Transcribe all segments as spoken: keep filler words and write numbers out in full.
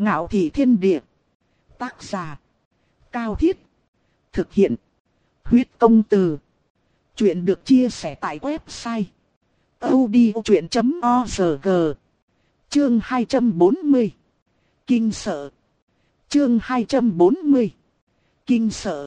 Ngạo thị thiên địa. Tác giả. Cao Thiết. Thực hiện. Huyết công từ. Chuyện được chia sẻ tại website audiochuyện chấm org. Chương hai trăm bốn mươi. Kinh sợ. Chương hai trăm bốn mươi. Kinh sợ.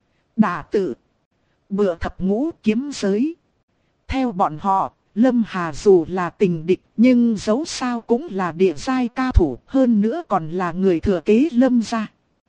Đả tự. Bựa thập ngũ kiếm giới. Theo bọn họ, Lâm Hà dù là tình địch nhưng dẫu sao cũng là địa giai cao thủ, hơn nữa còn là người thừa kế Lâm gia.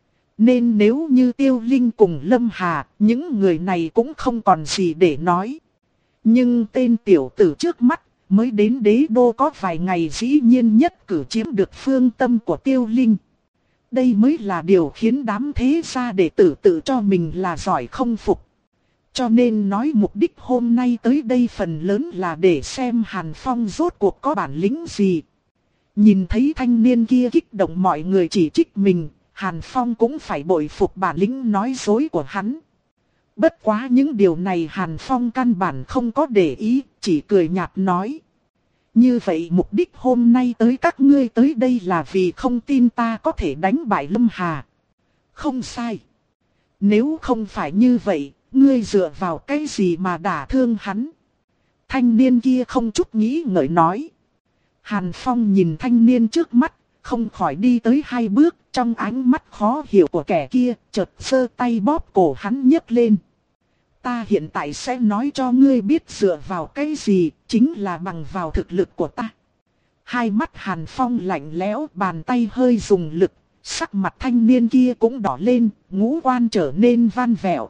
Nên nếu như Tiêu Linh cùng Lâm Hà, những người này cũng không còn gì để nói. Nhưng tên tiểu tử trước mắt, mới đến đế đô có vài ngày dĩ nhiên nhất cử chiếm được phương tâm của Tiêu Linh. Đây mới là điều khiến đám thế gia đệ tử tự cho mình là giỏi không phục. Cho nên nói mục đích hôm nay tới đây phần lớn là để xem Hàn Phong rốt cuộc có bản lĩnh gì. Nhìn thấy thanh niên kia kích động mọi người chỉ trích mình, Hàn Phong cũng phải bội phục bản lĩnh nói dối của hắn. Bất quá những điều này Hàn Phong căn bản không có để ý, chỉ cười nhạt nói. Như vậy mục đích hôm nay tới các ngươi tới đây là vì không tin ta có thể đánh bại Lâm Hà. Không sai. Nếu không phải như vậy, ngươi dựa vào cái gì mà đả thương hắn? Thanh niên kia không chút nghĩ ngợi nói. Hàn Phong nhìn thanh niên trước mắt, không khỏi đi tới hai bước, trong ánh mắt khó hiểu của kẻ kia, chợt giơ tay bóp cổ hắn nhấc lên. Ta hiện tại sẽ nói cho ngươi biết dựa vào cái gì, chính là bằng vào thực lực của ta. Hai mắt Hàn Phong lạnh lẽo, bàn tay hơi dùng lực, sắc mặt thanh niên kia cũng đỏ lên, ngũ quan trở nên van vẹo.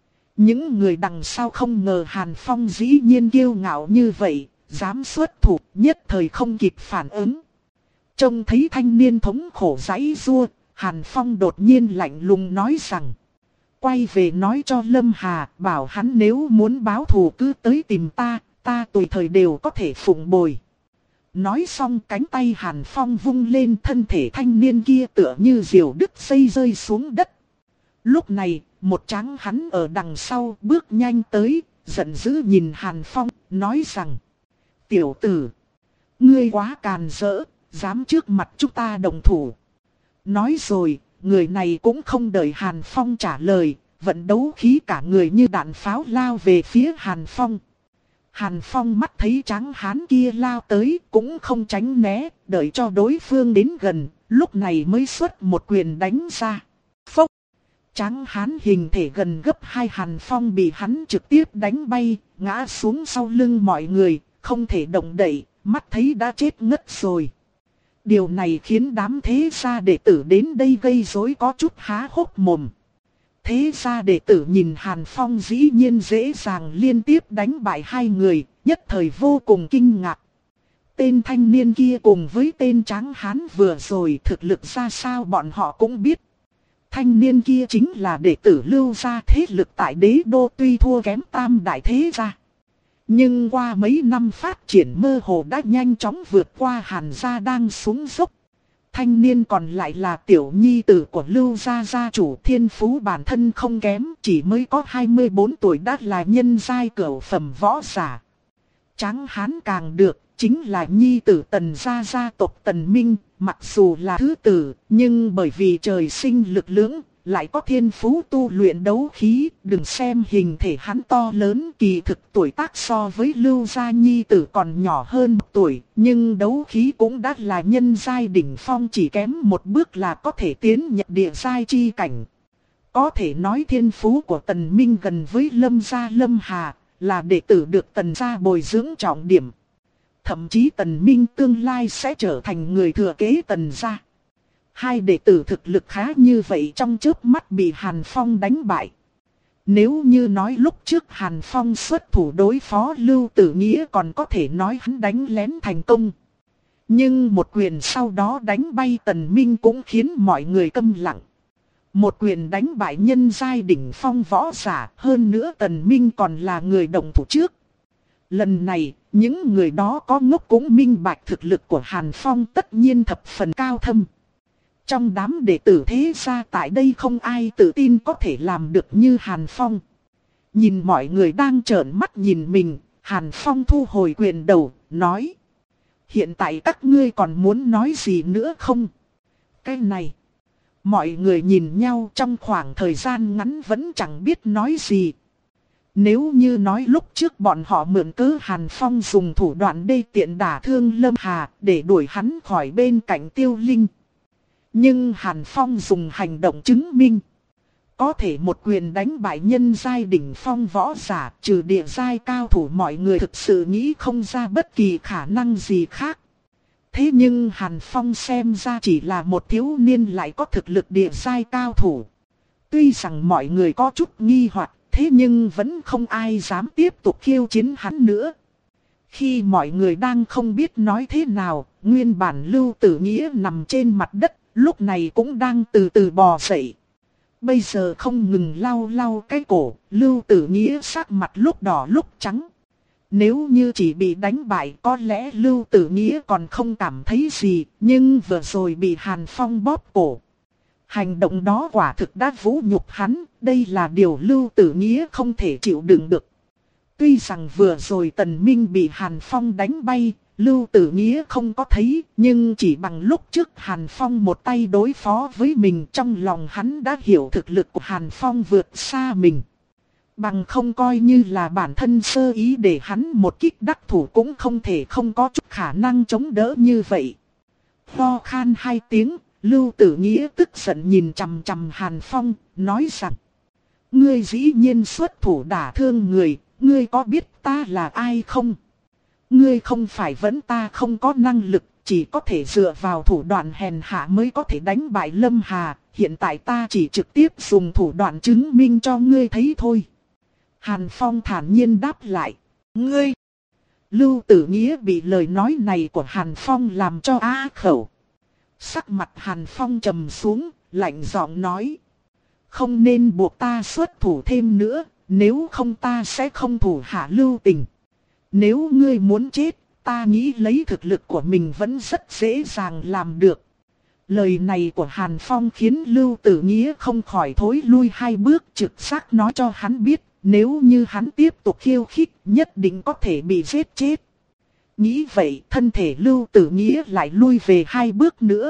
Những người đằng sau không ngờ Hàn Phong dĩ nhiên kiêu ngạo như vậy, dám xuất thủ, nhất thời không kịp phản ứng. Trông thấy thanh niên thống khổ giãy giụa, Hàn Phong đột nhiên lạnh lùng nói rằng. Quay về nói cho Lâm Hà, bảo hắn nếu muốn báo thù cứ tới tìm ta, ta tùy thời đều có thể phụng bồi. Nói xong cánh tay Hàn Phong vung lên, thân thể thanh niên kia tựa như diều đứt dây rơi xuống đất. Lúc này, một tráng hắn ở đằng sau bước nhanh tới, giận dữ nhìn Hàn Phong, nói rằng. Tiểu tử, ngươi quá càn rỡ, dám trước mặt chúng ta đồng thủ. Nói rồi, người này cũng không đợi Hàn Phong trả lời, vận đấu khí cả người như đạn pháo lao về phía Hàn Phong. Hàn Phong mắt thấy tráng hán kia lao tới, cũng không tránh né, đợi cho đối phương đến gần, lúc này mới xuất một quyền đánh ra. Phốc! Tráng hán hình thể gần gấp hai Hàn Phong bị hắn trực tiếp đánh bay, ngã xuống sau lưng mọi người, không thể động đậy, mắt thấy đã chết ngất rồi. Điều này khiến đám thế gia đệ tử đến đây gây rối có chút há hốc mồm. Thế gia đệ tử nhìn Hàn Phong dĩ nhiên dễ dàng liên tiếp đánh bại hai người, nhất thời vô cùng kinh ngạc. Tên thanh niên kia cùng với tên tráng hán vừa rồi thực lực ra sao bọn họ cũng biết. Thanh niên kia chính là đệ tử Lưu gia, thế lực tại đế đô tuy thua kém tam đại thế gia. Nhưng qua mấy năm phát triển mơ hồ đã nhanh chóng vượt qua Hàn gia đang xuống dốc. Thanh niên còn lại là tiểu nhi tử của Lưu gia gia chủ, thiên phú bản thân không kém, chỉ mới có hai mươi bốn tuổi đã là nhân giai cửu phẩm võ giả. Tráng hán càng được, chính là nhi tử Tần gia gia tộc Tần Minh, mặc dù là thứ tử, nhưng bởi vì trời sinh lực lưỡng, lại có thiên phú tu luyện đấu khí, đừng xem hình thể hắn to lớn, kỳ thực tuổi tác so với Lưu gia nhi tử còn nhỏ hơn một tuổi, nhưng đấu khí cũng đã là nhân giai đỉnh phong, chỉ kém một bước là có thể tiến nhập địa giai chi cảnh. Có thể nói thiên phú của Tần Minh gần với Lâm gia Lâm Hà, là đệ tử được Tần gia bồi dưỡng trọng điểm. Thậm chí Tần Minh tương lai sẽ trở thành người thừa kế Tần gia. Hai đệ tử thực lực khá như vậy trong chớp mắt bị Hàn Phong đánh bại. Nếu như nói lúc trước Hàn Phong xuất thủ đối phó Lưu Tử Nghĩa còn có thể nói hắn đánh lén thành công. Nhưng một quyền sau đó đánh bay Tần Minh cũng khiến mọi người câm lặng. Một quyền đánh bại nhân giai đỉnh phong võ giả, hơn nữa Tần Minh còn là người động thủ trước. Lần này, những người đó có ngốc cũng minh bạch thực lực của Hàn Phong tất nhiên thập phần cao thâm. Trong đám đệ tử thế gia tại đây không ai tự tin có thể làm được như Hàn Phong. Nhìn mọi người đang trợn mắt nhìn mình, Hàn Phong thu hồi quyền đầu, nói. Hiện tại các ngươi còn muốn nói gì nữa không? Cái này, mọi người nhìn nhau trong khoảng thời gian ngắn vẫn chẳng biết nói gì. Nếu như nói lúc trước bọn họ mượn cớ Hàn Phong dùng thủ đoạn đê tiện đả thương Lâm Hà để đuổi hắn khỏi bên cạnh Tiêu Linh. Nhưng Hàn Phong dùng hành động chứng minh. Có thể một quyền đánh bại nhân giai đỉnh phong võ giả, trừ địa giai cao thủ, mọi người thực sự nghĩ không ra bất kỳ khả năng gì khác. Thế nhưng Hàn Phong xem ra chỉ là một thiếu niên lại có thực lực địa giai cao thủ. Tuy rằng mọi người có chút nghi hoặc, thế nhưng vẫn không ai dám tiếp tục khiêu chiến hắn nữa. Khi mọi người đang không biết nói thế nào, nguyên bản Lưu Tử Nghĩa nằm trên mặt đất, lúc này cũng đang từ từ bò dậy. Bây giờ không ngừng lau lau cái cổ, Lưu Tử Nghĩa sắc mặt lúc đỏ lúc trắng. Nếu như chỉ bị đánh bại có lẽ Lưu Tử Nghĩa còn không cảm thấy gì, nhưng vừa rồi bị Hàn Phong bóp cổ. Hành động đó quả thực đã vũ nhục hắn, đây là điều Lưu Tử Nghĩa không thể chịu đựng được. Tuy rằng vừa rồi Tần Minh bị Hàn Phong đánh bay, Lưu Tử Nghĩa không có thấy, nhưng chỉ bằng lúc trước Hàn Phong một tay đối phó với mình, trong lòng hắn đã hiểu thực lực của Hàn Phong vượt xa mình. Bằng không coi như là bản thân sơ ý để hắn một kích đắc thủ cũng không thể không có chút khả năng chống đỡ như vậy. Ho khan hai tiếng, Lưu Tử Nghĩa tức giận nhìn chằm chằm Hàn Phong, nói rằng: Ngươi dĩ nhiên xuất thủ đả thương người, ngươi có biết ta là ai không? Ngươi không phải vẫn ta không có năng lực, chỉ có thể dựa vào thủ đoạn hèn hạ mới có thể đánh bại Lâm Hà, hiện tại ta chỉ trực tiếp dùng thủ đoạn chứng minh cho ngươi thấy thôi. Hàn Phong thản nhiên đáp lại: Ngươi! Lưu Tử Nghĩa bị lời nói này của Hàn Phong làm cho á khẩu. Sắc mặt Hàn Phong trầm xuống, lạnh giọng nói: Không nên buộc ta xuất thủ thêm nữa, nếu không ta sẽ không thủ hạ lưu tình. Nếu ngươi muốn chết, ta nghĩ lấy thực lực của mình vẫn rất dễ dàng làm được. Lời này của Hàn Phong khiến Lưu Tử Nghĩa không khỏi thối lui hai bước, trực giác nói cho hắn biết, nếu như hắn tiếp tục khiêu khích, nhất định có thể bị giết chết. Nghĩ vậy, thân thể Lưu Tử Nghĩa lại lui về hai bước nữa.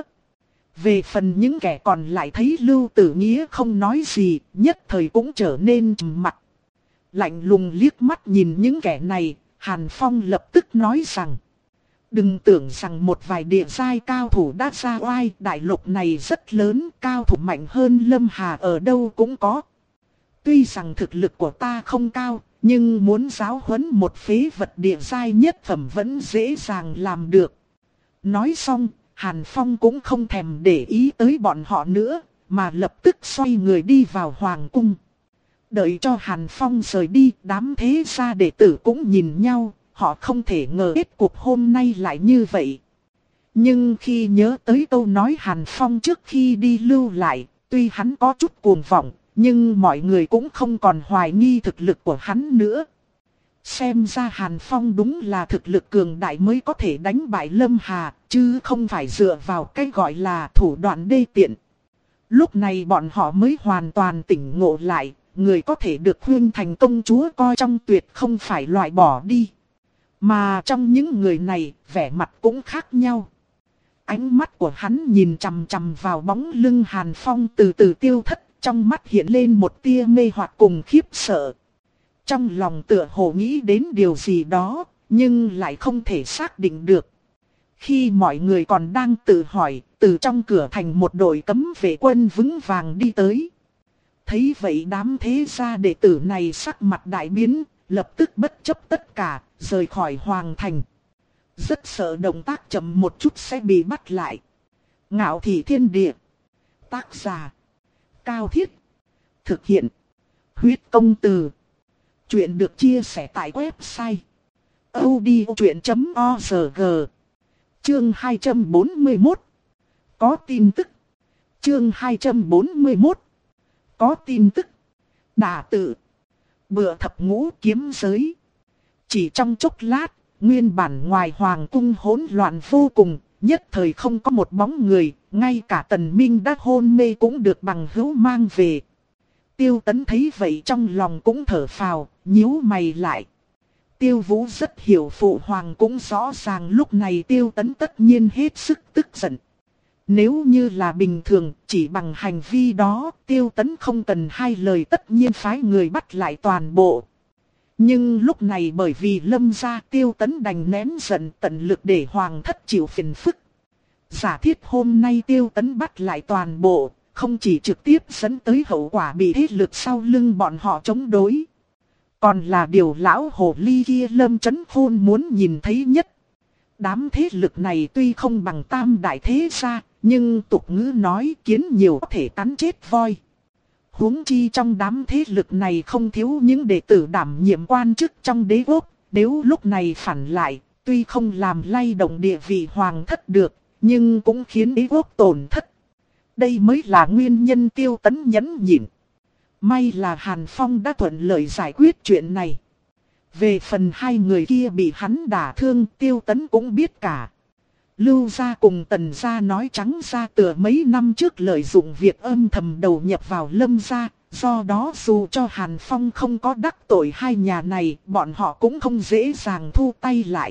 Về phần những kẻ còn lại thấy Lưu Tử Nghĩa không nói gì, nhất thời cũng trở nên trầm mặc. Lạnh lùng liếc mắt nhìn những kẻ này, Hàn Phong lập tức nói rằng: Đừng tưởng rằng một vài địa giai cao thủ đã ra oai, đại lục này rất lớn, cao thủ mạnh hơn Lâm Hà ở đâu cũng có. Tuy rằng thực lực của ta không cao, nhưng muốn giáo huấn một phế vật địa giai nhất phẩm vẫn dễ dàng làm được. Nói xong, Hàn Phong cũng không thèm để ý tới bọn họ nữa, mà lập tức xoay người đi vào hoàng cung. Đợi cho Hàn Phong rời đi, đám thế gia đệ tử cũng nhìn nhau, họ không thể ngờ kết cục hôm nay lại như vậy. Nhưng khi nhớ tới câu nói Hàn Phong trước khi đi lưu lại, tuy hắn có chút cuồng vọng, nhưng mọi người cũng không còn hoài nghi thực lực của hắn nữa. Xem ra Hàn Phong đúng là thực lực cường đại mới có thể đánh bại Lâm Hà, chứ không phải dựa vào cái gọi là thủ đoạn đê tiện. Lúc này bọn họ mới hoàn toàn tỉnh ngộ lại, người có thể được khuyên thành công chúa coi trong tuyệt không phải loại bỏ đi. Mà trong những người này, vẻ mặt cũng khác nhau. Ánh mắt của hắn nhìn chằm chằm vào bóng lưng Hàn Phong từ từ tiêu thất, trong mắt hiện lên một tia mê hoặc cùng khiếp sợ. Trong lòng tựa hồ nghĩ đến điều gì đó, nhưng lại không thể xác định được. Khi mọi người còn đang tự hỏi, từ trong cửa thành một đội cấm vệ quân vững vàng đi tới. Thấy vậy đám thế gia đệ tử này sắc mặt đại biến, lập tức bất chấp tất cả, rời khỏi hoàng thành. Rất sợ động tác chậm một chút sẽ bị bắt lại. Ngạo thị thiên địa. Tác giả: Cao Thiết. Thực hiện: Huyết Công Từ. Chuyện được chia sẻ tại website odchuyện chấm org. Chương hai trăm bốn mươi mốt. Có tin tức. Chương hai trăm bốn mươi mốt. Có tin tức. Đả tự. Bựa thập ngũ kiếm giới. Chỉ trong chốc lát, nguyên bản ngoài hoàng cung hỗn loạn vô cùng, nhất thời không có một bóng người, ngay cả Tần Minh đã hôn mê cũng được bằng hữu mang về. Tiêu Tấn thấy vậy trong lòng cũng thở phào, nhíu mày lại. Tiêu Vũ rất hiểu phụ hoàng cũng rõ ràng lúc này Tiêu Tấn tất nhiên hết sức tức giận. Nếu như là bình thường, chỉ bằng hành vi đó, Tiêu Tấn không cần hai lời tất nhiên phái người bắt lại toàn bộ. Nhưng lúc này bởi vì Lâm gia, Tiêu Tấn đành nén giận tận lực để Hoàng thất chịu phiền phức. Giả thiết hôm nay Tiêu Tấn bắt lại toàn bộ, không chỉ trực tiếp dẫn tới hậu quả bị thế lực sau lưng bọn họ chống đối. Còn là điều lão hồ ly kia Lâm Chấn Khôn muốn nhìn thấy nhất. Đám thế lực này tuy không bằng tam đại thế gia, nhưng tục ngữ nói kiến nhiều có thể cắn chết voi. Huống chi trong đám thế lực này không thiếu những đệ tử đảm nhiệm quan chức trong đế quốc, nếu lúc này phản lại, tuy không làm lay động địa vị hoàng thất được, nhưng cũng khiến đế quốc tổn thất. Đây mới là nguyên nhân Tiêu Tấn nhẫn nhịn. May là Hàn Phong đã thuận lợi giải quyết chuyện này. Về phần hai người kia bị hắn đả thương, Tiêu Tấn cũng biết cả. Lưu gia cùng Tần gia nói trắng ra tựa mấy năm trước lợi dụng việc âm thầm đầu nhập vào Lâm gia, do đó dù cho Hàn Phong không có đắc tội hai nhà này, bọn họ cũng không dễ dàng thu tay lại.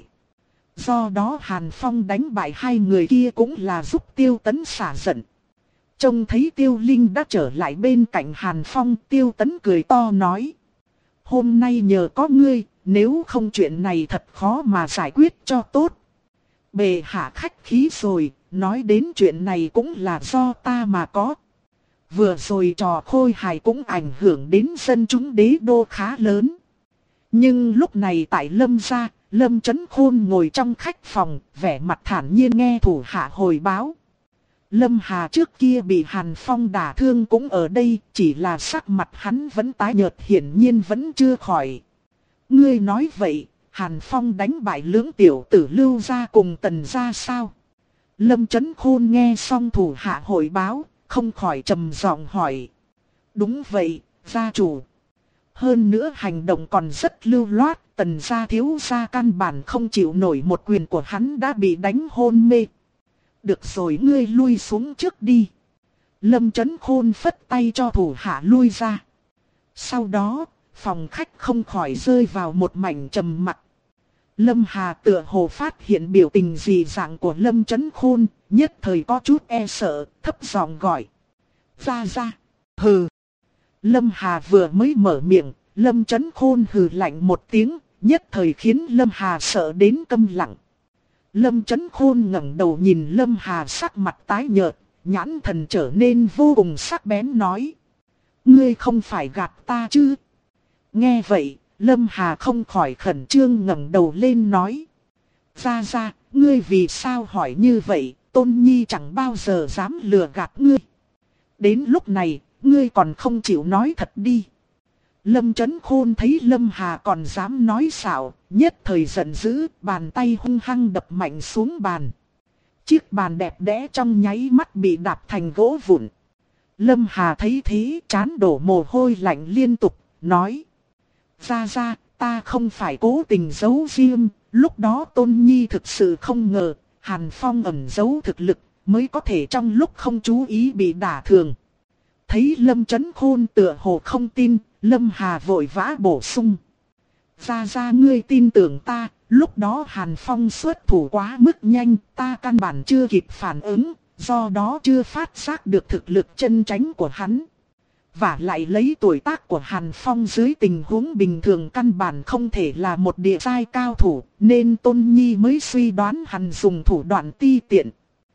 Do đó Hàn Phong đánh bại hai người kia cũng là giúp Tiêu Tấn xả giận. Trông thấy Tiêu Linh đã trở lại bên cạnh Hàn Phong, Tiêu Tấn cười to nói: hôm nay nhờ có ngươi, nếu không chuyện này thật khó mà giải quyết cho tốt. Bệ hạ khách khí rồi, nói đến chuyện này cũng là do ta mà có. Vừa rồi trò khôi hài cũng ảnh hưởng đến dân chúng đế đô khá lớn. Nhưng lúc này tại Lâm gia, Lâm Chấn Khôn ngồi trong khách phòng, vẻ mặt thản nhiên nghe thủ hạ hồi báo. Lâm Hà trước kia bị Hàn Phong đả thương cũng ở đây, chỉ là sắc mặt hắn vẫn tái nhợt, hiển nhiên vẫn chưa khỏi. Ngươi nói vậy, Hàn Phong đánh bại lưỡng tiểu tử Lưu gia cùng Tần gia sao? Lâm Chấn Khôn nghe xong thủ hạ hội báo, không khỏi trầm giọng hỏi. Đúng vậy, gia chủ. Hơn nữa hành động còn rất lưu loát, Tần gia thiếu gia căn bản không chịu nổi một quyền của hắn đã bị đánh hôn mê. Được rồi, ngươi lui xuống trước đi. Lâm Chấn Khôn phất tay cho thủ hạ lui ra. Sau đó, phòng khách không khỏi rơi vào một mảnh trầm mặc. Lâm Hà tựa hồ phát hiện biểu tình dị dạng của Lâm Chấn Khôn, nhất thời có chút e sợ, thấp giọng gọi. Ra ra, hừ. Lâm Hà vừa mới mở miệng, Lâm Chấn Khôn hừ lạnh một tiếng, nhất thời khiến Lâm Hà sợ đến câm lặng. Lâm Chấn Khôn ngẩng đầu nhìn Lâm Hà sắc mặt tái nhợt, nhãn thần trở nên vô cùng sắc bén nói. Ngươi không phải gạt ta chứ? Nghe vậy, Lâm Hà không khỏi khẩn trương ngẩng đầu lên nói. Ra ra, ngươi vì sao hỏi như vậy, Tôn Nhi chẳng bao giờ dám lừa gạt ngươi. Đến lúc này, ngươi còn không chịu nói thật đi. Lâm Chấn Khôn thấy Lâm Hà còn dám nói xạo, nhất thời giận dữ, bàn tay hung hăng đập mạnh xuống bàn. Chiếc bàn đẹp đẽ trong nháy mắt bị đạp thành gỗ vụn. Lâm Hà thấy thế, trán đổ mồ hôi lạnh liên tục, nói. Ra ra, ta không phải cố tình giấu riêng, lúc đó Tôn Nhi thực sự không ngờ, Hàn Phong ẩn giấu thực lực, mới có thể trong lúc không chú ý bị đả thương. Thấy Lâm Chấn Khôn tựa hồ không tin, Lâm Hà vội vã bổ sung. Ra ra, ngươi tin tưởng ta, lúc đó Hàn Phong xuất thủ quá mức nhanh, ta căn bản chưa kịp phản ứng, do đó chưa phát giác được thực lực chân chánh của hắn. Và lại lấy tuổi tác của Hàn Phong dưới tình huống bình thường căn bản không thể là một địa giai cao thủ, nên Tôn Nhi mới suy đoán hắn dùng thủ đoạn ti tiện.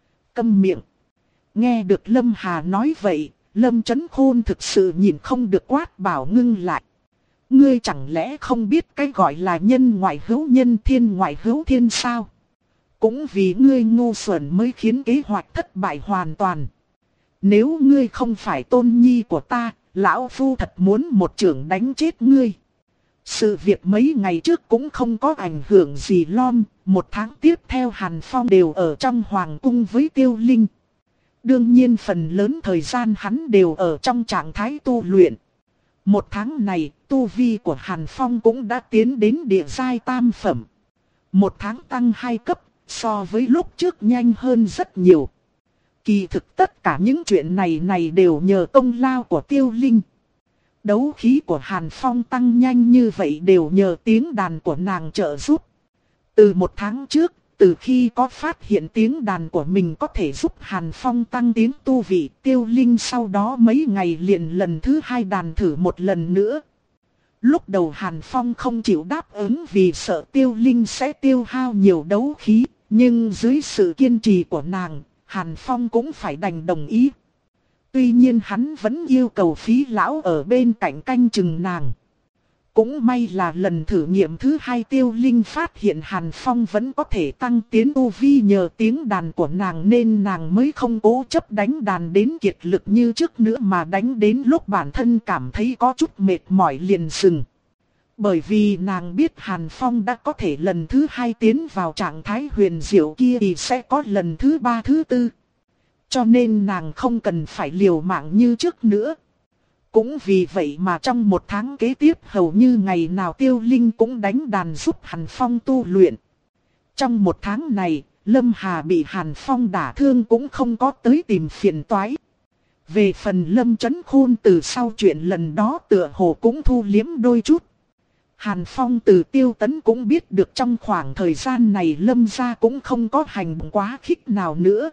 Câm miệng. Nghe được Lâm Hà nói vậy, Lâm Chấn Khôn thực sự nhìn không được quát bảo ngưng lại. Ngươi chẳng lẽ không biết cái gọi là nhân ngoại hữu nhân, thiên ngoại hữu thiên sao? Cũng vì ngươi ngu xuẩn mới khiến kế hoạch thất bại hoàn toàn. Nếu ngươi không phải Tôn Nhi của ta, lão phu thật muốn một chưởng đánh chết ngươi. Sự việc mấy ngày trước cũng không có ảnh hưởng gì lom, một tháng tiếp theo Hàn Phong đều ở trong hoàng cung với Tiêu Linh. Đương nhiên phần lớn thời gian hắn đều ở trong trạng thái tu luyện. Một tháng này, tu vi của Hàn Phong cũng đã tiến đến địa giai tam phẩm. Một tháng tăng hai cấp, so với lúc trước nhanh hơn rất nhiều. Kỳ thực tất cả những chuyện này này đều nhờ công lao của Tiêu Linh. Đấu khí của Hàn Phong tăng nhanh như vậy đều nhờ tiếng đàn của nàng trợ giúp. Từ một tháng trước, từ khi có phát hiện tiếng đàn của mình có thể giúp Hàn Phong tăng tiếng tu vị, Tiêu Linh sau đó mấy ngày liền lần thứ hai đàn thử một lần nữa. Lúc đầu Hàn Phong không chịu đáp ứng vì sợ Tiêu Linh sẽ tiêu hao nhiều đấu khí, nhưng dưới sự kiên trì của nàng, Hàn Phong cũng phải đành đồng ý. Tuy nhiên hắn vẫn yêu cầu Phí lão ở bên cạnh canh chừng nàng. Cũng may là lần thử nghiệm thứ hai Tiêu Linh phát hiện Hàn Phong vẫn có thể tăng tiến tu vi nhờ tiếng đàn của nàng, nên nàng mới không cố chấp đánh đàn đến kiệt lực như trước nữa, mà đánh đến lúc bản thân cảm thấy có chút mệt mỏi liền dừng. Bởi vì nàng biết Hàn Phong đã có thể lần thứ hai tiến vào trạng thái huyền diệu kia thì sẽ có lần thứ ba thứ tư. Cho nên nàng không cần phải liều mạng như trước nữa. Cũng vì vậy mà trong một tháng kế tiếp hầu như ngày nào Tiêu Linh cũng đánh đàn giúp Hàn Phong tu luyện. Trong một tháng này, Lâm Hà bị Hàn Phong đả thương cũng không có tới tìm phiền toái. Về phần Lâm Chấn Khôn từ sau chuyện lần đó tựa hồ cũng thu liếm đôi chút. Hàn Phong từ Tiêu Tấn cũng biết được trong khoảng thời gian này Lâm gia cũng không có hành động quá khích nào nữa.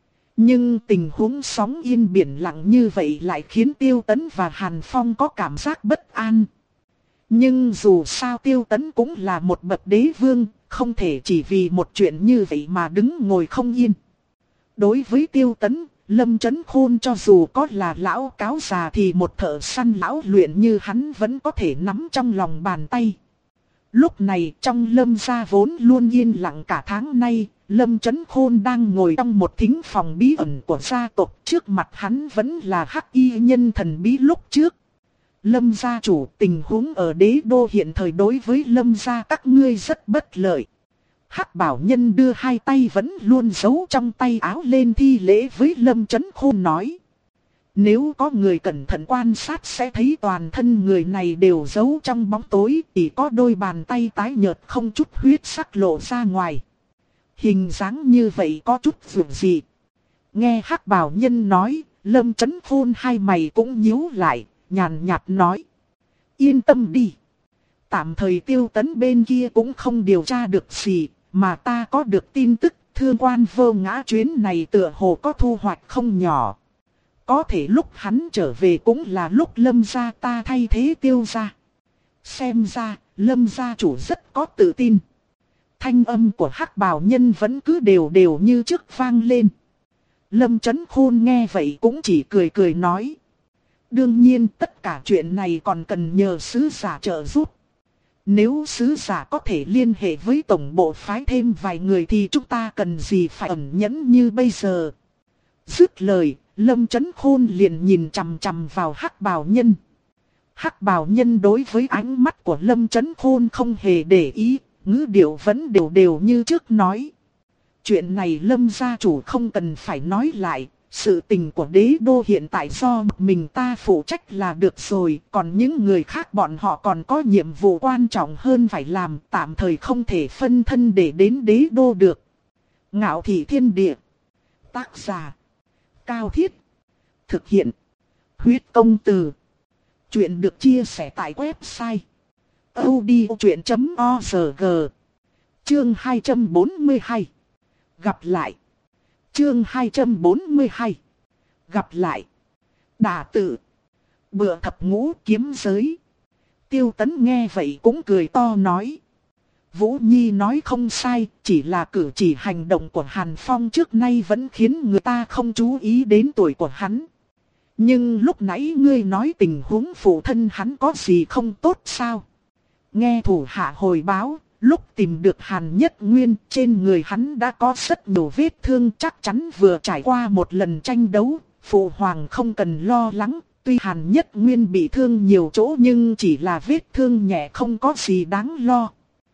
Nhưng tình huống sóng yên biển lặng như vậy lại khiến Tiêu Tấn và Hàn Phong có cảm giác bất an. Nhưng dù sao Tiêu Tấn cũng là một bậc đế vương, không thể chỉ vì một chuyện như vậy mà đứng ngồi không yên. Đối với Tiêu Tấn, Lâm Chấn Khôn cho dù có là lão cáo già thì một thợ săn lão luyện như hắn vẫn có thể nắm trong lòng bàn tay. Lúc này trong Lâm gia vốn luôn yên lặng cả tháng nay, Lâm Chấn Khôn đang ngồi trong một thính phòng bí ẩn của gia tộc, trước mặt hắn vẫn là Hắc Y nhân thần bí lúc trước. Lâm gia chủ, tình huống ở đế đô hiện thời đối với Lâm gia các ngươi rất bất lợi. Hắc Bảo Nhân đưa hai tay vẫn luôn giấu trong tay áo lên thi lễ với Lâm Chấn Khôn nói. Nếu có người cẩn thận quan sát sẽ thấy toàn thân người này đều giấu trong bóng tối, chỉ có đôi bàn tay tái nhợt không chút huyết sắc lộ ra ngoài. Hình dáng như vậy có chút dường gì. Nghe Hắc Bảo Nhân nói, Lâm Chấn Khôn hai mày cũng nhíu lại, nhàn nhạt nói. Yên tâm đi. Tạm thời Tiêu Tấn bên kia cũng không điều tra được gì, mà ta có được tin tức Thương Quan Vô Ngã chuyến này tựa hồ có thu hoạch không nhỏ. Có thể lúc hắn trở về cũng là lúc Lâm gia ta thay thế Tiêu gia. Xem ra, Lâm gia chủ rất có tự tin. Thanh âm của Hắc Bảo Nhân vẫn cứ đều đều như trước vang lên. Lâm Chấn Khôn nghe vậy cũng chỉ cười cười nói. Đương nhiên tất cả chuyện này còn cần nhờ sứ giả trợ giúp. Nếu sứ giả có thể liên hệ với tổng bộ phái thêm vài người thì chúng ta cần gì phải ẩn nhẫn như bây giờ. Dứt lời, Lâm Chấn Khôn liền nhìn chằm chằm vào Hắc Bảo Nhân. Hắc Bảo Nhân đối với ánh mắt của Lâm Chấn Khôn không hề để ý, ngữ điệu vẫn đều đều như trước nói. Chuyện này Lâm gia chủ không cần phải nói lại, sự tình của đế đô hiện tại do mình ta phụ trách là được rồi, còn những người khác bọn họ còn có nhiệm vụ quan trọng hơn phải làm, tạm thời không thể phân thân để đến đế đô được. Ngạo Thị Thiên Địa. Tác giả Cao Thiết. Thực hiện Huyết Công Từ. Chuyện được chia sẻ tại website audiochuyện chấm org. Chương hai trăm bốn mươi hai. Gặp lại. Chương hai trăm bốn mươi hai. Gặp lại. Đả tự. Bựa thập ngũ kiếm giới. Tiêu Tấn nghe vậy cũng cười to nói. Vũ Nhi nói không sai, chỉ là cử chỉ hành động của Hàn Phong trước nay vẫn khiến người ta không chú ý đến tuổi của hắn. Nhưng lúc nãy ngươi nói tình huống phụ thân hắn có gì không tốt sao? Nghe thủ hạ hồi báo, lúc tìm được Hàn Nhất Nguyên, trên người hắn đã có rất nhiều vết thương, chắc chắn vừa trải qua một lần tranh đấu. Phụ hoàng không cần lo lắng, tuy Hàn Nhất Nguyên bị thương nhiều chỗ nhưng chỉ là vết thương nhẹ, không có gì đáng lo.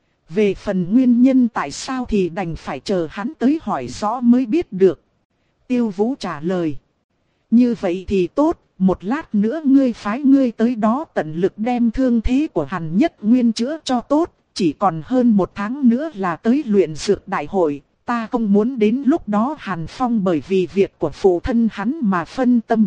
Về phần nguyên nhân tại sao thì đành phải chờ hắn tới hỏi rõ mới biết được. Tiêu Vũ trả lời. Như vậy thì tốt, một lát nữa ngươi phái ngươi tới đó tận lực đem thương thế của Hàn Nhất Nguyên chữa cho tốt. Chỉ còn hơn một tháng nữa là tới luyện dược đại hội, ta không muốn đến lúc đó Hàn Phong bởi vì việc của phụ thân hắn mà phân tâm.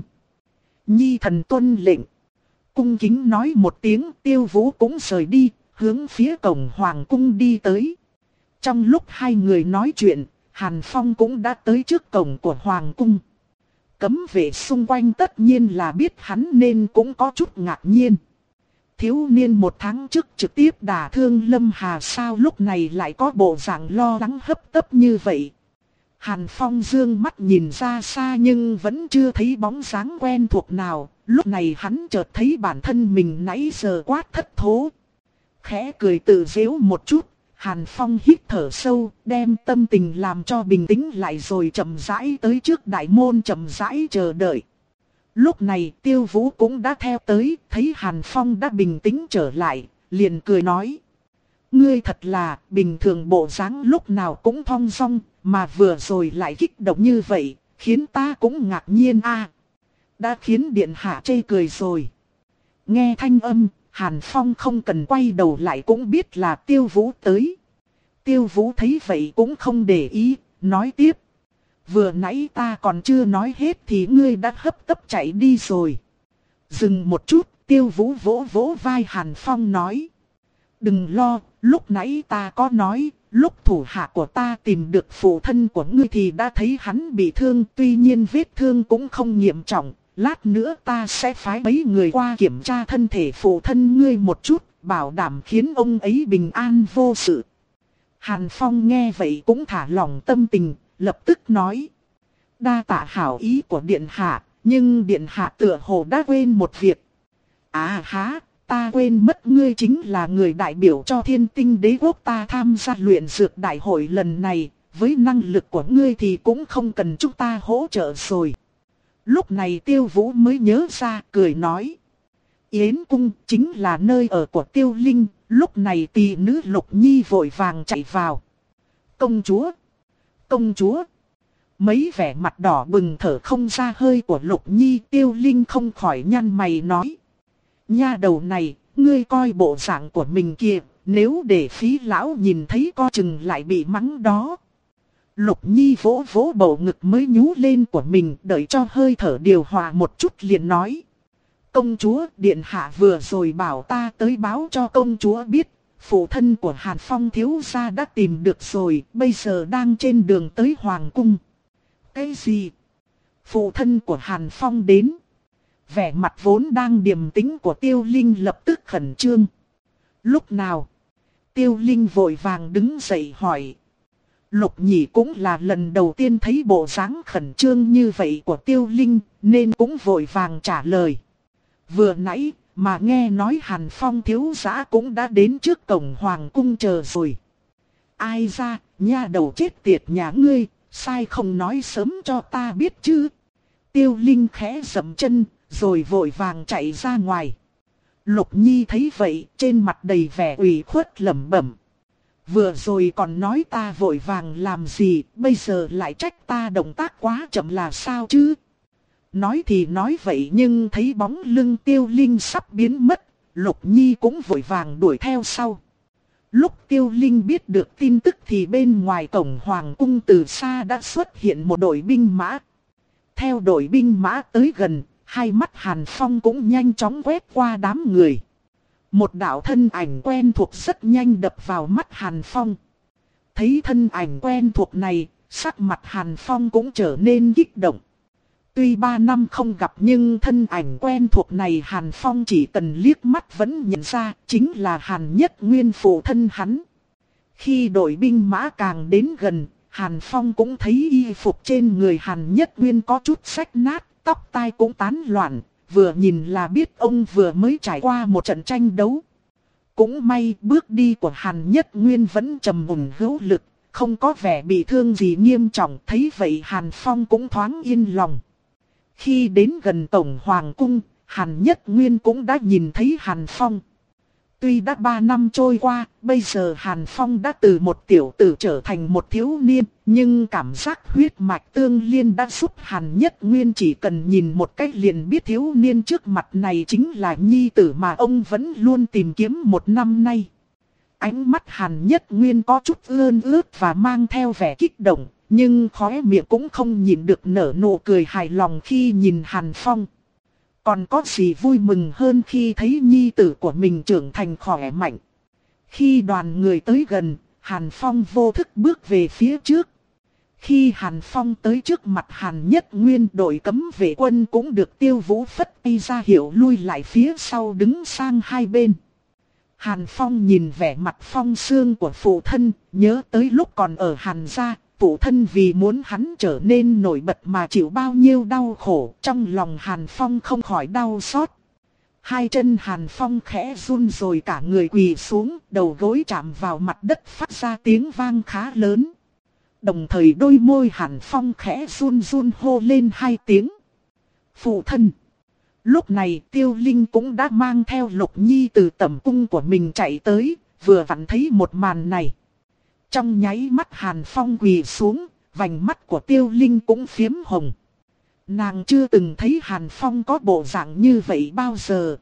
Nhi thần tuân lệnh. Cung kính nói một tiếng, Tiêu Vũ cũng rời đi, hướng phía cổng hoàng cung đi tới. Trong lúc hai người nói chuyện, Hàn Phong cũng đã tới trước cổng của Hoàng cung. Cấm vệ xung quanh tất nhiên là biết hắn nên cũng có chút ngạc nhiên. Thiếu niên một tháng trước trực tiếp đả thương Lâm Hà sao lúc này lại có bộ dạng lo lắng hấp tấp như vậy. Hàn Phong dương mắt nhìn ra xa nhưng vẫn chưa thấy bóng dáng quen thuộc nào. Lúc này hắn chợt thấy bản thân mình nãy giờ quát thất thố. Khẽ cười tự giễu một chút, Hàn Phong hít thở sâu, đem tâm tình làm cho bình tĩnh lại rồi chậm rãi tới trước đại môn chậm rãi chờ đợi. Lúc này Tiêu Vũ cũng đã theo tới, thấy Hàn Phong đã bình tĩnh trở lại, liền cười nói. Ngươi thật là bình thường bộ dáng lúc nào cũng thong dong, mà vừa rồi lại kích động như vậy, khiến ta cũng ngạc nhiên a. Đã khiến điện hạ chê cười rồi. Nghe thanh âm, Hàn Phong không cần quay đầu lại cũng biết là Tiêu Vũ tới. Tiêu Vũ thấy vậy cũng không để ý, nói tiếp. Vừa nãy ta còn chưa nói hết thì ngươi đã hấp tấp chạy đi rồi. Dừng một chút, Tiêu Vũ vỗ vỗ vai Hàn Phong nói. Đừng lo, lúc nãy ta có nói, lúc thủ hạ của ta tìm được phụ thân của ngươi thì đã thấy hắn bị thương. Tuy nhiên vết thương cũng không nghiêm trọng, lát nữa ta sẽ phái mấy người qua kiểm tra thân thể phụ thân ngươi một chút, bảo đảm khiến ông ấy bình an vô sự. Hàn Phong nghe vậy cũng thả lỏng tâm tình, lập tức nói. Đa tạ hảo ý của điện hạ, nhưng điện hạ tựa hồ đã quên một việc. À há, ta quên mất ngươi chính là người đại biểu cho Thiên Tinh Đế quốc ta tham gia luyện dược đại hội lần này. Với năng lực của ngươi thì cũng không cần chúng ta hỗ trợ rồi. Lúc này Tiêu Vũ mới nhớ ra, cười nói. Yến cung chính là nơi ở của Tiêu Linh. Lúc này tỷ nữ Lục Nhi vội vàng chạy vào. Công chúa! Công chúa! Mấy vẻ mặt đỏ bừng thở không ra hơi của Lục Nhi. Tiêu Linh không khỏi nhăn mày nói. Nha đầu này, ngươi coi bộ dạng của mình kìa. Nếu để phí lão nhìn thấy co chừng lại bị mắng đó. Lục Nhi vỗ vỗ bầu ngực mới nhú lên của mình, đợi cho hơi thở điều hòa một chút liền nói. Công chúa, điện hạ vừa rồi bảo ta tới báo cho công chúa biết, phụ thân của Hàn Phong thiếu gia đã tìm được rồi, bây giờ đang trên đường tới Hoàng cung. Cái gì? Phụ thân của Hàn Phong đến. Vẻ mặt vốn đang điềm tĩnh của Tiêu Linh lập tức khẩn trương. Lúc nào? Tiêu Linh vội vàng đứng dậy hỏi. Lục Nhĩ cũng là lần đầu tiên thấy bộ dáng khẩn trương như vậy của Tiêu Linh, nên cũng vội vàng trả lời. Vừa nãy, mà nghe nói Hàn Phong thiếu gia cũng đã đến trước cổng Hoàng cung chờ rồi. Ai ra, nha đầu chết tiệt nhà ngươi, sai không nói sớm cho ta biết chứ. Tiêu Linh khẽ dậm chân, rồi vội vàng chạy ra ngoài. Lục Nhi thấy vậy, trên mặt đầy vẻ ủy khuất lẩm bẩm. Vừa rồi còn nói ta vội vàng làm gì, bây giờ lại trách ta động tác quá chậm là sao chứ? Nói thì nói vậy nhưng thấy bóng lưng Tiêu Linh sắp biến mất, Lục Nhi cũng vội vàng đuổi theo sau. Lúc Tiêu Linh biết được tin tức thì bên ngoài cổng Hoàng cung từ xa đã xuất hiện một đội binh mã. Theo đội binh mã tới gần, hai mắt Hàn Phong cũng nhanh chóng quét qua đám người. Một đạo thân ảnh quen thuộc rất nhanh đập vào mắt Hàn Phong. Thấy thân ảnh quen thuộc này, sắc mặt Hàn Phong cũng trở nên kích động. Tuy ba năm không gặp nhưng thân ảnh quen thuộc này Hàn Phong chỉ cần liếc mắt vẫn nhận ra chính là Hàn Nhất Nguyên phụ thân hắn. Khi đội binh mã càng đến gần, Hàn Phong cũng thấy y phục trên người Hàn Nhất Nguyên có chút rách nát, tóc tai cũng tán loạn. Vừa nhìn là biết ông vừa mới trải qua một trận tranh đấu. Cũng may bước đi của Hàn Nhất Nguyên vẫn trầm ổn hữu lực, không có vẻ bị thương gì nghiêm trọng. Thấy vậy Hàn Phong cũng thoáng yên lòng. Khi đến gần tổng hoàng cung, Hàn Nhất Nguyên cũng đã nhìn thấy Hàn Phong. Tuy đã ba năm trôi qua, bây giờ Hàn Phong đã từ một tiểu tử trở thành một thiếu niên, nhưng cảm giác huyết mạch tương liên đã giúp Hàn Nhất Nguyên chỉ cần nhìn một cách liền biết thiếu niên trước mặt này chính là nhi tử mà ông vẫn luôn tìm kiếm một năm nay. Ánh mắt Hàn Nhất Nguyên có chút ươn ướt và mang theo vẻ kích động, nhưng khóe miệng cũng không nhịn được nở nụ cười hài lòng khi nhìn Hàn Phong. Còn có gì vui mừng hơn khi thấy nhi tử của mình trưởng thành khỏe mạnh. Khi đoàn người tới gần, Hàn Phong vô thức bước về phía trước. Khi Hàn Phong tới trước mặt Hàn Nhất Nguyên, đội cấm vệ quân cũng được Tiêu Vũ phất tay ra hiệu lui lại phía sau đứng sang hai bên. Hàn Phong nhìn vẻ mặt phong sương của phụ thân, nhớ tới lúc còn ở Hàn gia, phụ thân vì muốn hắn trở nên nổi bật mà chịu bao nhiêu đau khổ, trong lòng Hàn Phong không khỏi đau xót. Hai chân Hàn Phong khẽ run rồi cả người quỳ xuống, đầu gối chạm vào mặt đất phát ra tiếng vang khá lớn. Đồng thời đôi môi Hàn Phong khẽ run run hô lên hai tiếng. Phụ thân! Lúc này Tiêu Linh cũng đã mang theo Lục Nhi từ tẩm cung của mình chạy tới, vừa vặn thấy một màn này. Trong nháy mắt Hàn Phong quỳ xuống, vành mắt của Tiêu Linh cũng phiếm hồng. Nàng chưa từng thấy Hàn Phong có bộ dạng như vậy bao giờ.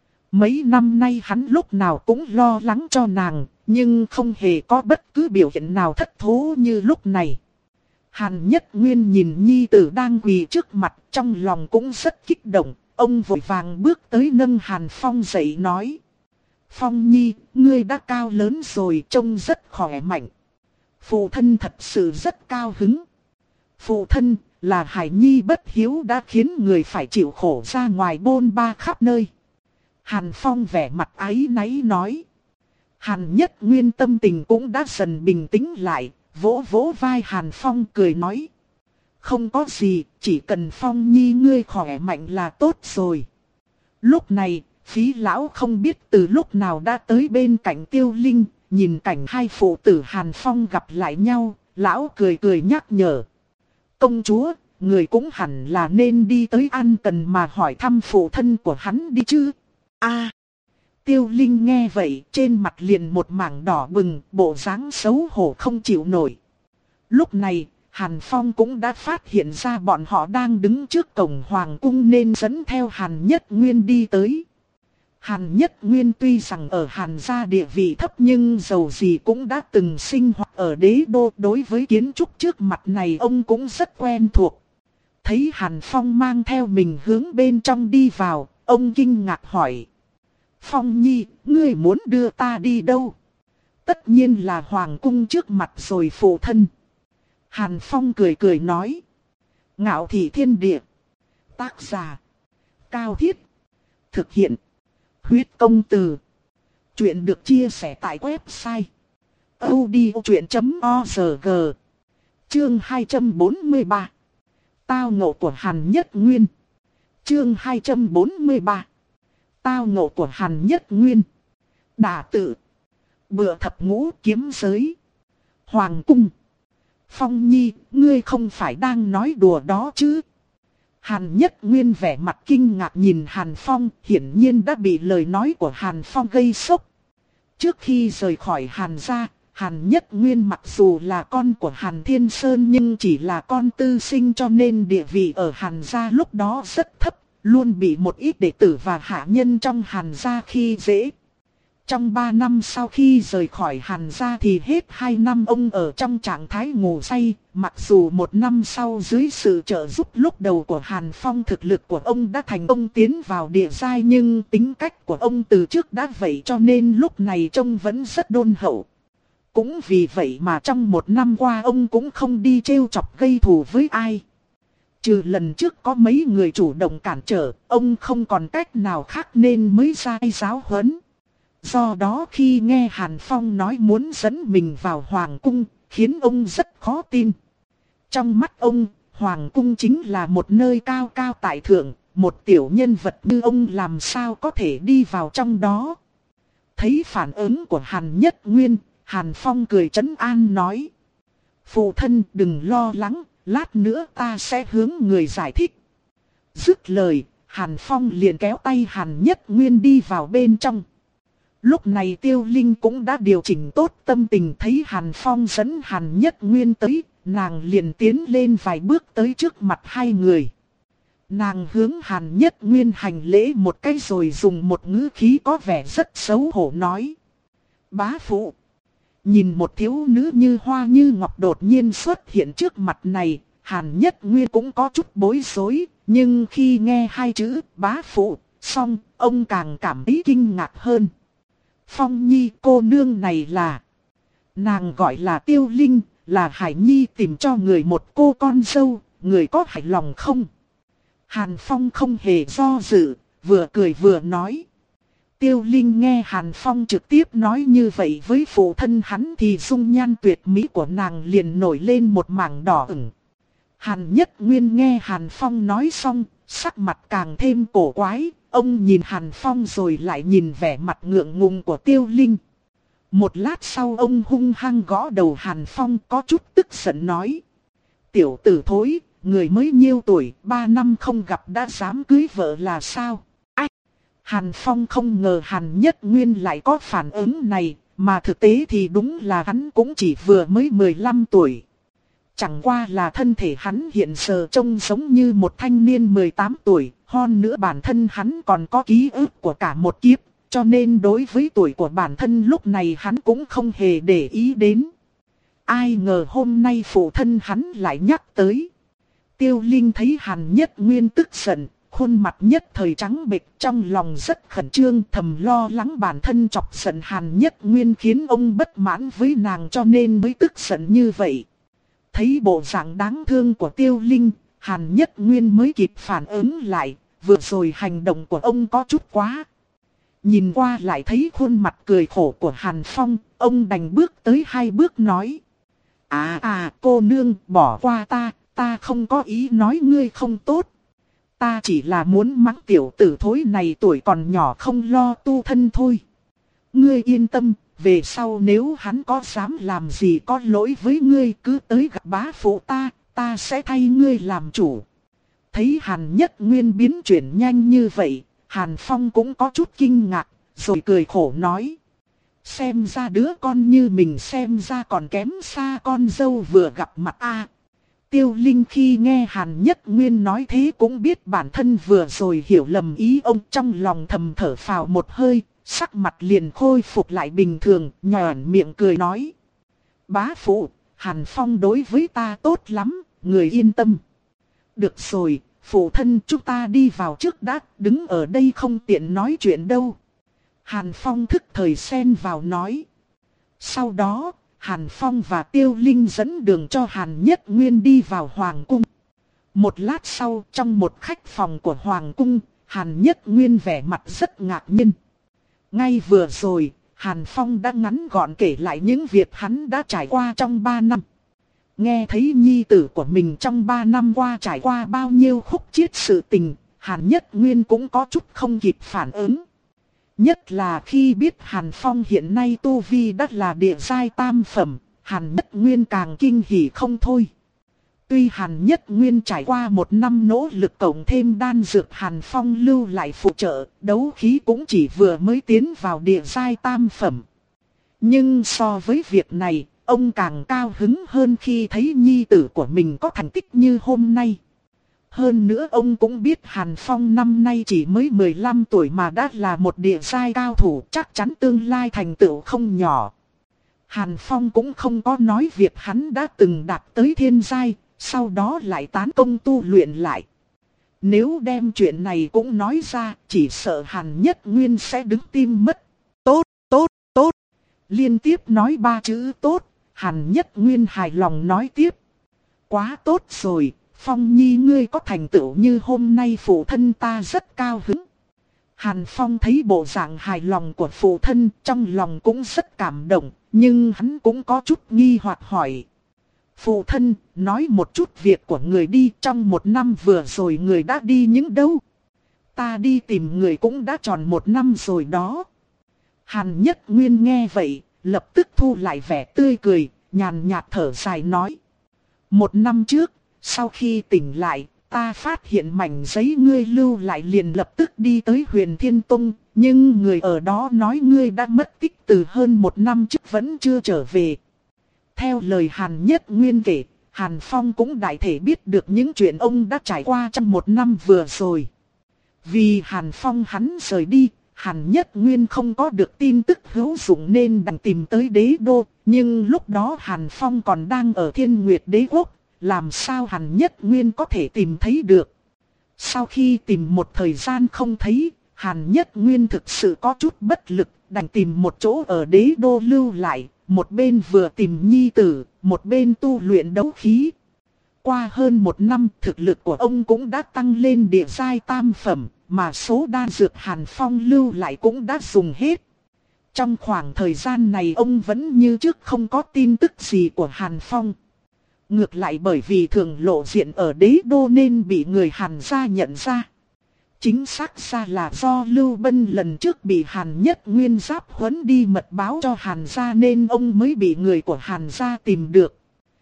Mấy năm nay hắn lúc nào cũng lo lắng cho nàng, nhưng không hề có bất cứ biểu hiện nào thất thố như lúc này. Hàn Nhất Nguyên nhìn nhi tử đang quỳ trước mặt, trong lòng cũng rất kích động. Ông vội vàng bước tới nâng Hàn Phong dậy nói. Phong Nhi, ngươi đã cao lớn rồi, trông rất khỏe mạnh. Phụ thân thật sự rất cao hứng. Phụ thân, là Hải Nhi bất hiếu đã khiến người phải chịu khổ ra ngoài bôn ba khắp nơi. Hàn Phong vẻ mặt áy náy nói. Hàn Nhất Nguyên tâm tình cũng đã dần bình tĩnh lại, vỗ vỗ vai Hàn Phong cười nói. Không có gì, chỉ cần Phong Nhi ngươi khỏe mạnh là tốt rồi. Lúc này, Phí lão không biết từ lúc nào đã tới bên cạnh Tiêu Linh, nhìn cảnh hai phụ tử Hàn Phong gặp lại nhau, lão cười cười nhắc nhở. Công chúa, người cũng hẳn là nên đi tới An Tần mà hỏi thăm phụ thân của hắn đi chứ. A. Tiêu Linh nghe vậy, trên mặt liền một mảng đỏ bừng, bộ dáng xấu hổ không chịu nổi. Lúc này, Hàn Phong cũng đã phát hiện ra bọn họ đang đứng trước cổng hoàng cung nên dẫn theo Hàn Nhất Nguyên đi tới. Hàn Nhất Nguyên tuy rằng ở Hàn gia địa vị thấp nhưng dầu gì cũng đã từng sinh hoạt ở đế đô, đối với kiến trúc trước mặt này ông cũng rất quen thuộc. Thấy Hàn Phong mang theo mình hướng bên trong đi vào, ông kinh ngạc hỏi. Phong Nhi, ngươi muốn đưa ta đi đâu? Tất nhiên là hoàng cung trước mặt rồi phụ thân. Hàn Phong cười cười nói. Ngạo thị thiên địa. Tác giả. Cao Thiết. Thực hiện. Huyết công từ. Chuyện được chia sẻ tại website. odchuyện chấm org. Chương hai trăm bốn mươi ba. Tao ngộ của Hàn Nhất Nguyên. Chương hai trăm bốn mươi ba. Tao ngộ của Hàn Nhất Nguyên. Đả tự. Bựa thập ngũ kiếm giới. Hoàng cung. Phong Nhi, ngươi không phải đang nói đùa đó chứ? Hàn Nhất Nguyên vẻ mặt kinh ngạc nhìn Hàn Phong, hiển nhiên đã bị lời nói của Hàn Phong gây sốc. Trước khi rời khỏi Hàn gia, Hàn Nhất Nguyên mặc dù là con của Hàn Thiên Sơn nhưng chỉ là con tư sinh cho nên địa vị ở Hàn gia lúc đó rất thấp, luôn bị một ít đệ tử và hạ nhân trong Hàn gia khi dễ. Trong ba năm sau khi rời khỏi Hàn gia thì hết hai năm ông ở trong trạng thái ngủ say, mặc dù một năm sau dưới sự trợ giúp lúc đầu của Hàn Phong thực lực của ông đã thành công tiến vào địa giai nhưng tính cách của ông từ trước đã vậy cho nên lúc này trông vẫn rất đôn hậu. Cũng vì vậy mà trong một năm qua ông cũng không đi trêu chọc gây thù với ai. Trừ lần trước có mấy người chủ động cản trở, ông không còn cách nào khác nên mới ra giáo huấn. Do đó khi nghe Hàn Phong nói muốn dẫn mình vào Hoàng cung, khiến ông rất khó tin. Trong mắt ông, Hoàng cung chính là một nơi cao cao tại thượng, một tiểu nhân vật như ông làm sao có thể đi vào trong đó. Thấy phản ứng của Hàn Nhất Nguyên, Hàn Phong cười trấn an nói. Phụ thân đừng lo lắng, lát nữa ta sẽ hướng người giải thích. Dứt lời, Hàn Phong liền kéo tay Hàn Nhất Nguyên đi vào bên trong. Lúc này Tiêu Linh cũng đã điều chỉnh tốt tâm tình thấy Hàn Phong dẫn Hàn Nhất Nguyên tới, nàng liền tiến lên vài bước tới trước mặt hai người. Nàng hướng Hàn Nhất Nguyên hành lễ một cái rồi dùng một ngữ khí có vẻ rất xấu hổ nói. Bá phụ. Nhìn một thiếu nữ như hoa như ngọc đột nhiên xuất hiện trước mặt này, Hàn Nhất Nguyên cũng có chút bối rối, nhưng khi nghe hai chữ bá phụ, xong, ông càng cảm thấy kinh ngạc hơn. Phong Nhi cô nương này là... Nàng gọi là Tiêu Linh, là Hải Nhi tìm cho người một cô con dâu, người có hài lòng không? Hàn Phong không hề do dự, vừa cười vừa nói. Tiêu Linh nghe Hàn Phong trực tiếp nói như vậy với phụ thân hắn thì dung nhan tuyệt mỹ của nàng liền nổi lên một mảng đỏ ửng. Hàn Nhất Nguyên nghe Hàn Phong nói xong, sắc mặt càng thêm cổ quái, ông nhìn Hàn Phong rồi lại nhìn vẻ mặt ngượng ngùng của Tiêu Linh. Một lát sau ông hung hăng gõ đầu Hàn Phong có chút tức giận nói. Tiểu tử thối, người mới nhiêu tuổi, ba năm không gặp đã dám cưới vợ là sao? Ách! Hàn Phong không ngờ Hàn Nhất Nguyên lại có phản ứng này, mà thực tế thì đúng là hắn cũng chỉ vừa mới mười lăm tuổi. Chẳng qua là thân thể hắn hiện giờ trông giống như một thanh niên mười tám tuổi, hơn nữa bản thân hắn còn có ký ức của cả một kiếp, cho nên đối với tuổi của bản thân lúc này hắn cũng không hề để ý đến. Ai ngờ hôm nay phụ thân hắn lại nhắc tới. Tiêu Linh thấy Hàn Nhất Nguyên tức giận, khuôn mặt nhất thời trắng bệch, trong lòng rất khẩn trương, thầm lo lắng bản thân chọc giận Hàn Nhất Nguyên khiến ông bất mãn với nàng cho nên mới tức giận như vậy. Thấy bộ dạng đáng thương của Tiêu Linh, Hàn Nhất Nguyên mới kịp phản ứng lại, vừa rồi hành động của ông có chút quá. Nhìn qua lại thấy khuôn mặt cười khổ của Hàn Phong, ông đành bước tới hai bước nói. À à cô nương bỏ qua ta, ta không có ý nói ngươi không tốt. Ta chỉ là muốn mắng tiểu tử thối này tuổi còn nhỏ không lo tu thân thôi. Ngươi yên tâm, về sau nếu hắn có dám làm gì có lỗi với ngươi cứ tới gặp bá phụ ta, ta sẽ thay ngươi làm chủ. Thấy Hàn Nhất Nguyên biến chuyển nhanh như vậy, Hàn Phong cũng có chút kinh ngạc, rồi cười khổ nói. Xem ra đứa con như mình xem ra còn kém xa con dâu vừa gặp mặt a. Tiêu Linh khi nghe Hàn Nhất Nguyên nói thế cũng biết bản thân vừa rồi hiểu lầm ý ông, trong lòng thầm thở phào một hơi, sắc mặt liền khôi phục lại bình thường, nhòn miệng cười nói. Bá phụ, Hàn Phong đối với ta tốt lắm, người yên tâm. Được rồi, phụ thân chúng ta đi vào trước đã, đứng ở đây không tiện nói chuyện đâu. Hàn Phong thức thời xen vào nói. Sau đó, Hàn Phong và Tiêu Linh dẫn đường cho Hàn Nhất Nguyên đi vào Hoàng Cung. Một lát sau, trong một khách phòng của Hoàng Cung, Hàn Nhất Nguyên vẻ mặt rất ngạc nhiên. Ngay vừa rồi, Hàn Phong đã ngắn gọn kể lại những việc hắn đã trải qua trong ba năm. Nghe thấy nhi tử của mình trong ba năm qua trải qua bao nhiêu khúc chiết sự tình, Hàn Nhất Nguyên cũng có chút không kịp phản ứng. Nhất là khi biết Hàn Phong hiện nay tu vi đã là địa giai tam phẩm, Hàn Nhất Nguyên càng kinh hỉ không thôi. Tuy Hàn Nhất Nguyên trải qua một năm nỗ lực cộng thêm đan dược Hàn Phong lưu lại phụ trợ, đấu khí cũng chỉ vừa mới tiến vào địa giai tam phẩm. Nhưng so với việc này, ông càng cao hứng hơn khi thấy nhi tử của mình có thành tích như hôm nay. Hơn nữa ông cũng biết Hàn Phong năm nay chỉ mới mười lăm tuổi mà đã là một địa giai cao thủ, chắc chắn tương lai thành tựu không nhỏ. Hàn Phong cũng không có nói việc hắn đã từng đạt tới thiên giai, sau đó lại tán công tu luyện lại. Nếu đem chuyện này cũng nói ra, chỉ sợ Hàn Nhất Nguyên sẽ đứng tim mất. Tốt, tốt, tốt. Liên tiếp nói ba chữ tốt, Hàn Nhất Nguyên hài lòng nói tiếp. Quá tốt rồi, Phong Nhi ngươi có thành tựu như hôm nay phụ thân ta rất cao hứng. Hàn Phong thấy bộ dạng hài lòng của phụ thân, trong lòng cũng rất cảm động, nhưng hắn cũng có chút nghi hoặc hỏi. Phụ thân, nói một chút việc của người đi, trong một năm vừa rồi người đã đi những đâu? Ta đi tìm người cũng đã tròn một năm rồi đó. Hàn Nhất Nguyên nghe vậy, lập tức thu lại vẻ tươi cười, nhàn nhạt thở dài nói. Một năm trước, sau khi tỉnh lại, ta phát hiện mảnh giấy ngươi lưu lại liền lập tức đi tới Huyền Thiên Tông, nhưng người ở đó nói ngươi đã mất tích từ hơn một năm trước vẫn chưa trở về. Theo lời Hàn Nhất Nguyên kể, Hàn Phong cũng đại thể biết được những chuyện ông đã trải qua trong một năm vừa rồi. Vì Hàn Phong hắn rời đi, Hàn Nhất Nguyên không có được tin tức hữu dụng nên đành tìm tới đế đô, nhưng lúc đó Hàn Phong còn đang ở Thiên Nguyệt Đế Quốc, làm sao Hàn Nhất Nguyên có thể tìm thấy được. Sau khi tìm một thời gian không thấy, Hàn Nhất Nguyên thực sự có chút bất lực, đành tìm một chỗ ở đế đô lưu lại, một bên vừa tìm nhi tử, một bên tu luyện đấu khí. Qua hơn một năm, thực lực của ông cũng đã tăng lên địa giai tam phẩm, mà số đan dược Hàn Phong lưu lại cũng đã dùng hết. Trong khoảng thời gian này ông vẫn như trước không có tin tức gì của Hàn Phong. Ngược lại bởi vì thường lộ diện ở đế đô nên bị người Hàn gia nhận ra. Chính xác ra là do Lưu Bân lần trước bị Hàn Nhất Nguyên giáp huấn đi mật báo cho Hàn gia nên ông mới bị người của Hàn gia tìm được.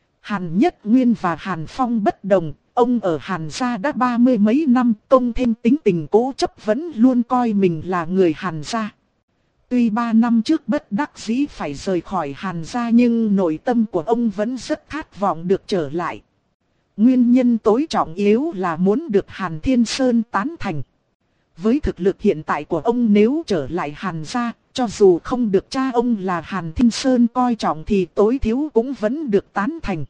Hàn Nhất Nguyên và Hàn Phong bất đồng, ông ở Hàn gia đã ba mươi mấy năm, công thêm tính tình cố chấp vẫn luôn coi mình là người Hàn gia. Tuy ba năm trước bất đắc dĩ phải rời khỏi Hàn gia nhưng nội tâm của ông vẫn rất khát vọng được trở lại. Nguyên nhân tối trọng yếu là muốn được Hàn Thiên Sơn tán thành. Với thực lực hiện tại của ông nếu trở lại Hàn gia, cho dù không được cha ông là Hàn Thiên Sơn coi trọng thì tối thiếu cũng vẫn được tán thành.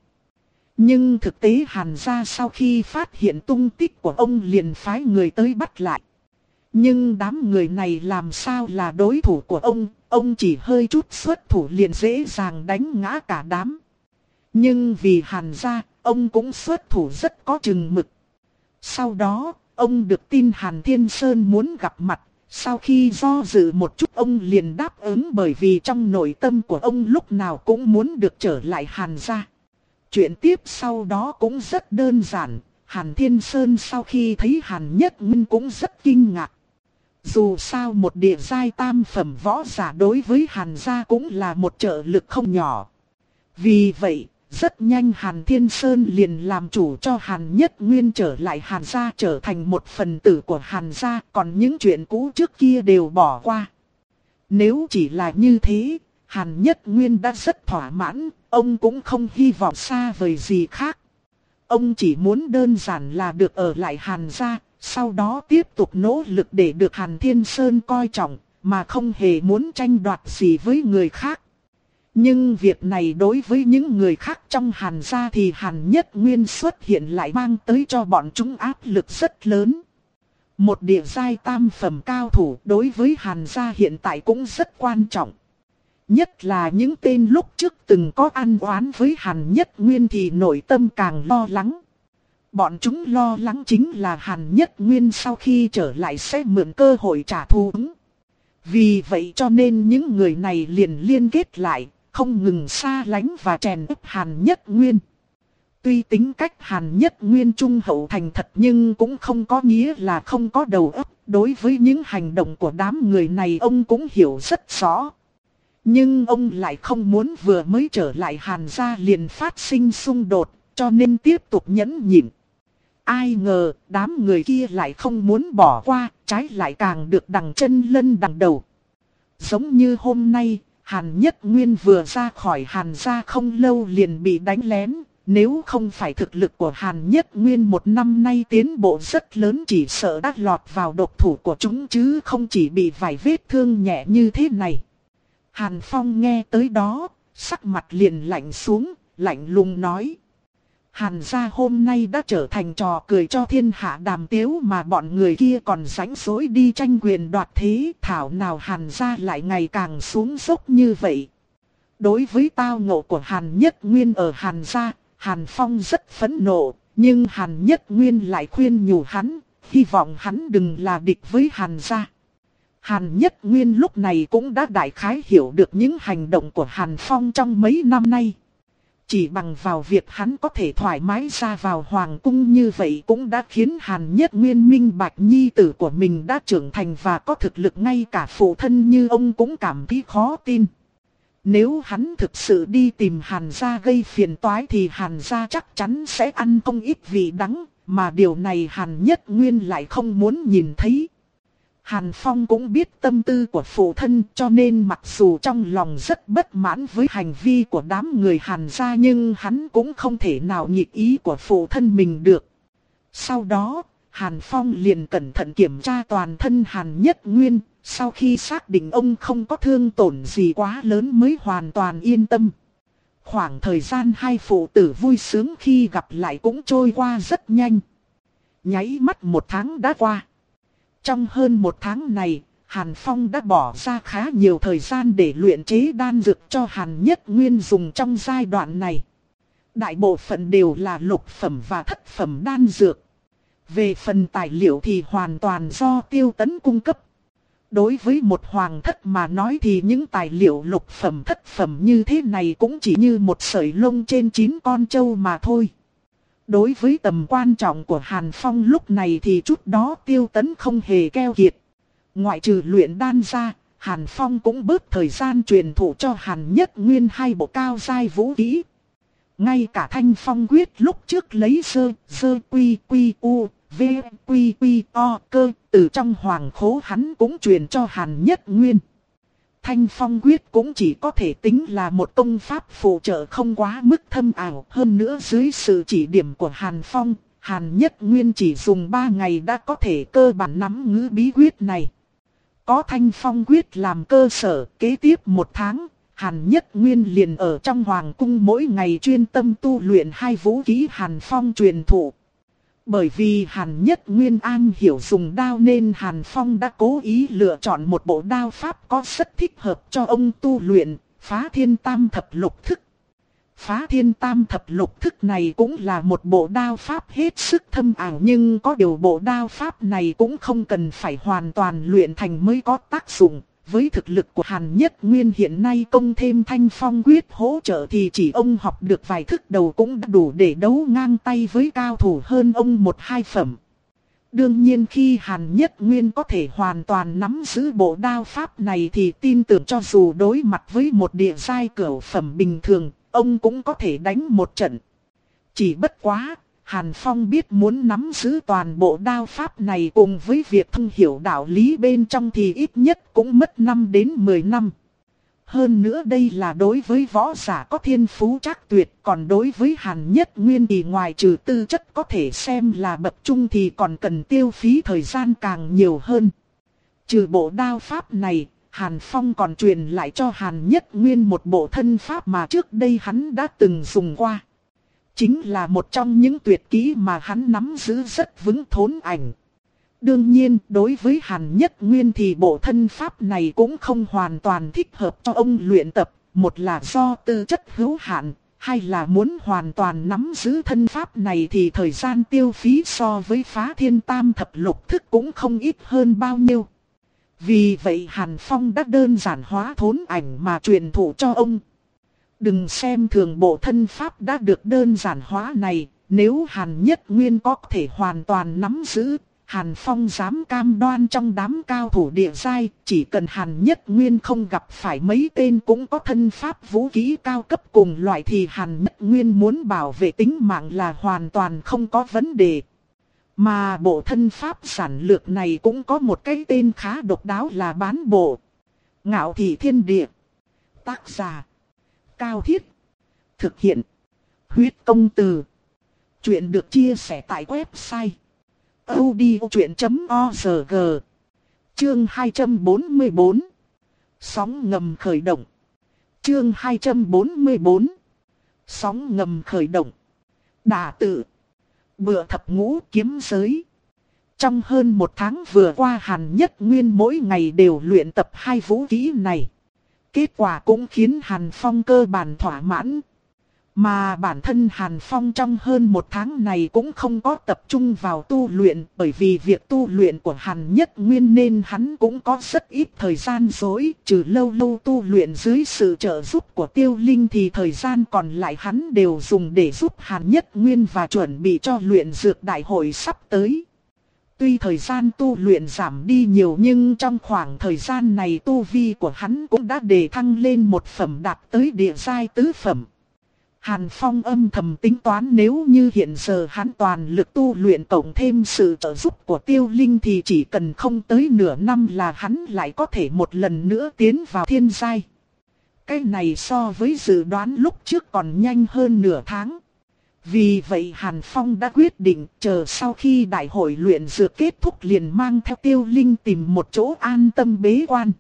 Nhưng thực tế Hàn gia sau khi phát hiện tung tích của ông liền phái người tới bắt lại. Nhưng đám người này làm sao là đối thủ của ông, ông chỉ hơi chút xuất thủ liền dễ dàng đánh ngã cả đám. Nhưng vì Hàn gia, ông cũng xuất thủ rất có chừng mực. Sau đó, ông được tin Hàn Thiên Sơn muốn gặp mặt, sau khi do dự một chút ông liền đáp ứng bởi vì trong nội tâm của ông lúc nào cũng muốn được trở lại Hàn gia. Chuyện tiếp sau đó cũng rất đơn giản, Hàn Thiên Sơn sau khi thấy Hàn Nhất Nguyên cũng rất kinh ngạc. Dù sao một địa giai tam phẩm võ giả đối với Hàn gia cũng là một trợ lực không nhỏ. Vì vậy, rất nhanh Hàn Thiên Sơn liền làm chủ cho Hàn Nhất Nguyên trở lại Hàn gia trở thành một phần tử của Hàn gia, còn những chuyện cũ trước kia đều bỏ qua. Nếu chỉ là như thế, Hàn Nhất Nguyên đã rất thỏa mãn, ông cũng không hy vọng xa vời gì khác. Ông chỉ muốn đơn giản là được ở lại Hàn gia, sau đó tiếp tục nỗ lực để được Hàn Thiên Sơn coi trọng, mà không hề muốn tranh đoạt gì với người khác. Nhưng việc này đối với những người khác trong Hàn gia thì Hàn Nhất Nguyên xuất hiện lại mang tới cho bọn chúng áp lực rất lớn. Một địa giai tam phẩm cao thủ đối với Hàn gia hiện tại cũng rất quan trọng. Nhất là những tên lúc trước từng có ăn oán với Hàn Nhất Nguyên thì nội tâm càng lo lắng. Bọn chúng lo lắng chính là Hàn Nhất Nguyên sau khi trở lại sẽ mượn cơ hội trả thù. Vì vậy cho nên những người này liền liên kết lại, không ngừng xa lánh và chèn ép Hàn Nhất Nguyên. Tuy tính cách Hàn Nhất Nguyên trung hậu thành thật nhưng cũng không có nghĩa là không có đầu óc. Đối với những hành động của đám người này ông cũng hiểu rất rõ. Nhưng ông lại không muốn vừa mới trở lại Hàn gia liền phát sinh xung đột, cho nên tiếp tục nhẫn nhịn. Ai ngờ đám người kia lại không muốn bỏ qua, trái lại càng được đằng chân lân đằng đầu. Giống như hôm nay, Hàn Nhất Nguyên vừa ra khỏi Hàn gia không lâu liền bị đánh lén. Nếu không phải thực lực của Hàn Nhất Nguyên một năm nay tiến bộ rất lớn chỉ sợ đã lọt vào độc thủ của chúng chứ không chỉ bị vài vết thương nhẹ như thế này. Hàn Phong nghe tới đó, sắc mặt liền lạnh xuống, lạnh lùng nói. Hàn gia hôm nay đã trở thành trò cười cho thiên hạ đàm tiếu mà bọn người kia còn rảnh rỗi đi tranh quyền đoạt thế. Thảo nào Hàn gia lại ngày càng xuống dốc như vậy. Đối với tao ngộ của Hàn Nhất Nguyên ở Hàn gia, Hàn Phong rất phẫn nộ, nhưng Hàn Nhất Nguyên lại khuyên nhủ hắn, hy vọng hắn đừng là địch với Hàn gia. Hàn Nhất Nguyên lúc này cũng đã đại khái hiểu được những hành động của Hàn Phong trong mấy năm nay. Chỉ bằng vào việc hắn có thể thoải mái ra vào hoàng cung như vậy cũng đã khiến Hàn Nhất Nguyên minh bạch nhi tử của mình đã trưởng thành và có thực lực, ngay cả phụ thân như ông cũng cảm thấy khó tin. Nếu hắn thực sự đi tìm Hàn gia gây phiền toái thì Hàn gia chắc chắn sẽ ăn không ít vị đắng, mà điều này Hàn Nhất Nguyên lại không muốn nhìn thấy. Hàn Phong cũng biết tâm tư của phụ thân cho nên mặc dù trong lòng rất bất mãn với hành vi của đám người Hàn gia nhưng hắn cũng không thể nào nghịch ý của phụ thân mình được. Sau đó, Hàn Phong liền cẩn thận kiểm tra toàn thân Hàn Nhất Nguyên, sau khi xác định ông không có thương tổn gì quá lớn mới hoàn toàn yên tâm. Khoảng thời gian hai phụ tử vui sướng khi gặp lại cũng trôi qua rất nhanh. Nháy mắt một tháng đã qua. Trong hơn một tháng này, Hàn Phong đã bỏ ra khá nhiều thời gian để luyện chế đan dược cho Hàn Nhất Nguyên dùng trong giai đoạn này. Đại bộ phận đều là lục phẩm và thất phẩm đan dược. Về phần tài liệu thì hoàn toàn do Tiêu Tấn cung cấp. Đối với một hoàng thất mà nói thì những tài liệu lục phẩm thất phẩm như thế này cũng chỉ như một sợi lông trên chín con trâu mà thôi. Đối với tầm quan trọng của Hàn Phong lúc này thì chút đó Tiêu Tấn không hề keo kiệt. Ngoại trừ luyện đan ra, Hàn Phong cũng bớt thời gian truyền thụ cho Hàn Nhất Nguyên hai bộ cao giai vũ kỹ. Ngay cả Thanh Phong quyết lúc trước lấy sơ, sơ quy quy u, v quy quy o cơ, từ trong hoàng khố hắn cũng truyền cho Hàn Nhất Nguyên. Thanh Phong quyết cũng chỉ có thể tính là một công pháp phụ trợ không quá mức thâm ảo. Hơn nữa dưới sự chỉ điểm của Hàn Phong, Hàn Nhất Nguyên chỉ dùng ba ngày đã có thể cơ bản nắm ngữ bí quyết này. Có Thanh Phong quyết làm cơ sở, kế tiếp một tháng, Hàn Nhất Nguyên liền ở trong hoàng cung mỗi ngày chuyên tâm tu luyện hai vũ kỹ Hàn Phong truyền thụ. Bởi vì Hàn Nhất Nguyên an hiểu dùng đao nên Hàn Phong đã cố ý lựa chọn một bộ đao pháp có rất thích hợp cho ông tu luyện, Phá Thiên Tam Thập Lục Thức. Phá Thiên Tam Thập Lục Thức này cũng là một bộ đao pháp hết sức thâm ảo, nhưng có điều bộ đao pháp này cũng không cần phải hoàn toàn luyện thành mới có tác dụng. Với thực lực của Hàn Nhất Nguyên hiện nay công thêm Thanh Phong quyết hỗ trợ thì chỉ ông học được vài thức đầu cũng đã đủ để đấu ngang tay với cao thủ hơn ông một hai phẩm. Đương nhiên khi Hàn Nhất Nguyên có thể hoàn toàn nắm giữ bộ đao pháp này thì tin tưởng cho dù đối mặt với một địa giai cửu phẩm bình thường, ông cũng có thể đánh một trận. Chỉ bất quá, Hàn Phong biết muốn nắm giữ toàn bộ đao pháp này cùng với việc thông hiểu đạo lý bên trong thì ít nhất cũng mất năm đến mười năm. Hơn nữa đây là đối với võ giả có thiên phú trác tuyệt, còn đối với Hàn Nhất Nguyên thì ngoài trừ tư chất có thể xem là bậc trung thì còn cần tiêu phí thời gian càng nhiều hơn. Trừ bộ đao pháp này, Hàn Phong còn truyền lại cho Hàn Nhất Nguyên một bộ thân pháp mà trước đây hắn đã từng dùng qua. Chính là một trong những tuyệt kỹ mà hắn nắm giữ rất vững thốn ảnh. Đương nhiên, đối với Hàn Nhất Nguyên thì bộ thân pháp này cũng không hoàn toàn thích hợp cho ông luyện tập. Một là do tư chất hữu hạn, hai là muốn hoàn toàn nắm giữ thân pháp này thì thời gian tiêu phí so với Phá Thiên Tam Thập Lục Thức cũng không ít hơn bao nhiêu. Vì vậy Hàn Phong đã đơn giản hóa thốn ảnh mà truyền thụ cho ông. Đừng xem thường bộ thân pháp đã được đơn giản hóa này, nếu Hàn Nhất Nguyên có thể hoàn toàn nắm giữ, Hàn Phong dám cam đoan trong đám cao thủ địa giai, chỉ cần Hàn Nhất Nguyên không gặp phải mấy tên cũng có thân pháp vũ khí cao cấp cùng loại thì Hàn Nhất Nguyên muốn bảo vệ tính mạng là hoàn toàn không có vấn đề. Mà bộ thân pháp giản lược này cũng có một cái tên khá độc đáo là bán bộ. Ngạo Thị Thiên Địa. Tác giả Cao Thiết. Thực hiện Huyết Công Từ. Chuyện được chia sẻ tại website audiochuyện chấm org. Chương hai trăm bốn mươi bốn. Sóng ngầm khởi động. Chương hai trăm bốn mươi bốn. Sóng ngầm khởi động. Đả tự. Bựa thập ngũ kiếm giới. Trong hơn một tháng vừa qua Hàn Nhất Nguyên mỗi ngày đều luyện tập hai vũ kỹ này. Kết quả cũng khiến Hàn Phong cơ bản thỏa mãn. Mà bản thân Hàn Phong trong hơn một tháng này cũng không có tập trung vào tu luyện, bởi vì việc tu luyện của Hàn Nhất Nguyên nên hắn cũng có rất ít thời gian rỗi, trừ lâu lâu tu luyện dưới sự trợ giúp của Tiêu Linh thì thời gian còn lại hắn đều dùng để giúp Hàn Nhất Nguyên và chuẩn bị cho luyện dược đại hội sắp tới. Tuy thời gian tu luyện giảm đi nhiều nhưng trong khoảng thời gian này tu vi của hắn cũng đã đề thăng lên một phẩm đạt tới địa giai tứ phẩm. Hàn Phong âm thầm tính toán nếu như hiện giờ hắn toàn lực tu luyện cộng thêm sự trợ giúp của Tiêu Linh thì chỉ cần không tới nửa năm là hắn lại có thể một lần nữa tiến vào thiên giai. Cái này so với dự đoán lúc trước còn nhanh hơn nửa tháng. Vì vậy Hàn Phong đã quyết định chờ sau khi đại hội luyện dược kết thúc liền mang theo Tiêu Linh tìm một chỗ an tâm bế quan.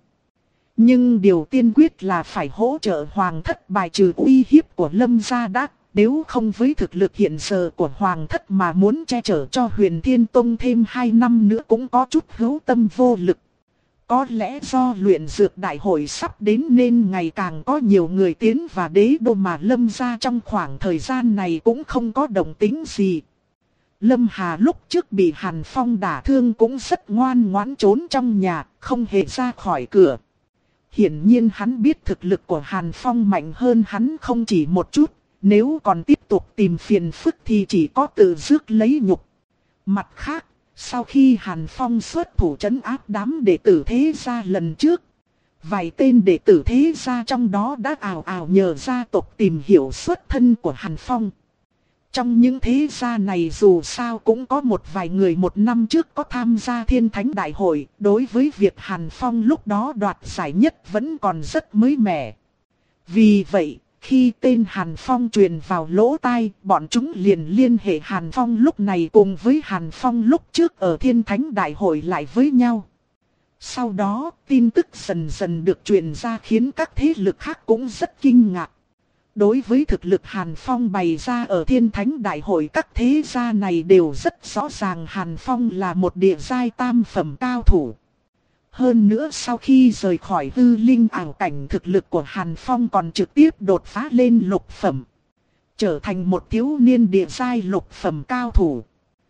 Nhưng điều tiên quyết là phải hỗ trợ Hoàng thất bài trừ uy hiếp của Lâm gia đã, nếu không với thực lực hiện giờ của Hoàng thất mà muốn che chở cho Huyền Thiên Tông thêm hai năm nữa cũng có chút hữu tâm vô lực. Có lẽ do luyện dược đại hội sắp đến nên ngày càng có nhiều người tiến vào đế đô mà Lâm gia trong khoảng thời gian này cũng không có động tĩnh gì. Lâm Hà lúc trước bị Hàn Phong đả thương cũng rất ngoan ngoãn trốn trong nhà, không hề ra khỏi cửa. Hiển nhiên hắn biết thực lực của Hàn Phong mạnh hơn hắn không chỉ một chút, nếu còn tiếp tục tìm phiền phức thì chỉ có tự rước lấy nhục. Mặt khác, sau khi Hàn Phong xuất thủ trấn áp đám đệ tử thế gia lần trước, vài tên đệ tử thế gia trong đó đã ào ào nhờ gia tộc tìm hiểu xuất thân của Hàn Phong. Trong những thế gia này dù sao cũng có một vài người một năm trước có tham gia Thiên Thánh Đại hội, đối với việc Hàn Phong lúc đó đoạt giải nhất vẫn còn rất mới mẻ. Vì vậy, khi tên Hàn Phong truyền vào lỗ tai, bọn chúng liền liên hệ Hàn Phong lúc này cùng với Hàn Phong lúc trước ở Thiên Thánh Đại hội lại với nhau. Sau đó, tin tức dần dần được truyền ra khiến các thế lực khác cũng rất kinh ngạc. Đối với thực lực Hàn Phong bày ra ở Thiên Thánh Đại hội, các thế gia này đều rất rõ ràng Hàn Phong là một địa giai tam phẩm cao thủ. Hơn nữa sau khi rời khỏi hư linh ảo cảnh, thực lực của Hàn Phong còn trực tiếp đột phá lên lục phẩm, trở thành một thiếu niên địa giai lục phẩm cao thủ.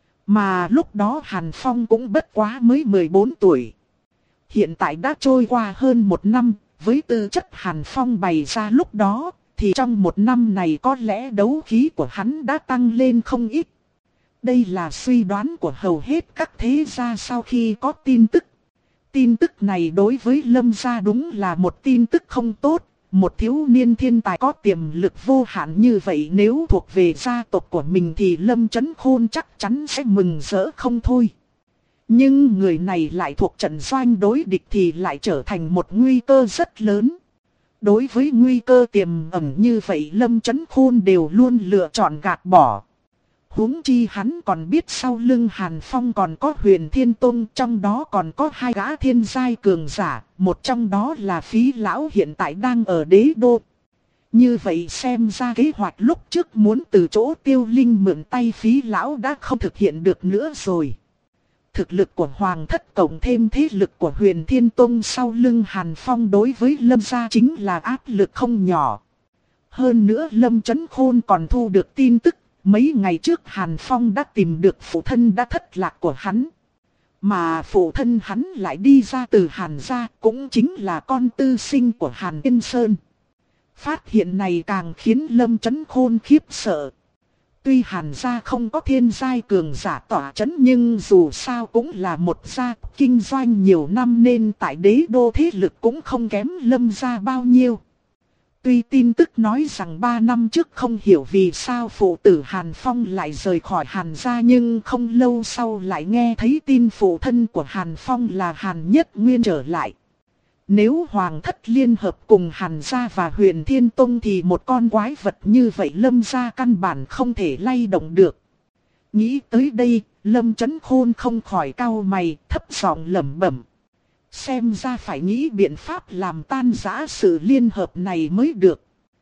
Mà lúc đó Hàn Phong cũng bất quá mới mười bốn tuổi. Hiện tại đã trôi qua hơn một năm, với tư chất Hàn Phong bày ra lúc đó, thì trong một năm này có lẽ đấu khí của hắn đã tăng lên không ít. Đây là suy đoán của hầu hết các thế gia sau khi có tin tức. Tin tức này đối với Lâm gia đúng là một tin tức không tốt. Một thiếu niên thiên tài có tiềm lực vô hạn như vậy nếu thuộc về gia tộc của mình thì Lâm Chấn Khôn chắc chắn sẽ mừng rỡ không thôi. Nhưng người này lại thuộc trận doanh đối địch thì lại trở thành một nguy cơ rất lớn. Đối với nguy cơ tiềm ẩn như vậy Lâm Chấn Khôn đều luôn lựa chọn gạt bỏ. Huống chi hắn còn biết sau lưng Hàn Phong còn có Huyền Thiên Tông, trong đó còn có hai gã thiên giai cường giả, một trong đó là Phí Lão hiện tại đang ở đế đô. Như vậy xem ra kế hoạch lúc trước muốn từ chỗ Tiêu Linh mượn tay Phí Lão đã không thực hiện được nữa rồi. Thực lực của Hoàng Thất cộng thêm thế lực của Huyền Thiên Tông sau lưng Hàn Phong đối với Lâm gia chính là áp lực không nhỏ. Hơn nữa Lâm Chấn Khôn còn thu được tin tức, mấy ngày trước Hàn Phong đã tìm được phụ thân đã thất lạc của hắn. Mà phụ thân hắn lại đi ra từ Hàn gia, cũng chính là con tư sinh của Hàn Yên Sơn. Phát hiện này càng khiến Lâm Chấn Khôn khiếp sợ. Tuy Hàn gia không có thiên giai cường giả tỏa chấn nhưng dù sao cũng là một gia kinh doanh nhiều năm nên tại đế đô thế lực cũng không kém Lâm gia bao nhiêu. Tuy tin tức nói rằng ba năm trước không hiểu vì sao phụ tử Hàn Phong lại rời khỏi Hàn gia nhưng không lâu sau lại nghe thấy tin phụ thân của Hàn Phong là Hàn Nhất Nguyên trở lại. Nếu Hoàng Thất liên hợp cùng Hàn gia và Huyền Thiên Tông thì một con quái vật như vậy Lâm gia căn bản không thể lay động được. Nghĩ tới đây, Lâm Chấn Khôn không khỏi cau mày, thấp giọng lẩm bẩm. Xem ra phải nghĩ biện pháp làm tan rã sự liên hợp này mới được.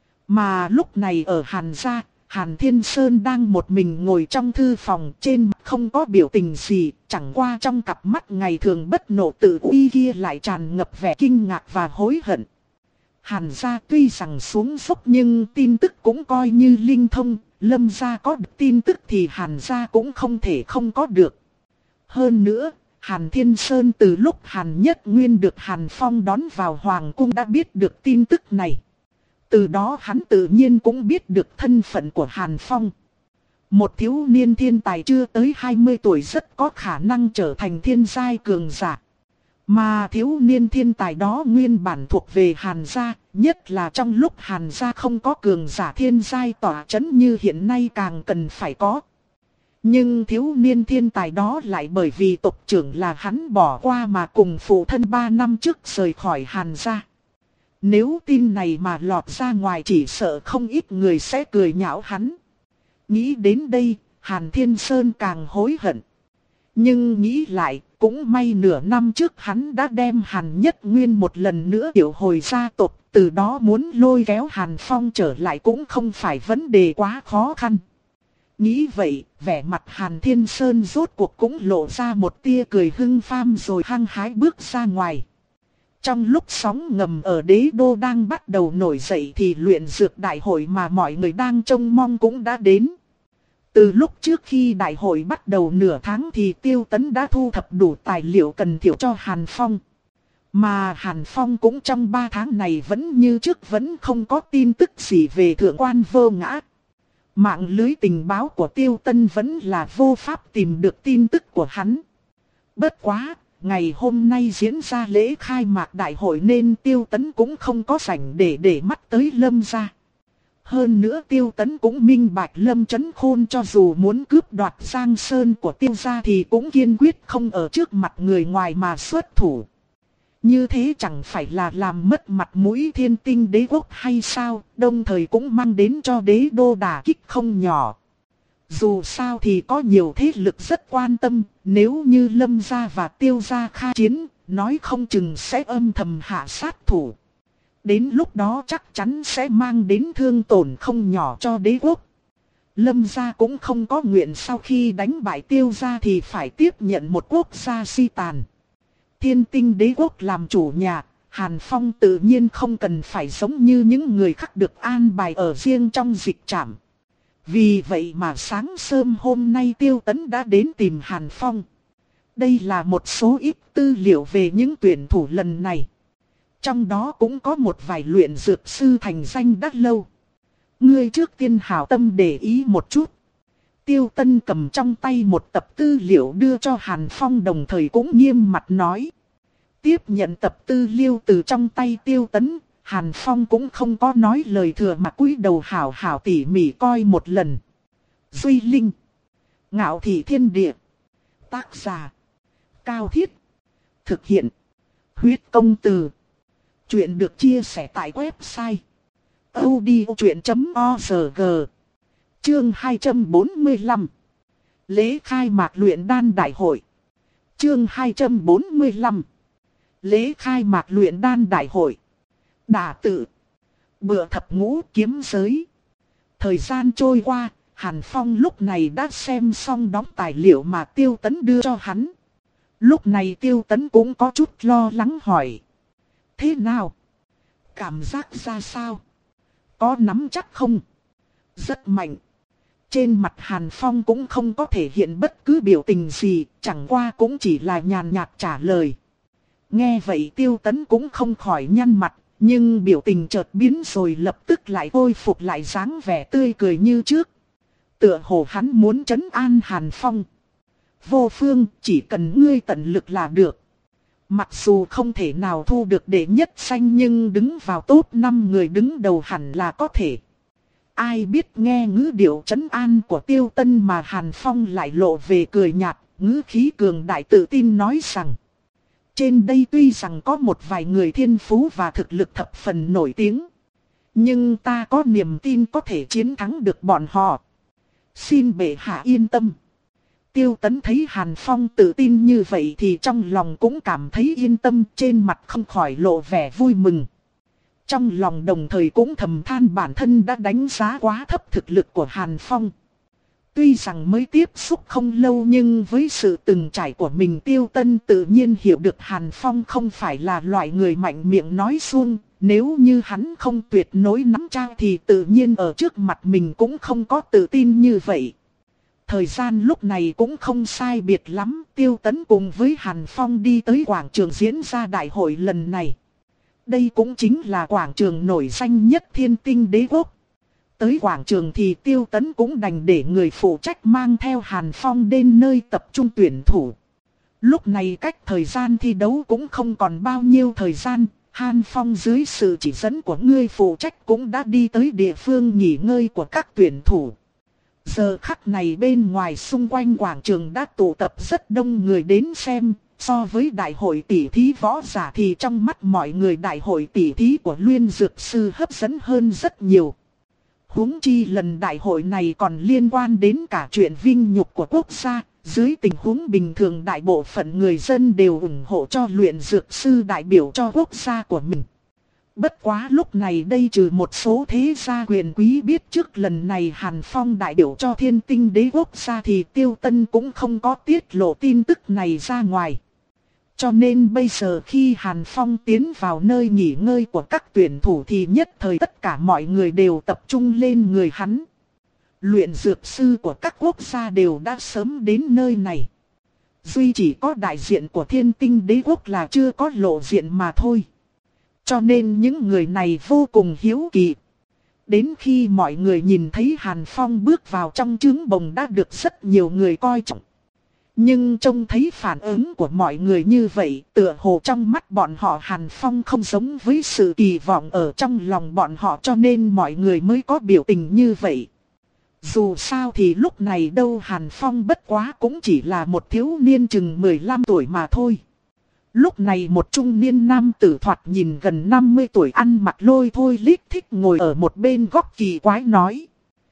Mà lúc này ở Hàn gia, Hàn Thiên Sơn đang một mình ngồi trong thư phòng, trên mặt không có biểu tình gì, chẳng qua trong cặp mắt ngày thường bất nộ tự uy kia lại tràn ngập vẻ kinh ngạc và hối hận. Hàn gia tuy rằng xuống dốc nhưng tin tức cũng coi như linh thông, Lâm gia có được tin tức thì Hàn gia cũng không thể không có được. Hơn nữa, Hàn Thiên Sơn từ lúc Hàn Nhất Nguyên được Hàn Phong đón vào Hoàng cung đã biết được tin tức này. Từ đó hắn tự nhiên cũng biết được thân phận của Hàn Phong. Một thiếu niên thiên tài chưa tới hai mươi tuổi rất có khả năng trở thành thiên giai cường giả. Mà thiếu niên thiên tài đó nguyên bản thuộc về Hàn gia, nhất là trong lúc Hàn gia không có cường giả thiên giai tỏa chấn như hiện nay càng cần phải có. Nhưng thiếu niên thiên tài đó lại bởi vì tộc trưởng là hắn bỏ qua mà cùng phụ thân ba năm trước rời khỏi Hàn gia. Nếu tin này mà lọt ra ngoài chỉ sợ không ít người sẽ cười nhạo hắn. Nghĩ đến đây, Hàn Thiên Sơn càng hối hận. Nhưng nghĩ lại, cũng may nửa năm trước hắn đã đem Hàn Nhất Nguyên một lần nữa triệu hồi gia tộc, từ đó muốn lôi kéo Hàn Phong trở lại cũng không phải vấn đề quá khó khăn. Nghĩ vậy, vẻ mặt Hàn Thiên Sơn rốt cuộc cũng lộ ra một tia cười hưng pham rồi hăng hái bước ra ngoài. Trong lúc sóng ngầm ở đế đô đang bắt đầu nổi dậy thì luyện dược đại hội mà mọi người đang trông mong cũng đã đến. Từ lúc trước khi đại hội bắt đầu nửa tháng thì Tiêu Tấn đã thu thập đủ tài liệu cần thiết cho Hàn Phong. Mà Hàn Phong cũng trong ba tháng này vẫn như trước vẫn không có tin tức gì về thượng quan Vô Ngã. Mạng lưới tình báo của Tiêu Tấn vẫn là vô pháp tìm được tin tức của hắn. Bất quá, ngày hôm nay diễn ra lễ khai mạc đại hội nên Tiêu Tấn cũng không có rảnh để để mắt tới Lâm gia. Hơn nữa Tiêu Tấn cũng minh bạch Lâm Chấn Khôn cho dù muốn cướp đoạt Giang Sơn của Tiêu gia thì cũng kiên quyết không ở trước mặt người ngoài mà xuất thủ. Như thế chẳng phải là làm mất mặt mũi Thiên Tinh Đế quốc hay sao, đồng thời cũng mang đến cho đế đô đả kích không nhỏ. Dù sao thì có nhiều thế lực rất quan tâm, nếu như Lâm gia và Tiêu gia khai chiến, nói không chừng sẽ âm thầm hạ sát thủ. Đến lúc đó chắc chắn sẽ mang đến thương tổn không nhỏ cho đế quốc. Lâm gia cũng không có nguyện sau khi đánh bại Tiêu gia thì phải tiếp nhận một quốc gia suy tàn. Thiên Tinh Đế quốc làm chủ nhà, Hàn Phong tự nhiên không cần phải giống như những người khác được an bài ở riêng trong dịch trạm. Vì vậy mà sáng sớm hôm nay Tiêu Tấn đã đến tìm Hàn Phong. Đây là một số ít tư liệu về những tuyển thủ lần này. Trong đó cũng có một vài luyện dược sư thành danh đã lâu. Ngươi trước tiên hảo tâm để ý một chút. Tiêu Tấn cầm trong tay một tập tư liệu đưa cho Hàn Phong, đồng thời cũng nghiêm mặt nói. Tiếp nhận tập tư liệu từ trong tay Tiêu Tấn, Hàn Phong cũng không có nói lời thừa mà cúi đầu hảo hảo tỉ mỉ coi một lần. Duy Linh, Ngạo Thị Thiên Địa. Tác giả Cao Thiết. Thực hiện Huyết Công Từ. Chuyện được chia sẻ tại website audiochuyện chấm org. Chương hai trăm bốn mươi lăm. Lễ khai mạc luyện đan đại hội. Chương hai trăm bốn mươi lăm. Lễ khai mạc luyện đan đại hội. Đả tự. Bữa thập ngũ kiếm giới. Thời gian trôi qua, Hàn Phong lúc này đã xem xong đóng tài liệu mà Tiêu Tấn đưa cho hắn. Lúc này Tiêu Tấn cũng có chút lo lắng hỏi. Thế nào? Cảm giác ra sao? Có nắm chắc không? Rất mạnh. Trên mặt Hàn Phong cũng không có thể hiện bất cứ biểu tình gì, chẳng qua cũng chỉ là nhàn nhạt trả lời. Nghe vậy Tiêu Tấn cũng không khỏi nhăn mặt, nhưng biểu tình chợt biến rồi lập tức lại khôi phục lại dáng vẻ tươi cười như trước. Tựa hồ hắn muốn trấn an Hàn Phong. Vô Phương, chỉ cần ngươi tận lực là được. Mặc dù không thể nào thu được đệ nhất danh nhưng đứng vào top năm người đứng đầu hẳn là có thể. Ai biết nghe ngữ điệu trấn an của Tiêu Tấn mà Hàn Phong lại lộ về cười nhạt, ngữ khí cường đại tự tin nói rằng. Trên đây tuy rằng có một vài người thiên phú và thực lực thập phần nổi tiếng. Nhưng ta có niềm tin có thể chiến thắng được bọn họ. Xin bệ hạ yên tâm. Tiêu Tấn thấy Hàn Phong tự tin như vậy thì trong lòng cũng cảm thấy yên tâm, trên mặt không khỏi lộ vẻ vui mừng. Trong lòng đồng thời cũng thầm than bản thân đã đánh giá quá thấp thực lực của Hàn Phong. Tuy rằng mới tiếp xúc không lâu nhưng với sự từng trải của mình Tiêu Tấn tự nhiên hiểu được Hàn Phong không phải là loại người mạnh miệng nói suông. Nếu như hắn không tuyệt đối nắm chắc thì tự nhiên ở trước mặt mình cũng không có tự tin như vậy. Thời gian lúc này cũng không sai biệt lắm, Tiêu Tấn cùng với Hàn Phong đi tới quảng trường diễn ra đại hội lần này. Đây cũng chính là quảng trường nổi danh nhất Thiên Tinh Đế quốc. Tới quảng trường thì Tiêu Tấn cũng đành để người phụ trách mang theo Hàn Phong đến nơi tập trung tuyển thủ. Lúc này cách thời gian thi đấu cũng không còn bao nhiêu thời gian, Hàn Phong dưới sự chỉ dẫn của người phụ trách cũng đã đi tới địa phương nghỉ ngơi của các tuyển thủ. Giờ khắc này bên ngoài xung quanh quảng trường đã tụ tập rất đông người đến xem, so với đại hội tỷ thí võ giả thì trong mắt mọi người đại hội tỷ thí của Luyện Dược Sư hấp dẫn hơn rất nhiều. Huống chi lần đại hội này còn liên quan đến cả chuyện vinh nhục của quốc gia, dưới tình huống bình thường đại bộ phận người dân đều ủng hộ cho Luyện Dược Sư đại biểu cho quốc gia của mình. Bất quá lúc này đây trừ một số thế gia quyền quý biết trước lần này Hàn Phong đại biểu cho Thiên Tinh Đế quốc gia thì Tiêu Tấn cũng không có tiết lộ tin tức này ra ngoài. Cho nên bây giờ khi Hàn Phong tiến vào nơi nghỉ ngơi của các tuyển thủ thì nhất thời tất cả mọi người đều tập trung lên người hắn. Luyện dược sư của các quốc gia đều đã sớm đến nơi này. Duy chỉ có đại diện của Thiên Tinh Đế Quốc là chưa có lộ diện mà thôi. Cho nên những người này vô cùng hiếu kỳ. Đến khi mọi người nhìn thấy Hàn Phong bước vào trong trướng bồng đã được rất nhiều người coi trọng. Nhưng trông thấy phản ứng của mọi người như vậy, tựa hồ trong mắt bọn họ Hàn Phong không giống với sự kỳ vọng ở trong lòng bọn họ, cho nên mọi người mới có biểu tình như vậy. Dù sao thì lúc này đâu Hàn Phong bất quá cũng chỉ là một thiếu niên chừng mười lăm tuổi mà thôi. Lúc này một trung niên nam tử thoạt nhìn gần năm mươi tuổi ăn mặc lôi thôi lít thích ngồi ở một bên góc kỳ quái nói.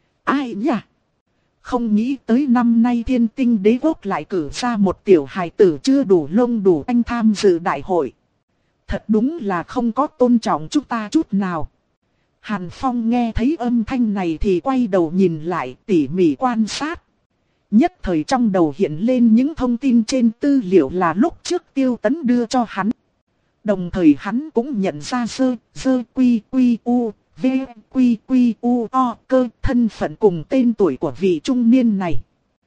Ai nhỉ? Không nghĩ tới năm nay Thiên Tinh Đế Quốc lại cử ra một tiểu hài tử chưa đủ lông đủ anh tham dự đại hội. Thật đúng là không có tôn trọng chúng ta chút nào. Hàn Phong nghe thấy âm thanh này thì quay đầu nhìn lại tỉ mỉ quan sát. Nhất thời trong đầu hiện lên những thông tin trên tư liệu là lúc trước Tiêu Tấn đưa cho hắn. Đồng thời hắn cũng nhận ra sơ, sơ quy quy u, v quy quy u o cơ thân phận cùng tên tuổi của vị trung niên này.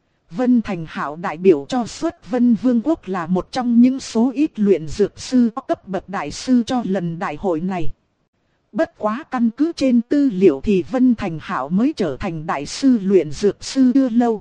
Vân Thành Hạo đại biểu cho xuất Vân Vương quốc là một trong những số ít luyện dược sư có cấp bậc đại sư cho lần đại hội này. Bất quá căn cứ trên tư liệu thì Vân Thành Hạo mới trở thành đại sư luyện dược sư chưa lâu.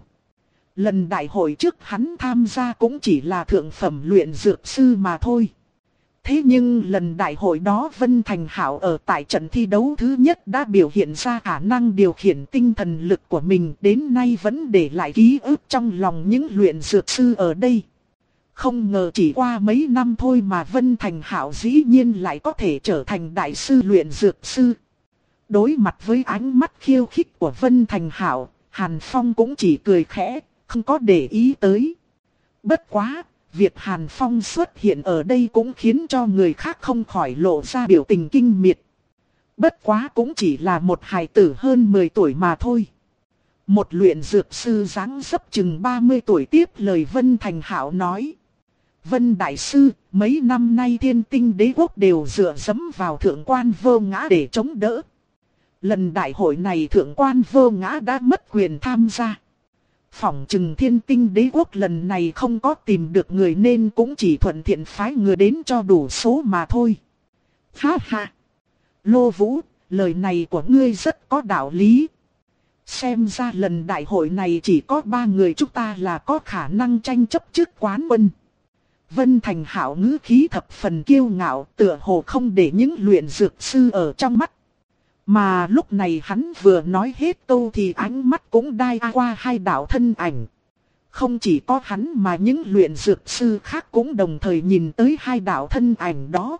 Lần đại hội trước hắn tham gia cũng chỉ là thượng phẩm luyện dược sư mà thôi. Thế nhưng lần đại hội đó Vân Thành Hạo ở tại trận thi đấu thứ nhất đã biểu hiện ra khả năng điều khiển tinh thần lực của mình, đến nay vẫn để lại ký ức trong lòng những luyện dược sư ở đây. Không ngờ chỉ qua mấy năm thôi mà Vân Thành Hạo dĩ nhiên lại có thể trở thành đại sư luyện dược sư. Đối mặt với ánh mắt khiêu khích của Vân Thành Hạo, Hàn Phong cũng chỉ cười khẽ, không có để ý tới. Bất quá, việc Hàn Phong xuất hiện ở đây cũng khiến cho người khác không khỏi lộ ra biểu tình kinh miệt. Bất quá cũng chỉ là một hài tử hơn mười tuổi mà thôi. Một luyện dược sư dáng dấp chừng ba mươi tuổi tiếp lời Vân Thành Hạo nói. Vân Đại Sư, mấy năm nay Thiên Tinh Đế Quốc đều dựa dẫm vào Thượng Quan Vô Ngã để chống đỡ. Lần đại hội này Thượng Quan Vô Ngã đã mất quyền tham gia. Phỏng chừng Thiên Tinh Đế Quốc lần này không có tìm được người nên cũng chỉ thuận tiện phái người đến cho đủ số mà thôi. Ha ha! Lô Vũ, lời này của ngươi rất có đạo lý. Xem ra lần đại hội này chỉ có ba người chúng ta là có khả năng tranh chấp chức quán quân. Vân Thành Hạo ngữ khí thập phần kiêu ngạo, tựa hồ không để những luyện dược sư ở trong mắt. Mà lúc này hắn vừa nói hết câu thì ánh mắt cũng đai qua hai đạo thân ảnh. Không chỉ có hắn mà những luyện dược sư khác cũng đồng thời nhìn tới hai đạo thân ảnh đó.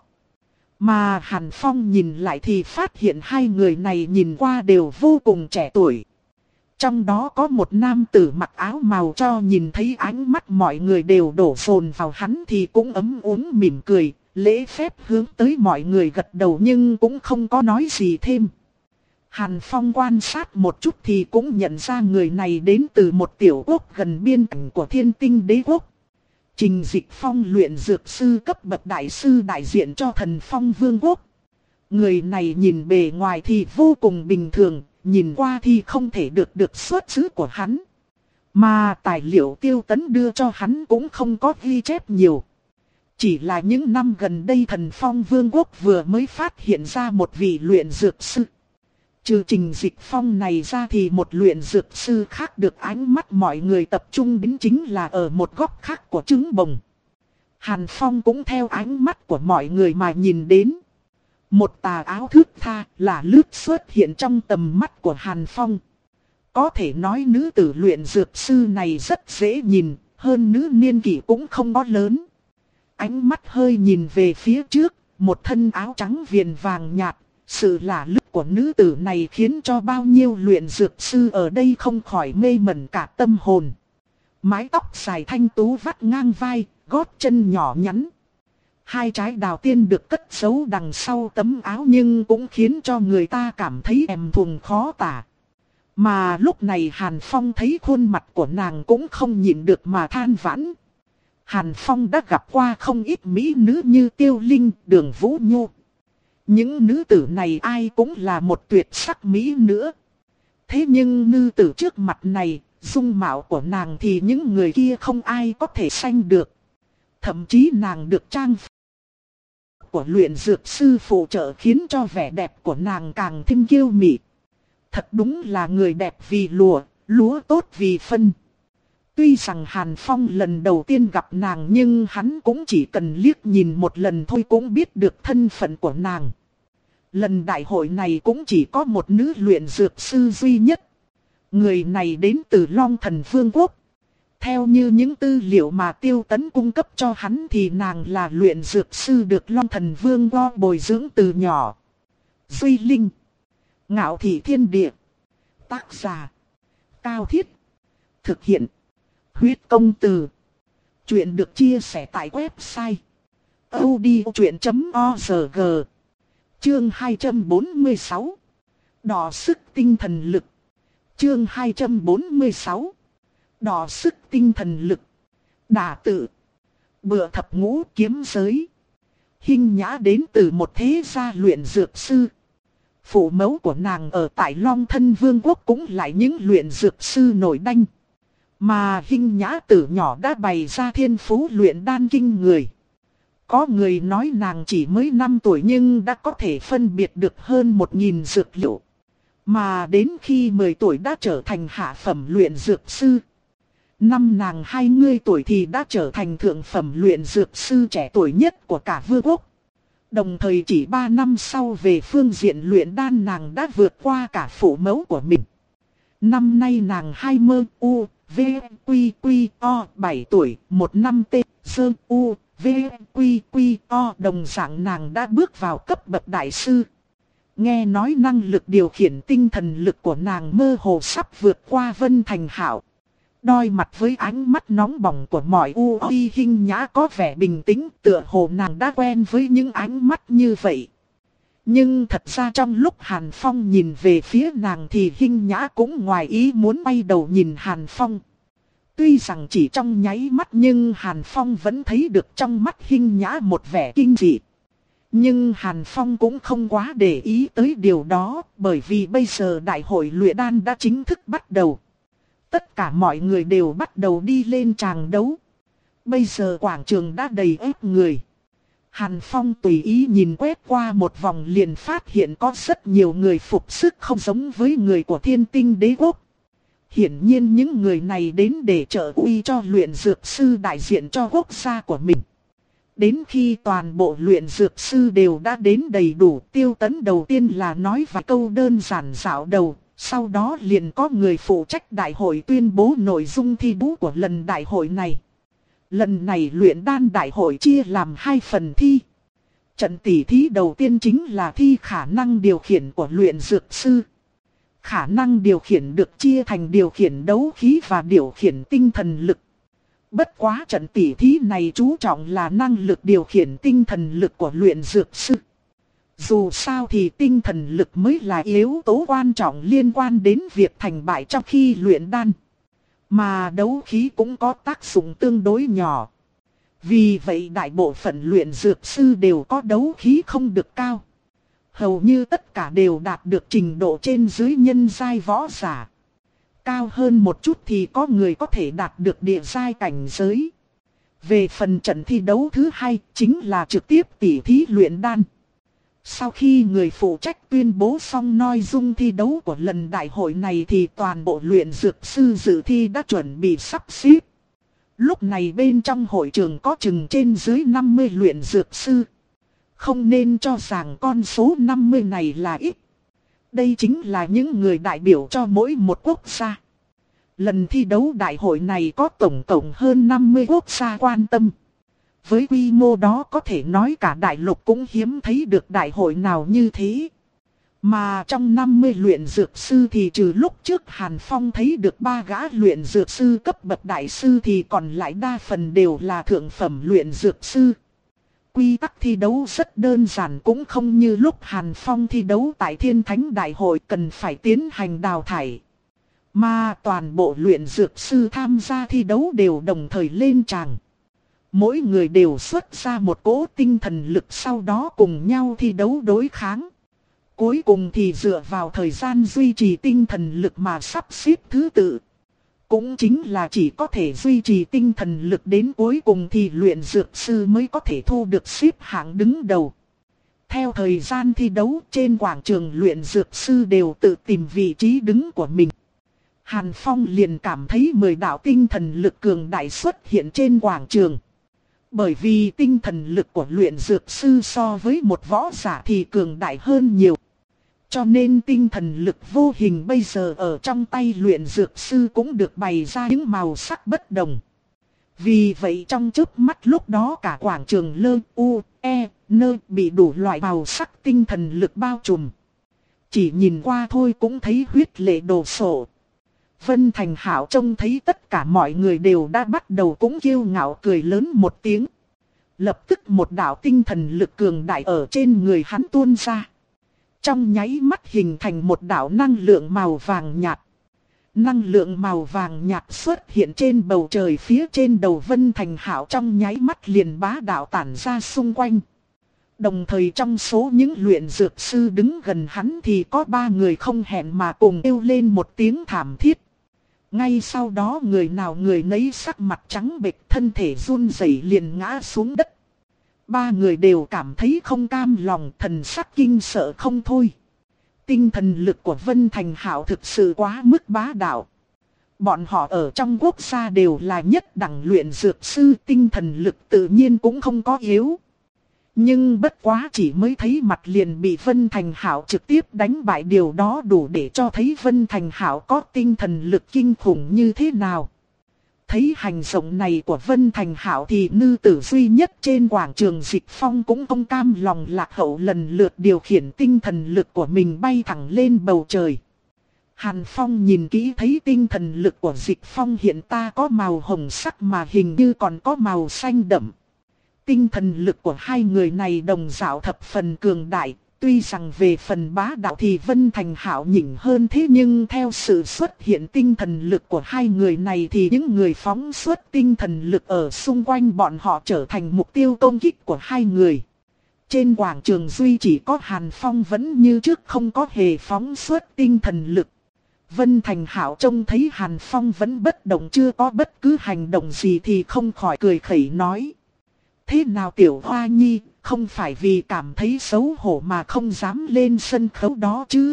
Mà Hàn Phong nhìn lại thì phát hiện hai người này nhìn qua đều vô cùng trẻ tuổi. Trong đó có một nam tử mặc áo màu cho, nhìn thấy ánh mắt mọi người đều đổ dồn vào hắn thì cũng ấm úng mỉm cười, lễ phép hướng tới mọi người gật đầu nhưng cũng không có nói gì thêm. Hàn Phong quan sát một chút thì cũng nhận ra người này đến từ một tiểu quốc gần biên cảnh của Thiên Tinh Đế Quốc. Trình Dịch Phong luyện dược sư cấp bậc đại sư đại diện cho Thần Phong Vương quốc. Người này nhìn bề ngoài thì vô cùng bình thường, nhìn qua thì không thể được được xuất xứ của hắn. Mà tài liệu Tiêu Tấn đưa cho hắn cũng không có ghi chép nhiều. Chỉ là những năm gần đây Thần Phong Vương quốc vừa mới phát hiện ra một vị luyện dược sư. Trừ Trình Dịch Phong này ra thì một luyện dược sư khác được ánh mắt mọi người tập trung đến chính là ở một góc khác của trứng bồng. Hàn Phong cũng theo ánh mắt của mọi người mà nhìn đến. Một tà áo thướt tha là lướt xuất hiện trong tầm mắt của Hàn Phong. Có thể nói nữ tử luyện dược sư này rất dễ nhìn, hơn nữ niên kỷ cũng không có lớn. Ánh mắt hơi nhìn về phía trước, một thân áo trắng viền vàng nhạt. Sự lạ lướt của nữ tử này khiến cho bao nhiêu luyện dược sư ở đây không khỏi mê mẩn cả tâm hồn. Mái tóc dài thanh tú vắt ngang vai, gót chân nhỏ nhắn. Hai trái đào tiên được cất giấu đằng sau tấm áo nhưng cũng khiến cho người ta cảm thấy em thuồng khó tả. Mà lúc này Hàn Phong thấy khuôn mặt của nàng cũng không nhịn được mà than vãn. Hàn Phong đã gặp qua không ít mỹ nữ như Tiêu Linh, Đường Vũ Nhu. Những nữ tử này ai cũng là một tuyệt sắc mỹ nữ. Thế nhưng nữ tử trước mặt này, dung mạo của nàng thì những người kia không ai có thể sánh được. Thậm chí nàng được trang phục của luyện dược sư phụ trợ khiến cho vẻ đẹp của nàng càng thêm kiêu mị. Thật đúng là người đẹp vì lụa, lúa tốt vì phân. Tuy rằng Hàn Phong lần đầu tiên gặp nàng nhưng hắn cũng chỉ cần liếc nhìn một lần thôi cũng biết được thân phận của nàng. Lần đại hội này cũng chỉ có một nữ luyện dược sư duy nhất. Người này đến từ Long Thần Vương quốc. Theo như những tư liệu mà Tiêu Tấn cung cấp cho hắn thì nàng là luyện dược sư được Long Thần Vương Go bồi dưỡng từ nhỏ. Duy Linh. Ngạo Thị Thiên Địa. Tác giả. Cao Thiết. Thực hiện. Huyết Công Từ. Chuyện được chia sẻ tại website odchuyện chấm org. Chương hai trăm bốn mươi sáu. Đọ sức tinh thần lực. Chương hai trăm bốn mươi sáu. Đọ sức tinh thần lực. Đả tự. Bựa thập ngũ kiếm giới. Hinh Nhã đến từ một thế gia luyện dược sư. Phụ mẫu của nàng ở tại Long Thân Vương quốc cũng lại những luyện dược sư nổi danh. Mà Hinh Nhã từ nhỏ đã bày ra thiên phú luyện đan kinh người. Có người nói nàng chỉ mới năm tuổi nhưng đã có thể phân biệt được hơn một nghìn dược liệu. Mà đến khi mười tuổi đã trở thành hạ phẩm luyện dược sư. Năm nàng hai mươi tuổi thì đã trở thành thượng phẩm luyện dược sư trẻ tuổi nhất của cả vương quốc. Đồng thời chỉ ba năm sau về phương diện luyện đan nàng đã vượt qua cả phụ mẫu của mình. Năm nay nàng hai mươi u, v, quy, quy, o, bảy tuổi, một năm t, sơ, u, v, quy, quy, o. Đồng dạng nàng đã bước vào cấp bậc đại sư. Nghe nói năng lực điều khiển tinh thần lực của nàng mơ hồ sắp vượt qua Vân Thành Hạo. Đôi mặt với ánh mắt nóng bỏng của mọi u uy Hinh Nhã có vẻ bình tĩnh, tựa hồ nàng đã quen với những ánh mắt như vậy. Nhưng thật ra trong lúc Hàn Phong nhìn về phía nàng thì Hinh Nhã cũng ngoài ý muốn bay đầu nhìn Hàn Phong. Tuy rằng chỉ trong nháy mắt nhưng Hàn Phong vẫn thấy được trong mắt Hinh Nhã một vẻ kinh dị. Nhưng Hàn Phong cũng không quá để ý tới điều đó, bởi vì bây giờ đại hội luyện đan đã chính thức bắt đầu. Tất cả mọi người đều bắt đầu đi lên tràng đấu. Bây giờ quảng trường đã đầy ép người. Hàn Phong tùy ý nhìn quét qua một vòng liền phát hiện có rất nhiều người phục sức không giống với người của Thiên Tinh Đế Quốc. Hiển nhiên những người này đến để trợ uy cho luyện dược sư đại diện cho quốc gia của mình. Đến khi toàn bộ luyện dược sư đều đã đến đầy đủ, Tiêu Tấn đầu tiên là nói vài câu đơn giản dạo đầu. Sau đó liền có người phụ trách đại hội tuyên bố nội dung thi đấu của lần đại hội này. Lần này luyện đan đại hội chia làm hai phần thi. Trận tỉ thí đầu tiên chính là thi khả năng điều khiển của luyện dược sư. Khả năng điều khiển được chia thành điều khiển đấu khí và điều khiển tinh thần lực. Bất quá trận tỉ thí này chú trọng là năng lực điều khiển tinh thần lực của luyện dược sư. Dù sao thì tinh thần lực mới là yếu tố quan trọng liên quan đến việc thành bại trong khi luyện đan. Mà đấu khí cũng có tác dụng tương đối nhỏ. Vì vậy đại bộ phận luyện dược sư đều có đấu khí không được cao. Hầu như tất cả đều đạt được trình độ trên dưới nhân giai võ giả. Cao hơn một chút thì có người có thể đạt được địa giai cảnh giới. Về phần trận thi đấu thứ hai chính là trực tiếp tỉ thí luyện đan. Sau khi người phụ trách tuyên bố xong nội dung thi đấu của lần đại hội này thì toàn bộ luyện dược sư dự thi đã chuẩn bị sắp xếp. Lúc này bên trong hội trường có chừng trên dưới năm mươi luyện dược sư. Không nên cho rằng con số năm mươi này là ít. Đây chính là những người đại biểu cho mỗi một quốc gia. Lần thi đấu đại hội này có tổng cộng hơn năm mươi quốc gia quan tâm. Với quy mô đó có thể nói cả đại lục cũng hiếm thấy được đại hội nào như thế. Mà trong năm mươi luyện dược sư thì trừ lúc trước Hàn Phong thấy được ba gã luyện dược sư cấp bậc đại sư thì còn lại đa phần đều là thượng phẩm luyện dược sư. Quy tắc thi đấu rất đơn giản cũng không như lúc Hàn Phong thi đấu tại Thiên Thánh Đại hội cần phải tiến hành đào thải. Mà toàn bộ luyện dược sư tham gia thi đấu đều đồng thời lên tràng. Mỗi người đều xuất ra một cỗ tinh thần lực, sau đó cùng nhau thi đấu đối kháng. Cuối cùng thì dựa vào thời gian duy trì tinh thần lực mà sắp xếp thứ tự. Cũng chính là chỉ có thể duy trì tinh thần lực đến cuối cùng thì luyện dược sư mới có thể thu được xếp hạng đứng đầu. Theo thời gian thi đấu, trên quảng trường luyện dược sư đều tự tìm vị trí đứng của mình. Hàn Phong liền cảm thấy mười đạo tinh thần lực cường đại xuất hiện trên quảng trường. Bởi vì tinh thần lực của luyện dược sư so với một võ giả thì cường đại hơn nhiều. Cho nên tinh thần lực vô hình bây giờ ở trong tay luyện dược sư cũng được bày ra những màu sắc bất đồng. Vì vậy trong chớp mắt lúc đó cả quảng trường lơ u, e, nơ bị đủ loại màu sắc tinh thần lực bao trùm. Chỉ nhìn qua thôi cũng thấy huyết lệ đổ sổ. Vân Thành Hạo trông thấy tất cả mọi người đều đã bắt đầu cũng kiêu ngạo cười lớn một tiếng. Lập tức một đạo tinh thần lực cường đại ở trên người hắn tuôn ra. Trong nháy mắt hình thành một đạo năng lượng màu vàng nhạt. Năng lượng màu vàng nhạt xuất hiện trên bầu trời phía trên đầu Vân Thành Hạo, trong nháy mắt liền bá đạo tản ra xung quanh. Đồng thời trong số những luyện dược sư đứng gần hắn thì có ba người không hẹn mà cùng kêu lên một tiếng thảm thiết. Ngay sau đó người nào người nấy sắc mặt trắng bệch, thân thể run rẩy liền ngã xuống đất. Ba người đều cảm thấy không cam lòng, thần sắc kinh sợ không thôi. Tinh thần lực của Vân Thành Hạo thực sự quá mức bá đạo. Bọn họ ở trong quốc gia đều là nhất đẳng luyện dược sư, tinh thần lực tự nhiên cũng không có yếu. Nhưng bất quá chỉ mới thấy mặt liền bị Vân Thành Hạo trực tiếp đánh bại, điều đó đủ để cho thấy Vân Thành Hạo có tinh thần lực kinh khủng như thế nào. Thấy hành động này của Vân Thành Hạo thì nữ tử duy nhất trên quảng trường Dịch Phong cũng không cam lòng lạc hậu, lần lượt điều khiển tinh thần lực của mình bay thẳng lên bầu trời. Hàn Phong nhìn kỹ thấy tinh thần lực của Dịch Phong hiện ta có màu hồng sắc mà hình như còn có màu xanh đậm. Tinh thần lực của hai người này đồng dạng thập phần cường đại. Tuy rằng về phần bá đạo thì Vân Thành Hạo nhỉnh hơn, thế nhưng theo sự xuất hiện tinh thần lực của hai người này thì những người phóng xuất tinh thần lực ở xung quanh bọn họ trở thành mục tiêu công kích của hai người. Trên quảng trường duy chỉ có Hàn Phong vẫn như trước không có hề phóng xuất tinh thần lực. Vân Thành Hạo trông thấy Hàn Phong vẫn bất động, chưa có bất cứ hành động gì thì không khỏi cười khẩy nói. Thế nào Tiểu Hoa Nhi, không phải vì cảm thấy xấu hổ mà không dám lên sân khấu đó chứ?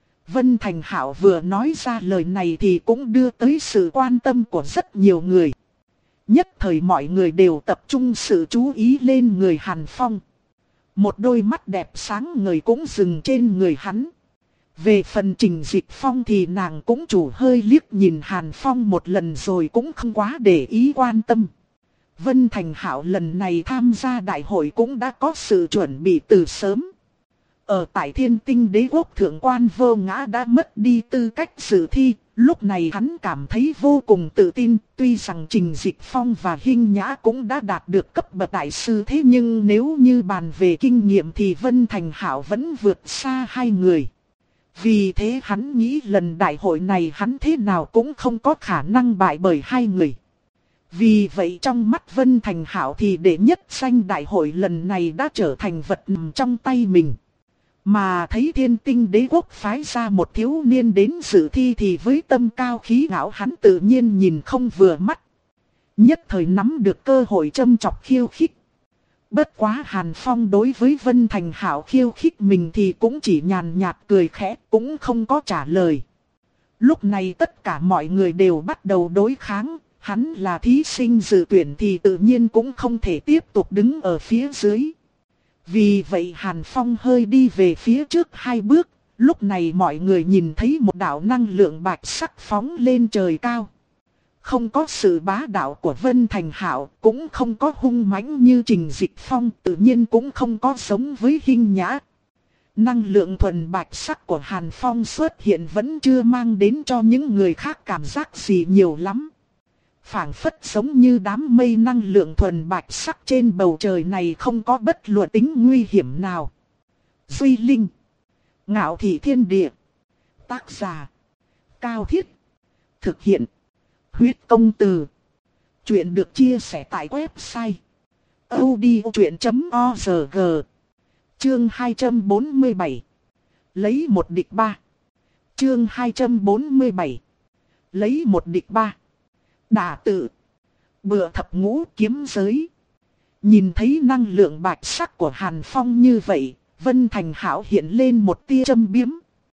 Vân Thành Hạo vừa nói ra lời này thì cũng đưa tới sự quan tâm của rất nhiều người. Nhất thời mọi người đều tập trung sự chú ý lên người Hàn Phong. Một đôi mắt đẹp sáng ngời cũng dừng trên người hắn. Về phần Trình Dịch Phong thì nàng cũng chủ hơi liếc nhìn Hàn Phong một lần rồi cũng không quá để ý quan tâm. Vân Thành Hạo lần này tham gia đại hội cũng đã có sự chuẩn bị từ sớm. Ở tại Thiên Tinh Đế Quốc, thượng quan Vô Ngã đã mất đi tư cách dự thi, lúc này hắn cảm thấy vô cùng tự tin. Tuy rằng Trình Dịch Phong và Hinh Nhã cũng đã đạt được cấp bậc đại sư, thế nhưng nếu như bàn về kinh nghiệm thì Vân Thành Hạo vẫn vượt xa hai người. Vì thế hắn nghĩ lần đại hội này hắn thế nào cũng không có khả năng bại bởi hai người. Vì vậy trong mắt Vân Thành Hạo thì đệ nhất danh đại hội lần này đã trở thành vật nằm trong tay mình. Mà thấy Thiên Tinh Đế Quốc phái ra một thiếu niên đến dự thi thì với tâm cao khí ngạo hắn tự nhiên nhìn không vừa mắt. Nhất thời nắm được cơ hội châm chọc khiêu khích. Bất quá Hàn Phong đối với Vân Thành Hạo khiêu khích mình thì cũng chỉ nhàn nhạt cười khẽ, cũng không có trả lời. Lúc này tất cả mọi người đều bắt đầu đối kháng. Hắn là thí sinh dự tuyển thì tự nhiên cũng không thể tiếp tục đứng ở phía dưới. Vì vậy Hàn Phong hơi đi về phía trước hai bước. Lúc này mọi người nhìn thấy một đạo năng lượng bạch sắc phóng lên trời cao. Không có sự bá đạo của Vân Thành Hạo, cũng không có hung mãnh như Trình Dịch Phong, tự nhiên cũng không có giống với Hinh Nhã. Năng lượng thuần bạch sắc của Hàn Phong xuất hiện vẫn chưa mang đến cho những người khác cảm giác gì nhiều lắm. Phảng phất giống như đám mây năng lượng thuần bạch sắc trên bầu trời này không có bất luận tính nguy hiểm nào. Duy Linh, Ngạo Thị Thiên Địa. Tác giả Cao Thiết. Thực hiện Huyết Công Từ. Chuyện được chia sẻ tại website audiochuyện chấm org. Chương hai trăm bốn mươi bảy. Lấy một địch ba. Chương hai trăm bốn mươi bảy. Lấy một địch ba. Đả tự. Bựa thập ngũ kiếm giới. Nhìn thấy năng lượng bạch sắc của Hàn Phong như vậy, Vân Thành Hảo hiện lên một tia châm biếm.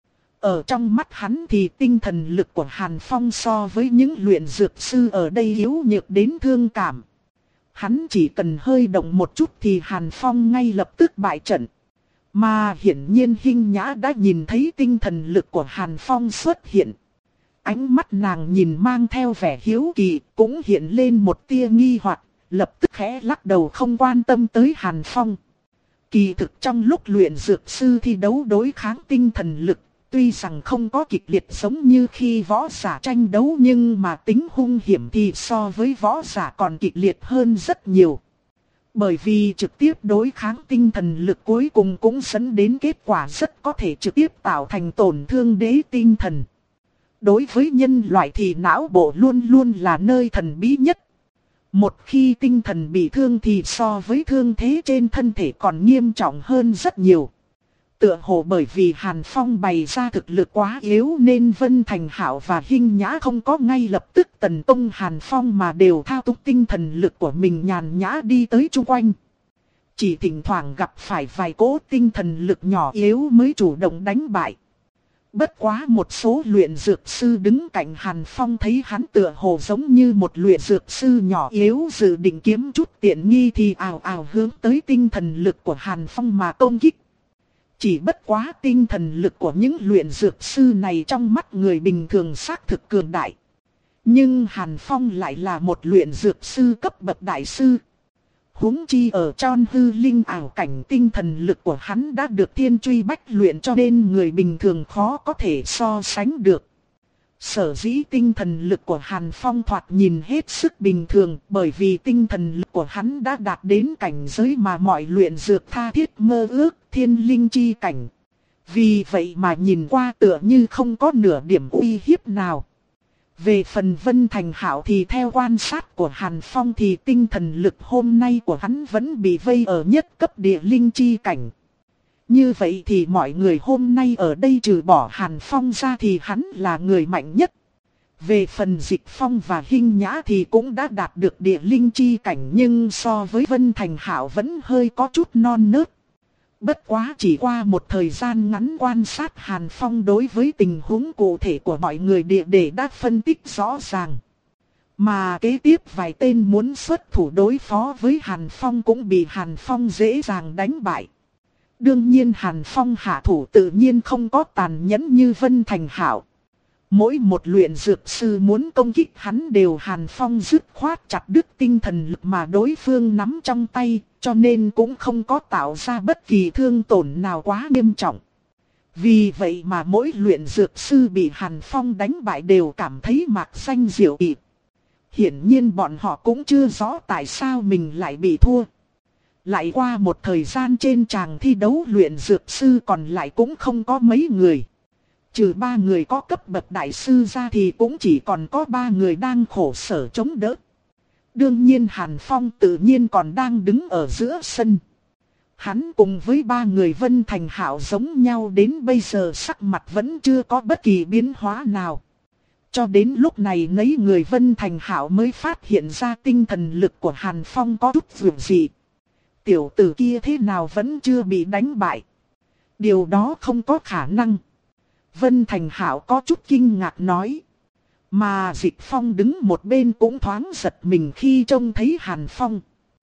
Ở trong mắt hắn thì tinh thần lực của Hàn Phong so với những luyện dược sư ở đây yếu nhược đến thương cảm. Hắn chỉ cần hơi động một chút thì Hàn Phong ngay lập tức bại trận. Mà hiển nhiên Hinh Nhã đã nhìn thấy tinh thần lực của Hàn Phong xuất hiện. Ánh mắt nàng nhìn mang theo vẻ hiếu kỳ, cũng hiện lên một tia nghi hoặc, lập tức khẽ lắc đầu không quan tâm tới Hàn Phong. Kỳ thực trong lúc luyện dược sư thi đấu đối kháng tinh thần lực, tuy rằng không có kịch liệt giống như khi võ giả tranh đấu nhưng mà tính hung hiểm thì so với võ giả còn kịch liệt hơn rất nhiều. Bởi vì trực tiếp đối kháng tinh thần lực cuối cùng cũng dẫn đến kết quả rất có thể trực tiếp tạo thành tổn thương đế tinh thần. Đối với nhân loại thì não bộ luôn luôn là nơi thần bí nhất. Một khi tinh thần bị thương thì so với thương thế trên thân thể còn nghiêm trọng hơn rất nhiều. Tựa hồ bởi vì Hàn Phong bày ra thực lực quá yếu nên Vân Thành Hảo và Hinh Nhã không có ngay lập tức tấn công Hàn Phong mà đều thao túng tinh thần lực của mình nhàn nhã đi tới chung quanh. Chỉ thỉnh thoảng gặp phải vài cỗ tinh thần lực nhỏ yếu mới chủ động đánh bại. Bất quá một số luyện dược sư đứng cạnh Hàn Phong thấy hắn tựa hồ giống như một luyện dược sư nhỏ yếu dự định kiếm chút tiện nghi thì ào ào hướng tới tinh thần lực của Hàn Phong mà công kích. Chỉ bất quá tinh thần lực của những luyện dược sư này trong mắt người bình thường xác thực cường đại. Nhưng Hàn Phong lại là một luyện dược sư cấp bậc đại sư. Huống chi ở trong hư linh ảo cảnh tinh thần lực của hắn đã được thiên truy bách luyện cho nên người bình thường khó có thể so sánh được. Sở dĩ tinh thần lực của Hàn Phong thoạt nhìn hết sức bình thường bởi vì tinh thần lực của hắn đã đạt đến cảnh giới mà mọi luyện dược tha thiết mơ ước thiên linh chi cảnh. Vì vậy mà nhìn qua tựa như không có nửa điểm uy hiếp nào. Về phần Vân Thành Hảo thì theo quan sát của Hàn Phong thì tinh thần lực hôm nay của hắn vẫn bị vây ở nhất cấp địa linh chi cảnh. Như vậy thì mọi người hôm nay ở đây trừ bỏ Hàn Phong ra thì hắn là người mạnh nhất. Về phần Dịch Phong và Hinh Nhã thì cũng đã đạt được địa linh chi cảnh nhưng so với Vân Thành Hảo vẫn hơi có chút non nớt. Bất quá chỉ qua một thời gian ngắn quan sát Hàn Phong đối với tình huống cụ thể của mọi người địa để đã phân tích rõ ràng. Mà kế tiếp vài tên muốn xuất thủ đối phó với Hàn Phong cũng bị Hàn Phong dễ dàng đánh bại. Đương nhiên Hàn Phong hạ thủ tự nhiên không có tàn nhẫn như Vân Thành Hảo. Mỗi một luyện dược sư muốn công kích hắn đều Hàn Phong dứt khoát chặt đứt tinh thần lực mà đối phương nắm trong tay, cho nên cũng không có tạo ra bất kỳ thương tổn nào quá nghiêm trọng. Vì vậy mà mỗi luyện dược sư bị Hàn Phong đánh bại đều cảm thấy mạc xanh diệu ị. Hiển nhiên bọn họ cũng chưa rõ tại sao mình lại bị thua. Lại qua một thời gian trên tràng thi đấu luyện dược sư còn lại cũng không có mấy người. Trừ ba người có cấp bậc đại sư ra thì cũng chỉ còn có ba người đang khổ sở chống đỡ. Đương nhiên Hàn Phong tự nhiên còn đang đứng ở giữa sân. Hắn cùng với ba người Vân Thành Hảo giống nhau đến bây giờ sắc mặt vẫn chưa có bất kỳ biến hóa nào. Cho đến lúc này nấy người Vân Thành Hảo mới phát hiện ra tinh thần lực của Hàn Phong có chút vượt dị. Tiểu tử kia thế nào vẫn chưa bị đánh bại. Điều đó không có khả năng. Vân Thành Hảo có chút kinh ngạc nói. Mà Dịch Phong đứng một bên cũng thoáng giật mình khi trông thấy Hàn Phong.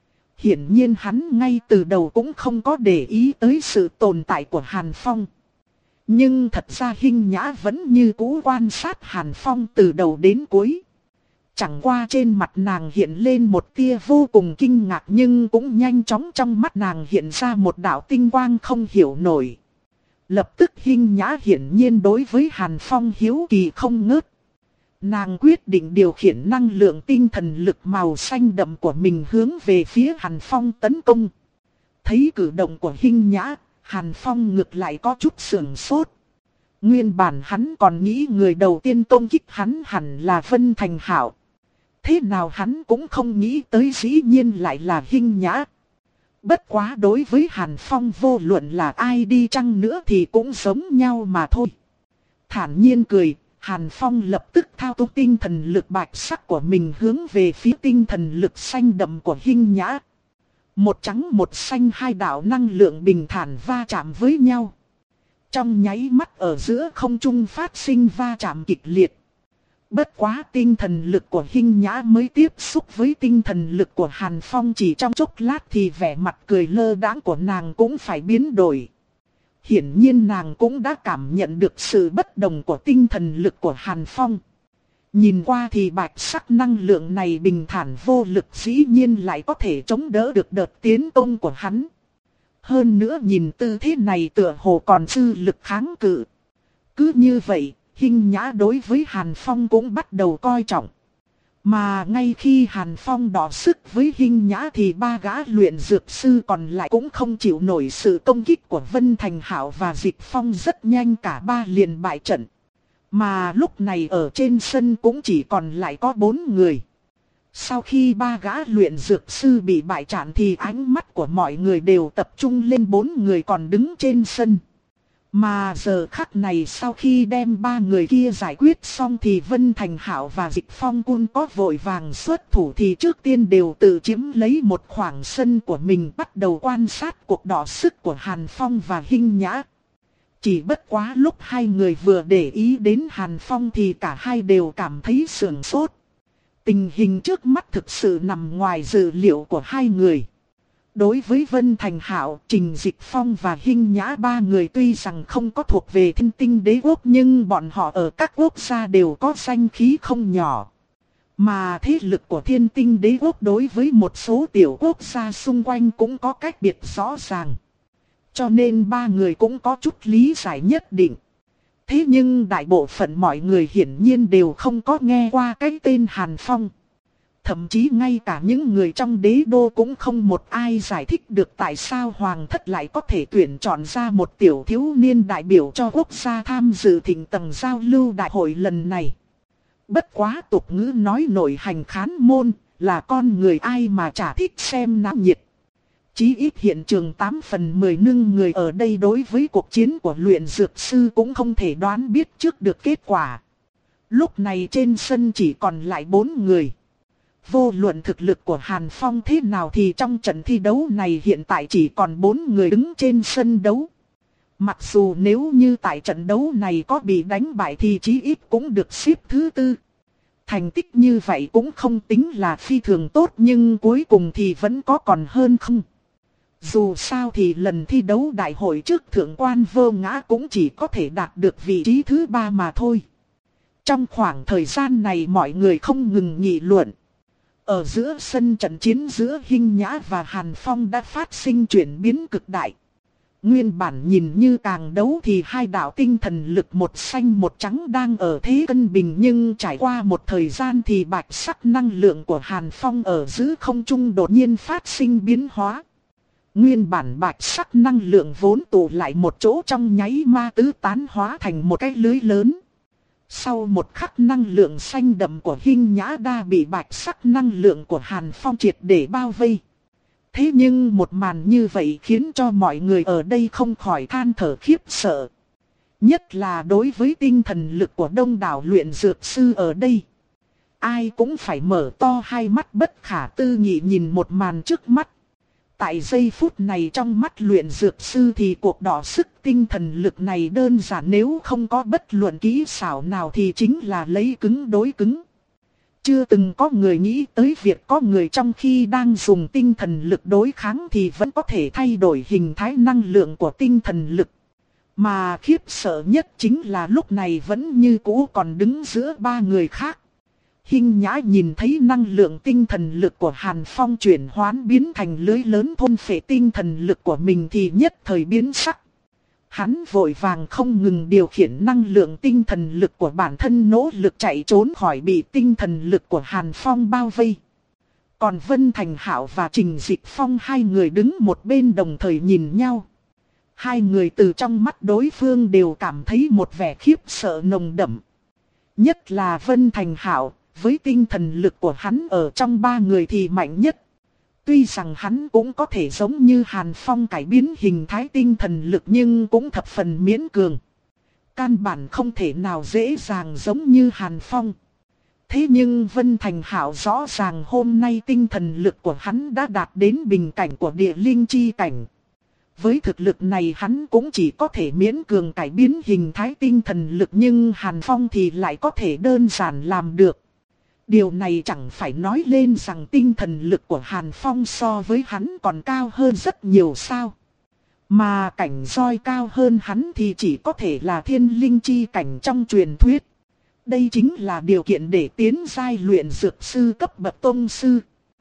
Hiển nhiên hắn ngay từ đầu cũng không có để ý tới sự tồn tại của Hàn Phong. Nhưng thật ra Hinh Nhã vẫn như cũ quan sát Hàn Phong từ đầu đến cuối. Chẳng qua trên mặt nàng hiện lên một tia vô cùng kinh ngạc nhưng cũng nhanh chóng trong mắt nàng hiện ra một đạo tinh quang không hiểu nổi. Lập tức Hinh Nhã hiển nhiên đối với Hàn Phong hiếu kỳ không ngớt. Nàng quyết định điều khiển năng lượng tinh thần lực màu xanh đậm của mình hướng về phía Hàn Phong tấn công. Thấy cử động của Hinh Nhã, Hàn Phong ngược lại có chút sườn sốt. Nguyên bản hắn còn nghĩ người đầu tiên công kích hắn hẳn là Vân Thành Hảo. Thế nào hắn cũng không nghĩ tới dĩ nhiên lại là Hinh Nhã. Bất quá đối với Hàn Phong vô luận là ai đi chăng nữa thì cũng giống nhau mà thôi. Thản nhiên cười, Hàn Phong lập tức thao túng tinh thần lực bạch sắc của mình hướng về phía tinh thần lực xanh đậm của Hinh Nhã. Một trắng một xanh hai đạo năng lượng bình thản va chạm với nhau. Trong nháy mắt ở giữa không trung phát sinh va chạm kịch liệt. Bất quá tinh thần lực của Hinh Nhã mới tiếp xúc với tinh thần lực của Hàn Phong chỉ trong chốc lát thì vẻ mặt cười lơ đãng của nàng cũng phải biến đổi. Hiển nhiên nàng cũng đã cảm nhận được sự bất đồng của tinh thần lực của Hàn Phong. Nhìn qua thì bạch sắc năng lượng này bình thản vô lực dĩ nhiên lại có thể chống đỡ được đợt tiến công của hắn. Hơn nữa nhìn tư thế này tựa hồ còn dư lực kháng cự. Cứ như vậy, Hinh Nhã đối với Hàn Phong cũng bắt đầu coi trọng. Mà ngay khi Hàn Phong đọ sức với Hinh Nhã thì ba gã luyện dược sư còn lại cũng không chịu nổi sự công kích của Vân Thành Hạo và Dịch Phong, rất nhanh cả ba liền bại trận. Mà lúc này ở trên sân cũng chỉ còn lại có bốn người. Sau khi ba gã luyện dược sư bị bại trận thì ánh mắt của mọi người đều tập trung lên bốn người còn đứng trên sân. Mà giờ khắc này sau khi đem ba người kia giải quyết xong thì Vân Thành Hạo và Dịch Phong cũng có vội vàng xuất thủ thì trước tiên đều tự chiếm lấy một khoảng sân của mình bắt đầu quan sát cuộc đọ sức của Hàn Phong và Hinh Nhã. Chỉ bất quá lúc hai người vừa để ý đến Hàn Phong thì cả hai đều cảm thấy sửng sốt. Tình hình trước mắt thực sự nằm ngoài dự liệu của hai người. Đối với Vân Thành Hạo, Trình Dịch Phong và Hinh Nhã ba người tuy rằng không có thuộc về Thiên Tinh Đế Quốc nhưng bọn họ ở các quốc gia đều có danh khí không nhỏ. Mà thế lực của Thiên Tinh Đế Quốc đối với một số tiểu quốc gia xung quanh cũng có cách biệt rõ ràng. Cho nên ba người cũng có chút lý giải nhất định. Thế nhưng đại bộ phận mọi người hiển nhiên đều không có nghe qua cái tên Hàn Phong. Thậm chí ngay cả những người trong đế đô cũng không một ai giải thích được tại sao Hoàng thất lại có thể tuyển chọn ra một tiểu thiếu niên đại biểu cho quốc gia tham dự thịnh tầng giao lưu đại hội lần này. Bất quá tục ngữ nói nội hành khán môn, là con người ai mà chả thích xem náo nhiệt. Chí ít hiện trường tám phần mười nưng người ở đây đối với cuộc chiến của luyện dược sư cũng không thể đoán biết trước được kết quả. Lúc này trên sân chỉ còn lại bốn người. Vô luận thực lực của Hàn Phong thế nào thì trong trận thi đấu này hiện tại chỉ còn bốn người đứng trên sân đấu. Mặc dù nếu như tại trận đấu này có bị đánh bại thì chí ít cũng được xếp thứ tư. Thành tích như vậy cũng không tính là phi thường tốt nhưng cuối cùng thì vẫn có còn hơn không. Dù sao thì lần thi đấu đại hội trước thượng quan Vô Ngã cũng chỉ có thể đạt được vị trí thứ ba mà thôi. Trong khoảng thời gian này mọi người không ngừng nghị luận. Ở giữa sân trận chiến giữa Hinh Nhã và Hàn Phong đã phát sinh chuyển biến cực đại. Nguyên bản nhìn như càng đấu thì hai đạo tinh thần lực một xanh một trắng đang ở thế cân bình, nhưng trải qua một thời gian thì bạch sắc năng lượng của Hàn Phong ở giữa không trung đột nhiên phát sinh biến hóa. Nguyên bản bạch sắc năng lượng vốn tụ lại một chỗ trong nháy ma tứ tán hóa thành một cái lưới lớn. Sau một khắc năng lượng xanh đậm của Hinh Nhã đã bị bạch sắc năng lượng của Hàn Phong triệt để bao vây. Thế nhưng một màn như vậy khiến cho mọi người ở đây không khỏi than thở khiếp sợ. Nhất là đối với tinh thần lực của đông đảo luyện dược sư ở đây. Ai cũng phải mở to hai mắt bất khả tư nghị nhìn một màn trước mắt. Tại giây phút này trong mắt luyện dược sư thì cuộc đọ sức tinh thần lực này đơn giản, nếu không có bất luận kỹ xảo nào thì chính là lấy cứng đối cứng. Chưa từng có người nghĩ tới việc có người trong khi đang dùng tinh thần lực đối kháng thì vẫn có thể thay đổi hình thái năng lượng của tinh thần lực. Mà khiếp sợ nhất chính là lúc này vẫn như cũ còn đứng giữa ba người khác. Hinh Nhã nhìn thấy năng lượng tinh thần lực của Hàn Phong chuyển hoán biến thành lưới lớn thôn phệ tinh thần lực của mình thì nhất thời biến sắc. Hắn vội vàng không ngừng điều khiển năng lượng tinh thần lực của bản thân nỗ lực chạy trốn khỏi bị tinh thần lực của Hàn Phong bao vây. Còn Vân Thành Hạo và Trình Dịch Phong hai người đứng một bên đồng thời nhìn nhau. Hai người từ trong mắt đối phương đều cảm thấy một vẻ khiếp sợ nồng đậm. Nhất là Vân Thành Hạo, với tinh thần lực của hắn ở trong ba người thì mạnh nhất. Tuy rằng hắn cũng có thể giống như Hàn Phong cải biến hình thái tinh thần lực nhưng cũng thập phần miễn cường. Căn bản không thể nào dễ dàng giống như Hàn Phong. Thế nhưng Vân Thành Hạo rõ ràng hôm nay tinh thần lực của hắn đã đạt đến bình cảnh của địa linh chi cảnh. Với thực lực này hắn cũng chỉ có thể miễn cường cải biến hình thái tinh thần lực nhưng Hàn Phong thì lại có thể đơn giản làm được. Điều này chẳng phải nói lên rằng tinh thần lực của Hàn Phong so với hắn còn cao hơn rất nhiều sao. Mà cảnh giới cao hơn hắn thì chỉ có thể là thiên linh chi cảnh trong truyền thuyết. Đây chính là điều kiện để tiến giai luyện dược sư cấp bậc tông sư.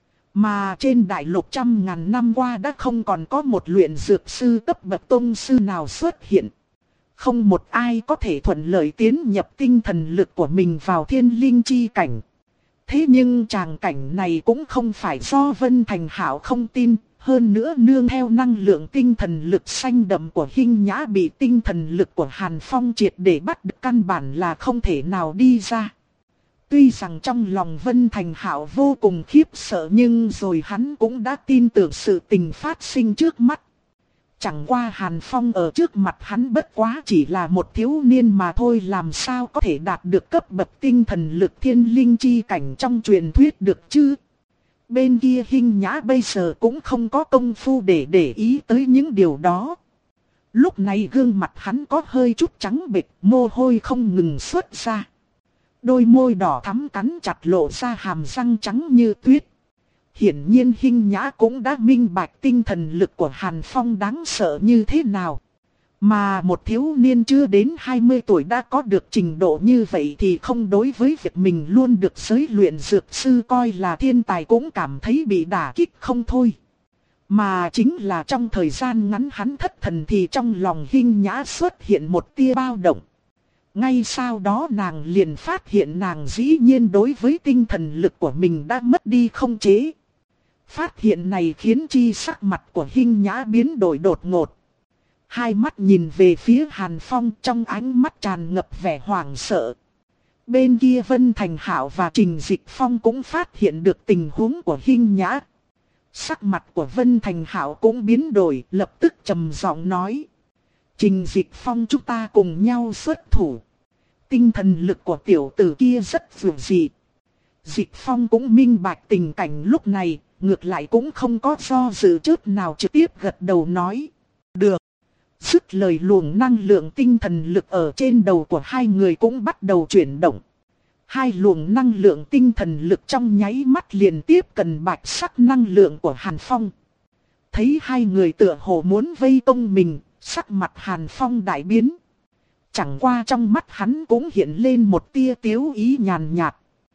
Mà trên đại lục trăm ngàn năm qua đã không còn có một luyện dược sư cấp bậc tông sư nào xuất hiện. Không một ai có thể thuận lợi tiến nhập tinh thần lực của mình vào thiên linh chi cảnh. Thế nhưng tràng cảnh này cũng không phải do Vân Thành Hạo không tin, hơn nữa nương theo năng lượng tinh thần lực xanh đậm của Hinh Nhã bị tinh thần lực của Hàn Phong triệt để bắt được căn bản là không thể nào đi ra. Tuy rằng trong lòng Vân Thành Hạo vô cùng khiếp sợ nhưng rồi hắn cũng đã tin tưởng sự tình phát sinh trước mắt. Chẳng qua Hàn Phong ở trước mặt hắn bất quá chỉ là một thiếu niên mà thôi, làm sao có thể đạt được cấp bậc tinh thần lực thiên linh chi cảnh trong truyền thuyết được chứ. Bên kia Hinh Nhã bây giờ cũng không có công phu để để ý tới những điều đó. Lúc này gương mặt hắn có hơi chút trắng bệch, mồ hôi không ngừng xuất ra. Đôi môi đỏ thắm cắn chặt lộ ra hàm răng trắng như tuyết. Hiển nhiên Hinh Nhã cũng đã minh bạch tinh thần lực của Hàn Phong đáng sợ như thế nào. Mà một thiếu niên chưa đến hai mươi tuổi đã có được trình độ như vậy thì không đối với việc mình luôn được giới luyện dược sư coi là thiên tài cũng cảm thấy bị đả kích không thôi. Mà chính là trong thời gian ngắn hắn thất thần thì trong lòng Hinh Nhã xuất hiện một tia bao động. Ngay sau đó nàng liền phát hiện nàng dĩ nhiên đối với tinh thần lực của mình đã mất đi không chế. Phát hiện này khiến chi sắc mặt của Hinh Nhã biến đổi đột ngột. Hai mắt nhìn về phía Hàn Phong, trong ánh mắt tràn ngập vẻ hoảng sợ. Bên kia Vân Thành Hạo và Trình Dịch Phong cũng phát hiện được tình huống của Hinh Nhã. Sắc mặt của Vân Thành Hạo cũng biến đổi, lập tức trầm giọng nói: Trình Dịch Phong, chúng ta cùng nhau xuất thủ. Tinh thần lực của tiểu tử kia rất vượt dị. Dịch Phong cũng minh bạch tình cảnh lúc này, ngược lại cũng không có do dự chút nào, trực tiếp gật đầu nói: được. Dứt lời luồng năng lượng tinh thần lực ở trên đầu của hai người cũng bắt đầu chuyển động. Hai luồng năng lượng tinh thần lực trong nháy mắt liền tiếp cận bạch sắc năng lượng của Hàn Phong. Thấy hai người tựa hồ muốn vây công mình, sắc mặt Hàn Phong đại biến. Chẳng qua trong mắt hắn cũng hiện lên một tia tiếu ý nhàn nhạt.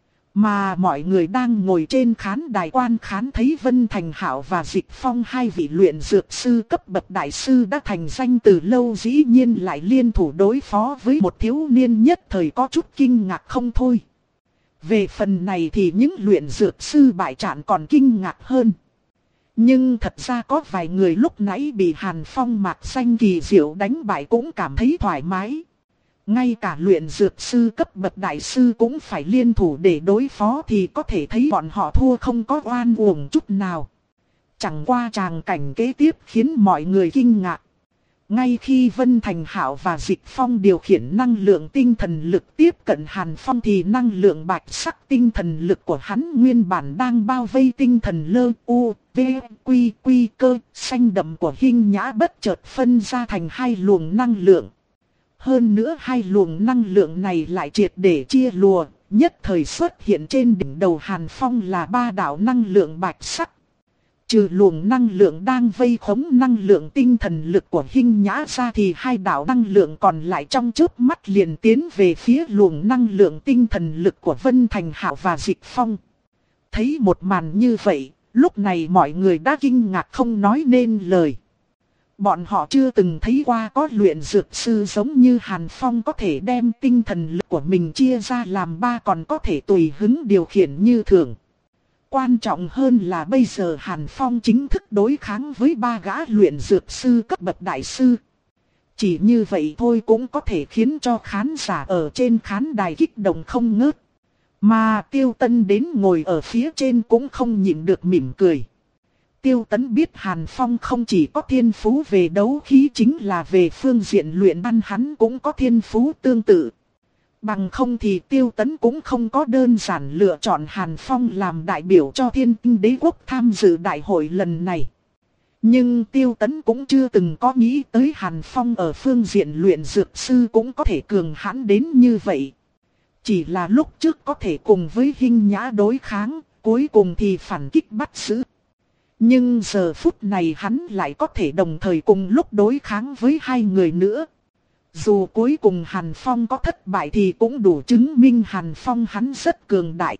Mà mọi người đang ngồi trên khán đài quan khán thấy Vân Thành Hạo và Dịch Phong, hai vị luyện dược sư cấp bậc đại sư đã thành danh từ lâu, dĩ nhiên lại liên thủ đối phó với một thiếu niên, nhất thời có chút kinh ngạc không thôi. Về phần này thì những luyện dược sư bại trận còn kinh ngạc hơn. Nhưng thật ra có vài người lúc nãy bị Hàn Phong mạc danh kỳ diệu đánh bại cũng cảm thấy thoải mái. Ngay cả luyện dược sư cấp bậc đại sư cũng phải liên thủ để đối phó thì có thể thấy bọn họ thua không có oan uổng chút nào. Chẳng qua tràng cảnh kế tiếp khiến mọi người kinh ngạc. Ngay khi Vân Thành Hạo và Dịch Phong điều khiển năng lượng tinh thần lực tiếp cận Hàn Phong thì năng lượng bạch sắc tinh thần lực của hắn nguyên bản đang bao vây tinh thần lơ u, v, quy, quy cơ, xanh đậm của Hinh Nhã bất chợt phân ra thành hai luồng năng lượng. Hơn nữa hai luồng năng lượng này lại triệt để chia lùa, nhất thời xuất hiện trên đỉnh đầu Hàn Phong là ba đạo năng lượng bạch sắc. Trừ luồng năng lượng đang vây khống năng lượng tinh thần lực của Hinh Nhã ra thì hai đạo năng lượng còn lại trong chớp mắt liền tiến về phía luồng năng lượng tinh thần lực của Vân Thành Hạo và Dịch Phong. Thấy một màn như vậy, lúc này mọi người đã kinh ngạc không nói nên lời. Bọn họ chưa từng thấy qua có luyện dược sư giống như Hàn Phong có thể đem tinh thần lực của mình chia ra làm ba, còn có thể tùy hứng điều khiển như thường. Quan trọng hơn là bây giờ Hàn Phong chính thức đối kháng với ba gã luyện dược sư cấp bậc đại sư. Chỉ như vậy thôi cũng có thể khiến cho khán giả ở trên khán đài kích động không ngớt. Mà Tiêu Tấn đến ngồi ở phía trên cũng không nhịn được mỉm cười. Tiêu Tấn biết Hàn Phong không chỉ có thiên phú về đấu khí, chính là về phương diện luyện đan hắn cũng có thiên phú tương tự. Bằng không thì Tiêu Tấn cũng không có đơn giản lựa chọn Hàn Phong làm đại biểu cho Thiên Tinh Đế Quốc tham dự đại hội lần này. Nhưng Tiêu Tấn cũng chưa từng có nghĩ tới Hàn Phong ở phương diện luyện dược sư cũng có thể cường hãn đến như vậy. Chỉ là lúc trước có thể cùng với Hinh Nhã đối kháng, cuối cùng thì phản kích bắt giữ. Nhưng giờ phút này hắn lại có thể đồng thời cùng lúc đối kháng với hai người nữa. Dù cuối cùng Hàn Phong có thất bại thì cũng đủ chứng minh Hàn Phong hắn rất cường đại.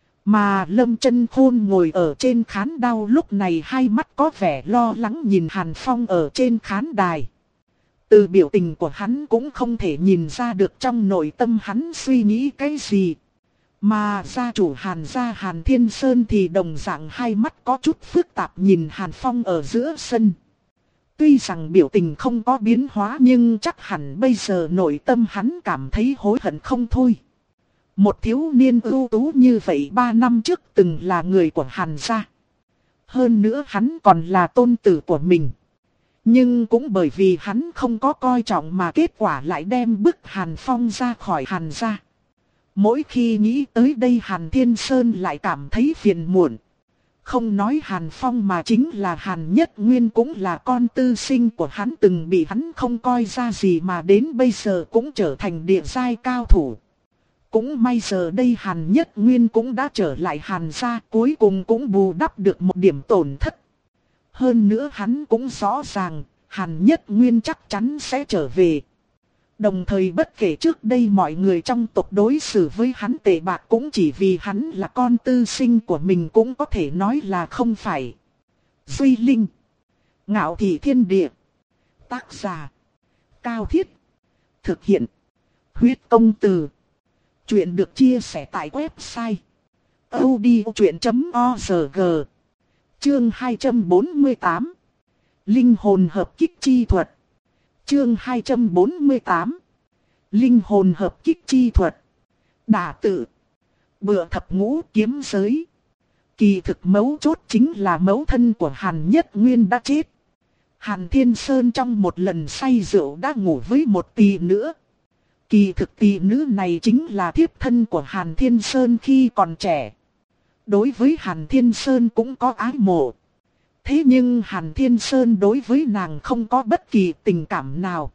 Mà Lâm Chân Khôn ngồi ở trên khán đao lúc này hai mắt có vẻ lo lắng nhìn Hàn Phong ở trên khán đài. Từ biểu tình của hắn cũng không thể nhìn ra được trong nội tâm hắn suy nghĩ cái gì. Mà gia chủ Hàn gia Hàn Thiên Sơn thì đồng dạng hai mắt có chút phức tạp nhìn Hàn Phong ở giữa sân. Tuy rằng biểu tình không có biến hóa nhưng chắc hẳn bây giờ nội tâm hắn cảm thấy hối hận không thôi. Một thiếu niên ưu tú như vậy ba năm trước từng là người của Hàn gia. Hơn nữa hắn còn là tôn tử của mình. Nhưng cũng bởi vì hắn không có coi trọng mà kết quả lại đem bức Hàn Phong ra khỏi Hàn gia. Mỗi khi nghĩ tới đây Hàn Thiên Sơn lại cảm thấy phiền muộn. Không nói Hàn Phong mà chính là Hàn Nhất Nguyên cũng là con tư sinh của hắn, từng bị hắn không coi ra gì mà đến bây giờ cũng trở thành địa giai cao thủ. Cũng may giờ đây Hàn Nhất Nguyên cũng đã trở lại Hàn gia, cuối cùng cũng bù đắp được một điểm tổn thất. Hơn nữa hắn cũng rõ ràng, Hàn Nhất Nguyên chắc chắn sẽ trở về. Đồng thời bất kể trước đây mọi người trong tộc đối xử với hắn tệ bạc cũng chỉ vì hắn là con tư sinh của mình cũng có thể nói là không phải. Duy Linh, Ngạo Thị Thiên Địa. Tác giả Cao Thiết. Thực hiện Huyết Công Từ. Chuyện được chia sẻ tại website audiochuyện chấm org. Chương hai trăm bốn mươi tám. Linh hồn hợp kích chi thuật. Chương hai trăm bốn mươi tám. Linh hồn hợp kích chi thuật. Đả tự. Bựa thập ngũ kiếm giới. Kỳ thực mấu chốt chính là mẫu thân của Hàn Nhất Nguyên đã chết. Hàn Thiên Sơn trong một lần say rượu đã ngủ với một tỷ nữ. Kỳ thực tỷ nữ này chính là thiếp thân của Hàn Thiên Sơn khi còn trẻ. Đối với Hàn Thiên Sơn cũng có ái mộ. Thế nhưng Hàn Thiên Sơn đối với nàng không có bất kỳ tình cảm nào.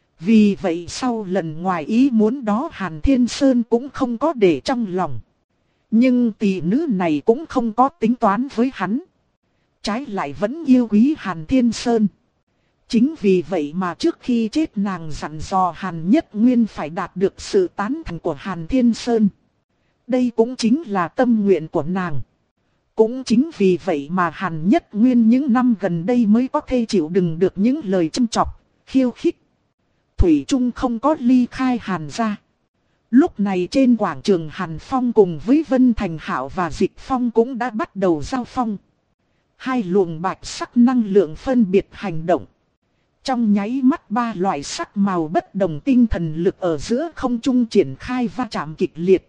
Vì vậy sau lần ngoài ý muốn đó Hàn Thiên Sơn cũng không có để trong lòng. Nhưng tỷ nữ này cũng không có tính toán với hắn. Trái lại vẫn yêu quý Hàn Thiên Sơn. Chính vì vậy mà trước khi chết nàng dặn dò Hàn Nhất Nguyên phải đạt được sự tán thành của Hàn Thiên Sơn. Đây cũng chính là tâm nguyện của nàng. Cũng chính vì vậy mà Hàn Nhất Nguyên những năm gần đây mới có thể chịu đựng được những lời châm chọc, khiêu khích. Thủy Trung không có ly khai Hàn gia. Lúc này trên quảng trường Hàn Phong cùng với Vân Thành Hạo và Dịch Phong cũng đã bắt đầu giao phong. Hai luồng bạch sắc năng lượng phân biệt hành động. Trong nháy mắt ba loại sắc màu bất đồng tinh thần lực ở giữa không trung triển khai va chạm kịch liệt.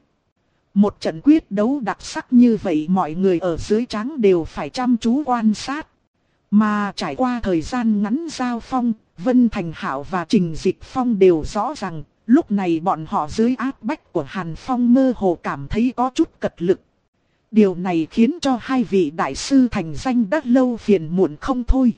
Một trận quyết đấu đặc sắc như vậy mọi người ở dưới tráng đều phải chăm chú quan sát. Mà trải qua thời gian ngắn giao phong, Vân Thành Hạo và Trình Dịch Phong đều rõ ràng, lúc này bọn họ dưới áp bách của Hàn Phong mơ hồ cảm thấy có chút cật lực. Điều này khiến cho hai vị đại sư thành danh đã lâu phiền muộn không thôi.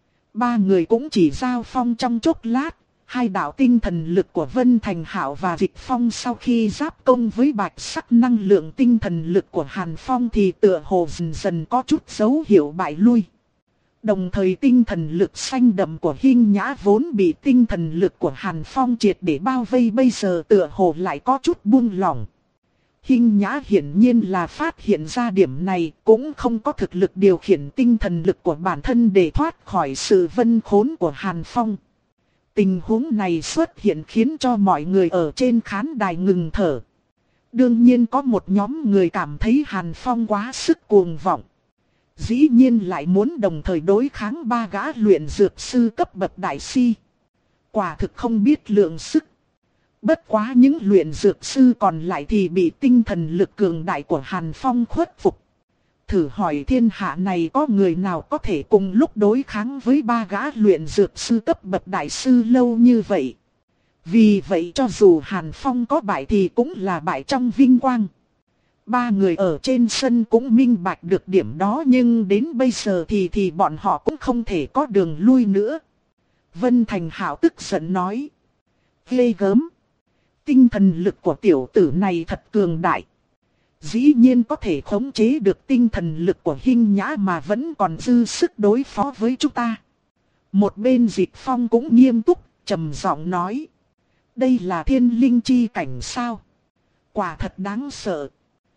Ba người cũng chỉ giao phong trong chốc lát. Hai đạo tinh thần lực của Vân Thành Hạo và Dịch Phong sau khi giáp công với bạch sắc năng lượng tinh thần lực của Hàn Phong thì tựa hồ dần dần có chút dấu hiệu bại lui. Đồng thời tinh thần lực xanh đậm của Hinh Nhã vốn bị tinh thần lực của Hàn Phong triệt để bao vây bây giờ tựa hồ lại có chút buông lỏng. Hinh Nhã hiển nhiên là phát hiện ra điểm này, cũng không có thực lực điều khiển tinh thần lực của bản thân để thoát khỏi sự vân khốn của Hàn Phong. Tình huống này xuất hiện khiến cho mọi người ở trên khán đài ngừng thở. Đương nhiên có một nhóm người cảm thấy Hàn Phong quá sức cuồng vọng. Dĩ nhiên lại muốn đồng thời đối kháng ba gã luyện dược sư cấp bậc đại si. Quả thực không biết lượng sức. Bất quá những luyện dược sư còn lại thì bị tinh thần lực cường đại của Hàn Phong khuất phục. Thử hỏi thiên hạ này có người nào có thể cùng lúc đối kháng với ba gã luyện dược sư cấp bậc đại sư lâu như vậy. Vì vậy cho dù Hàn Phong có bại thì cũng là bại trong vinh quang. Ba người ở trên sân cũng minh bạch được điểm đó, nhưng đến bây giờ thì thì bọn họ cũng không thể có đường lui nữa. Vân Thành Hạo tức giận nói. Ghê gớm. Tinh thần lực của tiểu tử này thật cường đại. Dĩ nhiên có thể khống chế được tinh thần lực của Hinh Nhã mà vẫn còn dư sức đối phó với chúng ta. Một bên Dịch Phong cũng nghiêm túc, trầm giọng nói. Đây là thiên linh chi cảnh sao? Quả thật đáng sợ.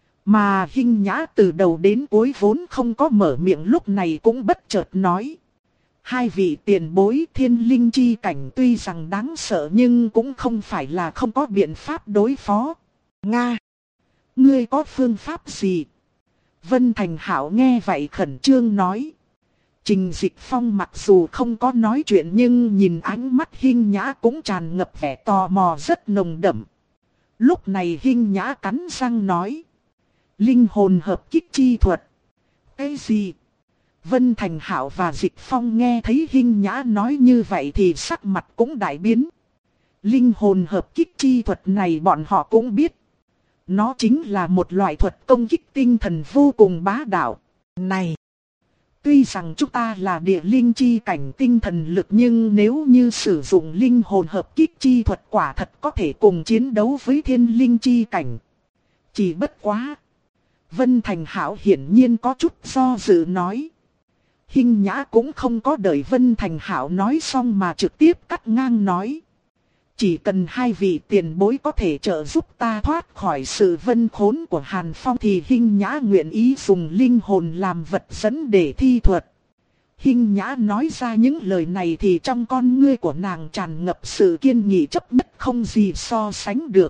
Mà Hinh Nhã từ đầu đến cuối vốn không có mở miệng, lúc này cũng bất chợt nói. Hai vị tiền bối, thiên linh chi cảnh tuy rằng đáng sợ nhưng cũng không phải là không có biện pháp đối phó. Nga! Ngươi có phương pháp gì? Vân Thành Hạo nghe vậy khẩn trương nói. Trình Dịch Phong mặc dù không có nói chuyện nhưng nhìn ánh mắt Hinh Nhã cũng tràn ngập vẻ tò mò rất nồng đậm. Lúc này Hinh Nhã cắn răng nói. Linh hồn hợp kích chi thuật. Cái gì? Vân Thành Hạo và Dịch Phong nghe thấy Hinh Nhã nói như vậy thì sắc mặt cũng đại biến. Linh hồn hợp kích chi thuật này bọn họ cũng biết. Nó chính là một loại thuật công kích tinh thần vô cùng bá đạo. Này! Tuy rằng chúng ta là địa linh chi cảnh tinh thần lực nhưng nếu như sử dụng linh hồn hợp kích chi thuật quả thật có thể cùng chiến đấu với thiên linh chi cảnh. Chỉ bất quá! Vân Thành Hạo hiển nhiên có chút do dự nói. Hinh Nhã cũng không có đợi Vân Thành Hạo nói xong mà trực tiếp cắt ngang nói. Chỉ cần hai vị tiền bối có thể trợ giúp ta thoát khỏi sự vân khốn của Hàn Phong thì Hinh Nhã nguyện ý dùng linh hồn làm vật dẫn để thi thuật. Hinh Nhã nói ra những lời này thì trong con ngươi của nàng tràn ngập sự kiên nghị chấp nhất không gì so sánh được.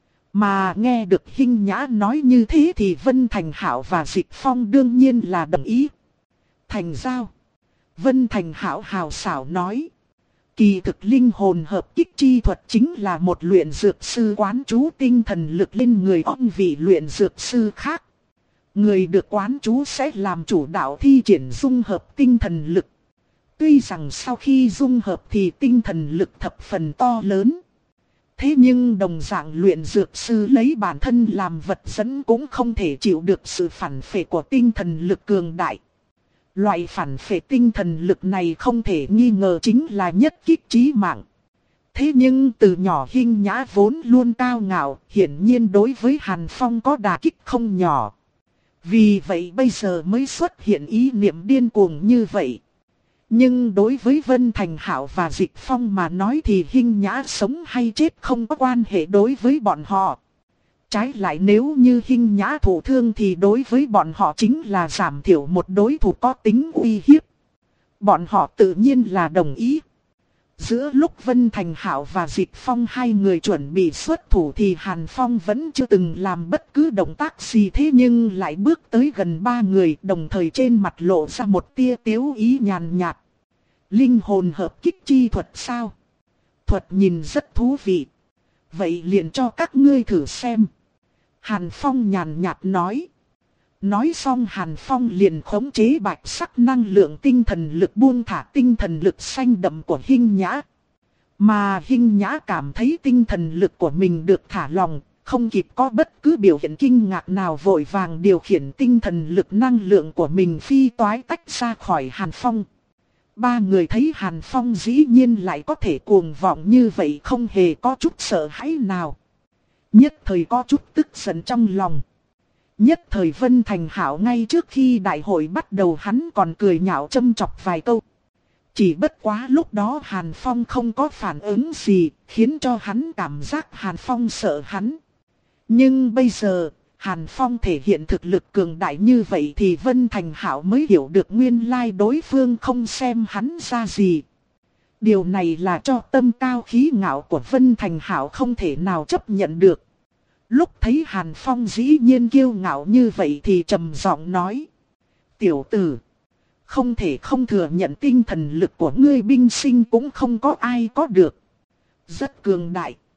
Mà nghe được Hinh Nhã nói như thế thì Vân Thành Hạo và Dịch Phong đương nhiên là đồng ý. Thành giao. Vân Thành Hạo hào xảo nói. Kỳ thực linh hồn hợp kích chi thuật chính là một luyện dược sư quán chú tinh thần lực lên người ông vị luyện dược sư khác. Người được quán chú sẽ làm chủ đạo thi triển dung hợp tinh thần lực. Tuy rằng sau khi dung hợp thì tinh thần lực thập phần to lớn. Thế nhưng đồng dạng luyện dược sư lấy bản thân làm vật dẫn cũng không thể chịu được sự phản phệ của tinh thần lực cường đại. Loại phản phệ tinh thần lực này không thể nghi ngờ chính là nhất kích chí mạng. Thế nhưng từ nhỏ Hinh Nhã vốn luôn cao ngạo, hiển nhiên đối với Hàn Phong có đả kích không nhỏ. Vì vậy bây giờ mới xuất hiện ý niệm điên cuồng như vậy. Nhưng đối với Vân Thành Hạo và Dịch Phong mà nói thì Hinh Nhã sống hay chết không có quan hệ đối với bọn họ. Trái lại nếu như Hinh Nhã thụ thương thì đối với bọn họ chính là giảm thiểu một đối thủ có tính uy hiếp. Bọn họ tự nhiên là đồng ý. Giữa lúc Vân Thành Hạo và Dịch Phong hai người chuẩn bị xuất thủ thì Hàn Phong vẫn chưa từng làm bất cứ động tác gì, thế nhưng lại bước tới gần ba người, đồng thời trên mặt lộ ra một tia tiếu ý nhàn nhạt. Linh hồn hợp kích chi thuật sao? Thuật nhìn rất thú vị. Vậy liền cho các ngươi thử xem. Hàn Phong nhàn nhạt nói. Nói xong Hàn Phong liền khống chế bạch sắc năng lượng tinh thần lực buông thả tinh thần lực xanh đậm của Hinh Nhã. Mà Hinh Nhã cảm thấy tinh thần lực của mình được thả lỏng, không kịp có bất cứ biểu hiện kinh ngạc nào, vội vàng điều khiển tinh thần lực năng lượng của mình phi toái tách ra khỏi Hàn Phong. Ba người thấy Hàn Phong dĩ nhiên lại có thể cuồng vọng như vậy, không hề có chút sợ hãi nào. Nhất thời có chút tức giận trong lòng. Nhất thời Vân Thành Hạo ngay trước khi đại hội bắt đầu hắn còn cười nhạo châm chọc vài câu. Chỉ bất quá lúc đó Hàn Phong không có phản ứng gì, khiến cho hắn cảm giác Hàn Phong sợ hắn. Nhưng bây giờ, Hàn Phong thể hiện thực lực cường đại như vậy thì Vân Thành Hạo mới hiểu được nguyên lai đối phương không xem hắn ra gì. Điều này là cho tâm cao khí ngạo của Vân Thành Hạo không thể nào chấp nhận được. Lúc thấy Hàn Phong dĩ nhiên kiêu ngạo như vậy thì trầm giọng nói. Tiểu tử, không thể không thừa nhận tinh thần lực của ngươi binh sinh cũng không có ai có được. Rất cường đại.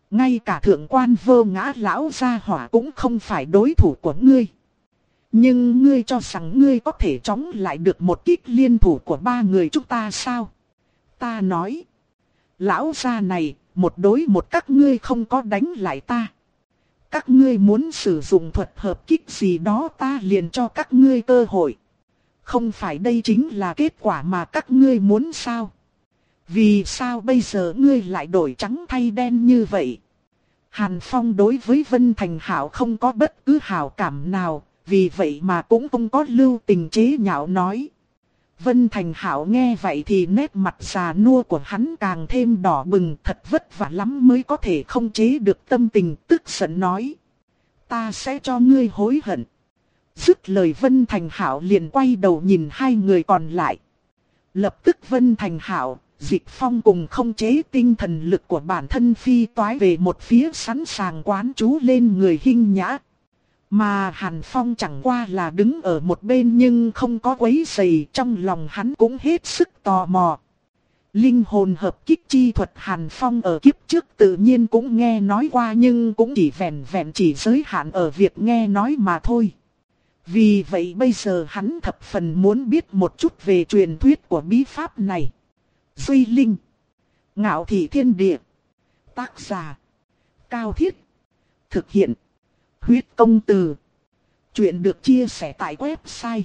Ngay cả thượng quan Vô Ngã lão gia hỏa cũng không phải đối thủ của ngươi. Nhưng ngươi cho rằng ngươi có thể chống lại được một kích liên thủ của ba người chúng ta sao? Ta nói, lão gia này, một đối một các ngươi không có đánh lại ta. Các ngươi muốn sử dụng thuật hợp kích gì đó ta liền cho các ngươi cơ hội. Không phải đây chính là kết quả mà các ngươi muốn sao? Vì sao bây giờ ngươi lại đổi trắng thay đen như vậy? Hàn Phong đối với Vân Thành Hạo không có bất cứ hảo cảm nào, vì vậy mà cũng không có lưu tình chế nhạo nói. Vân Thành Hạo nghe vậy thì nét mặt già nua của hắn càng thêm đỏ bừng, thật vất vả lắm mới có thể không chế được tâm tình, tức giận nói. Ta sẽ cho ngươi hối hận. Dứt lời Vân Thành Hạo liền quay đầu nhìn hai người còn lại. Lập tức Vân Thành Hạo, Dịch Phong cùng không chế tinh thần lực của bản thân phi toái về một phía sẵn sàng quán chú lên người Hinh Nhã. Mà Hàn Phong chẳng qua là đứng ở một bên nhưng không có quấy rầy, trong lòng hắn cũng hết sức tò mò. Linh hồn hợp kích chi thuật Hàn Phong ở kiếp trước tự nhiên cũng nghe nói qua nhưng cũng chỉ vẹn vẹn chỉ giới hạn ở việc nghe nói mà thôi. Vì vậy bây giờ hắn thập phần muốn biết một chút về truyền thuyết của bí pháp này. Duy Linh, Ngạo Thị Thiên Địa, tác giả Cao Thiết, thực hiện Huyết Công Từ. Chuyện được chia sẻ tại website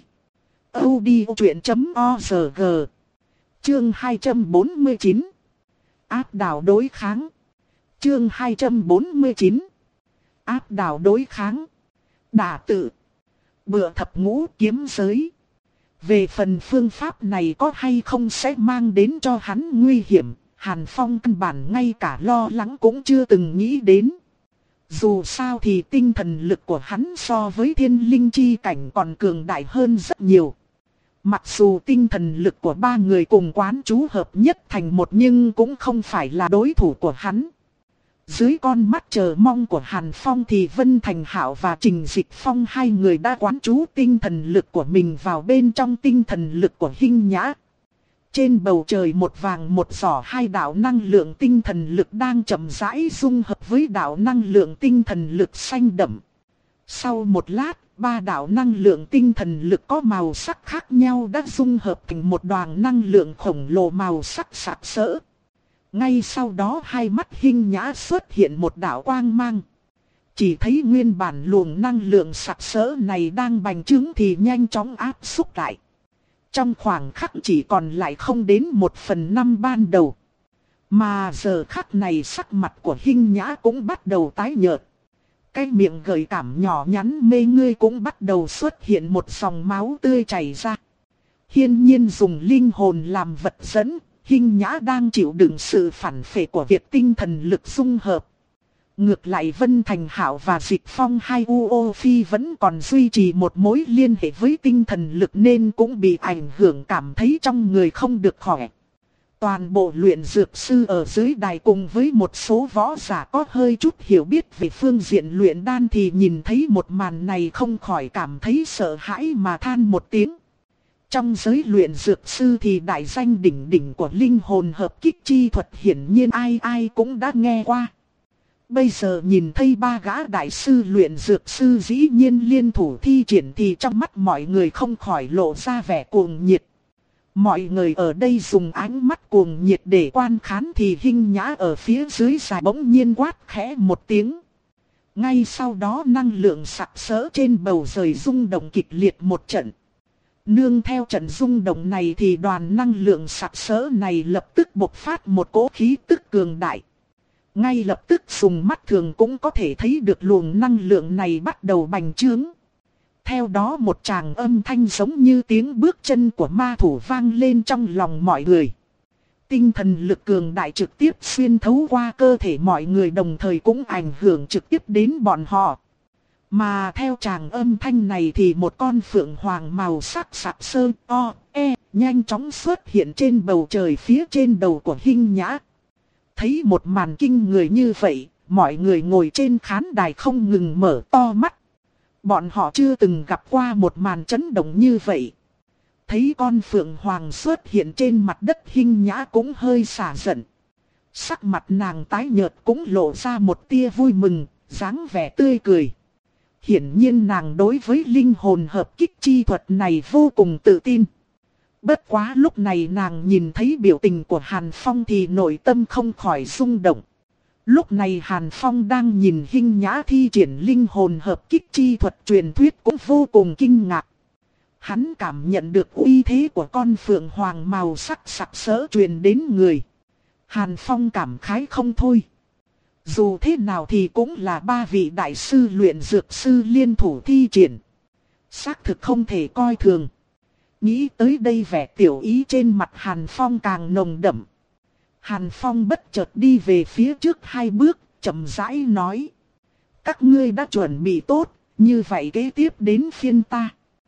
odchuyện chấm org. Chương hai trăm bốn mươi chín, áp đảo đối kháng. Chương hai trăm bốn mươi chín, áp đảo đối kháng. Đả tự, bựa thập ngũ kiếm giới. Về phần phương pháp này có hay không sẽ mang đến cho hắn nguy hiểm, Hàn Phong căn bản ngay cả lo lắng cũng chưa từng nghĩ đến. Dù sao thì tinh thần lực của hắn so với thiên linh chi cảnh còn cường đại hơn rất nhiều. Mặc dù tinh thần lực của ba người cùng quán chú hợp nhất thành một nhưng cũng không phải là đối thủ của hắn. Dưới con mắt chờ mong của Hàn Phong thì Vân Thành Hạo và Trình Dịch Phong hai người đã quán chú tinh thần lực của mình vào bên trong tinh thần lực của Hinh Nhã. Trên bầu trời một vàng một đỏ hai đạo năng lượng tinh thần lực đang chậm rãi dung hợp với đạo năng lượng tinh thần lực xanh đậm. Sau một lát, ba đạo năng lượng tinh thần lực có màu sắc khác nhau đã dung hợp thành một đoàn năng lượng khổng lồ màu sắc sặc sỡ. Ngay sau đó hai mắt Hinh Nhã xuất hiện một đạo quang mang. Chỉ thấy nguyên bản luồng năng lượng sặc sỡ này đang bành trướng thì nhanh chóng áp xúc lại. Trong khoảng khắc chỉ còn lại không đến một phần năm ban đầu. Mà giờ khắc này sắc mặt của Hinh Nhã cũng bắt đầu tái nhợt. Cái miệng gợi cảm nhỏ nhắn mê ngươi cũng bắt đầu xuất hiện một dòng máu tươi chảy ra. Hiên nhiên dùng linh hồn làm vật dẫn, Hinh Nhã đang chịu đựng sự phản phệ của việc tinh thần lực dung hợp. Ngược lại Vân Thành Hạo và Dịch Phong hai U O Phi vẫn còn duy trì một mối liên hệ với tinh thần lực nên cũng bị ảnh hưởng cảm thấy trong người không được khỏe. Toàn bộ luyện dược sư ở dưới đài cùng với một số võ giả có hơi chút hiểu biết về phương diện luyện đan thì nhìn thấy một màn này không khỏi cảm thấy sợ hãi mà than một tiếng. Trong giới luyện dược sư thì đại danh đỉnh đỉnh của linh hồn hợp kích chi thuật hiển nhiên ai ai cũng đã nghe qua. Bây giờ nhìn thấy ba gã đại sư luyện dược sư dĩ nhiên liên thủ thi triển thì trong mắt mọi người không khỏi lộ ra vẻ cuồng nhiệt. Mọi người ở đây dùng ánh mắt cuồng nhiệt để quan khán thì Hinh Nhã ở phía dưới dài bỗng nhiên quát khẽ một tiếng. Ngay sau đó năng lượng sặc sỡ trên bầu trời rung động kịch liệt một trận. Nương theo trận rung động này thì đoàn năng lượng sặc sỡ này lập tức bộc phát một cỗ khí tức cường đại. Ngay lập tức dùng mắt thường cũng có thể thấy được luồng năng lượng này bắt đầu bành trướng. Theo đó một tràng âm thanh giống như tiếng bước chân của ma thủ vang lên trong lòng mọi người. Tinh thần lực cường đại trực tiếp xuyên thấu qua cơ thể mọi người đồng thời cũng ảnh hưởng trực tiếp đến bọn họ. Mà theo tràng âm thanh này thì một con phượng hoàng màu sắc sặc sỡ o, e, nhanh chóng xuất hiện trên bầu trời phía trên đầu của Hinh Nhã. Thấy một màn kinh người như vậy, mọi người ngồi trên khán đài không ngừng mở to mắt. Bọn họ chưa từng gặp qua một màn chấn động như vậy. Thấy con phượng hoàng xuất hiện trên mặt đất Hinh Nhã cũng hơi xả giận. Sắc mặt nàng tái nhợt cũng lộ ra một tia vui mừng, dáng vẻ tươi cười. Hiển nhiên nàng đối với linh hồn hợp kích chi thuật này vô cùng tự tin. Bất quá lúc này nàng nhìn thấy biểu tình của Hàn Phong thì nội tâm không khỏi rung động. Lúc này Hàn Phong đang nhìn Hinh Nhã thi triển linh hồn hợp kích chi thuật truyền thuyết cũng vô cùng kinh ngạc. Hắn cảm nhận được uy thế của con phượng hoàng màu sắc sặc sỡ truyền đến người. Hàn Phong cảm khái không thôi. Dù thế nào thì cũng là ba vị đại sư luyện dược sư liên thủ thi triển. Xác thực không thể coi thường. Nghĩ tới đây vẻ tiểu ý trên mặt Hàn Phong càng nồng đậm. Hàn Phong bất chợt đi về phía trước hai bước, chậm rãi nói. Các ngươi đã chuẩn bị tốt, như vậy kế tiếp đến phiên ta.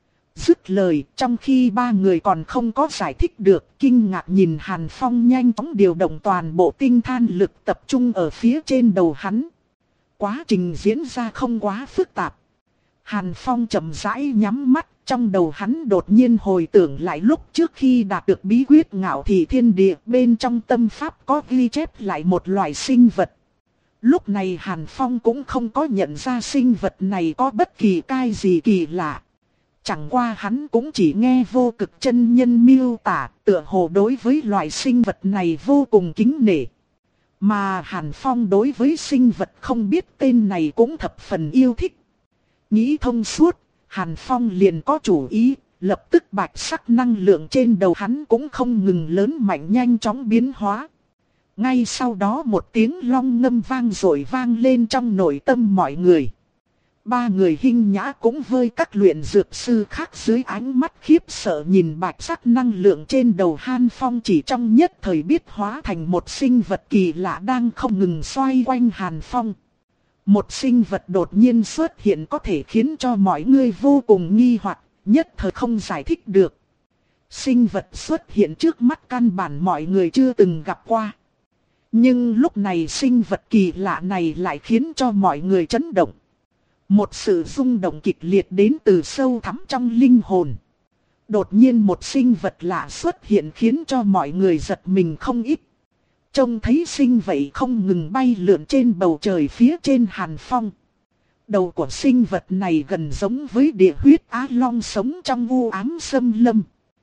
Dứt lời, trong khi ba người còn không có giải thích được, kinh ngạc nhìn Hàn Phong nhanh chóng điều động toàn bộ tinh than lực tập trung ở phía trên đầu hắn. Quá trình diễn ra không quá phức tạp. Hàn Phong chậm rãi nhắm mắt, trong đầu hắn đột nhiên hồi tưởng lại lúc trước khi đạt được bí quyết ngạo thị thiên địa, bên trong tâm pháp có ghi chép lại một loại sinh vật. Lúc này Hàn Phong cũng không có nhận ra sinh vật này có bất kỳ cái gì kỳ lạ. Chẳng qua hắn cũng chỉ nghe vô cực chân nhân miêu tả, tựa hồ đối với loại sinh vật này vô cùng kính nể. Mà Hàn Phong đối với sinh vật không biết tên này cũng thập phần yêu thích. Nghĩ thông suốt, Hàn Phong liền có chủ ý, lập tức bạch sắc năng lượng trên đầu hắn cũng không ngừng lớn mạnh nhanh chóng biến hóa. Ngay sau đó một tiếng long ngâm vang rồi vang lên trong nội tâm mọi người. Ba người Hinh Nhã cũng với các luyện dược sư khác dưới ánh mắt khiếp sợ nhìn bạch sắc năng lượng trên đầu Hàn Phong chỉ trong nhất thời biết hóa thành một sinh vật kỳ lạ đang không ngừng xoay quanh Hàn Phong. Một sinh vật đột nhiên xuất hiện có thể khiến cho mọi người vô cùng nghi hoặc, nhất thời không giải thích được. Sinh vật xuất hiện trước mắt căn bản mọi người chưa từng gặp qua. Nhưng lúc này sinh vật kỳ lạ này lại khiến cho mọi người chấn động. Một sự rung động kịch liệt đến từ sâu thẳm trong linh hồn. Đột nhiên một sinh vật lạ xuất hiện khiến cho mọi người giật mình không ít. Trông thấy sinh vậy không ngừng bay lượn trên bầu trời phía trên Hàn Phong. Đầu của sinh vật này gần giống với địa huyết á long sống trong u ám xâm lâm.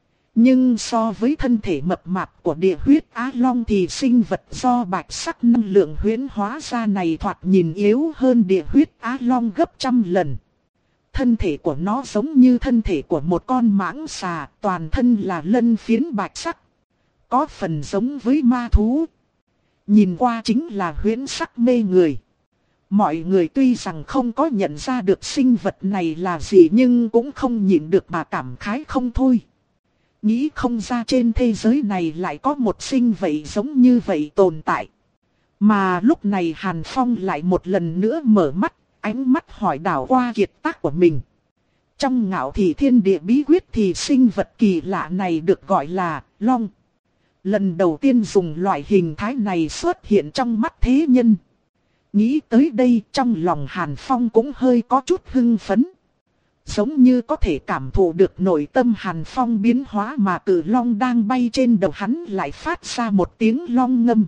Nhưng so với thân thể mập mạp của địa huyết á long thì sinh vật do bạch sắc năng lượng huyễn hóa ra này thoạt nhìn yếu hơn địa huyết á long gấp trăm lần. Thân thể của nó giống như thân thể của một con mãng xà, toàn thân là lân phiến bạch sắc. Có phần giống với ma thú. Nhìn qua chính là huyễn sắc mê người. Mọi người tuy rằng không có nhận ra được sinh vật này là gì nhưng cũng không nhịn được mà cảm khái không thôi. Nghĩ không ra trên thế giới này lại có một sinh vậy giống như vậy tồn tại. Mà lúc này Hàn Phong lại một lần nữa mở mắt, ánh mắt hỏi đảo qua kiệt tác của mình. Trong ngạo thị thiên địa bí quyết thì sinh vật kỳ lạ này được gọi là long. Lần đầu tiên dùng loại hình thái này xuất hiện trong mắt thế nhân. Nghĩ tới đây trong lòng Hàn Phong cũng hơi có chút hưng phấn. Giống như có thể cảm thụ được nội tâm Hàn Phong biến hóa mà cự long đang bay trên đầu hắn lại phát ra một tiếng long ngâm.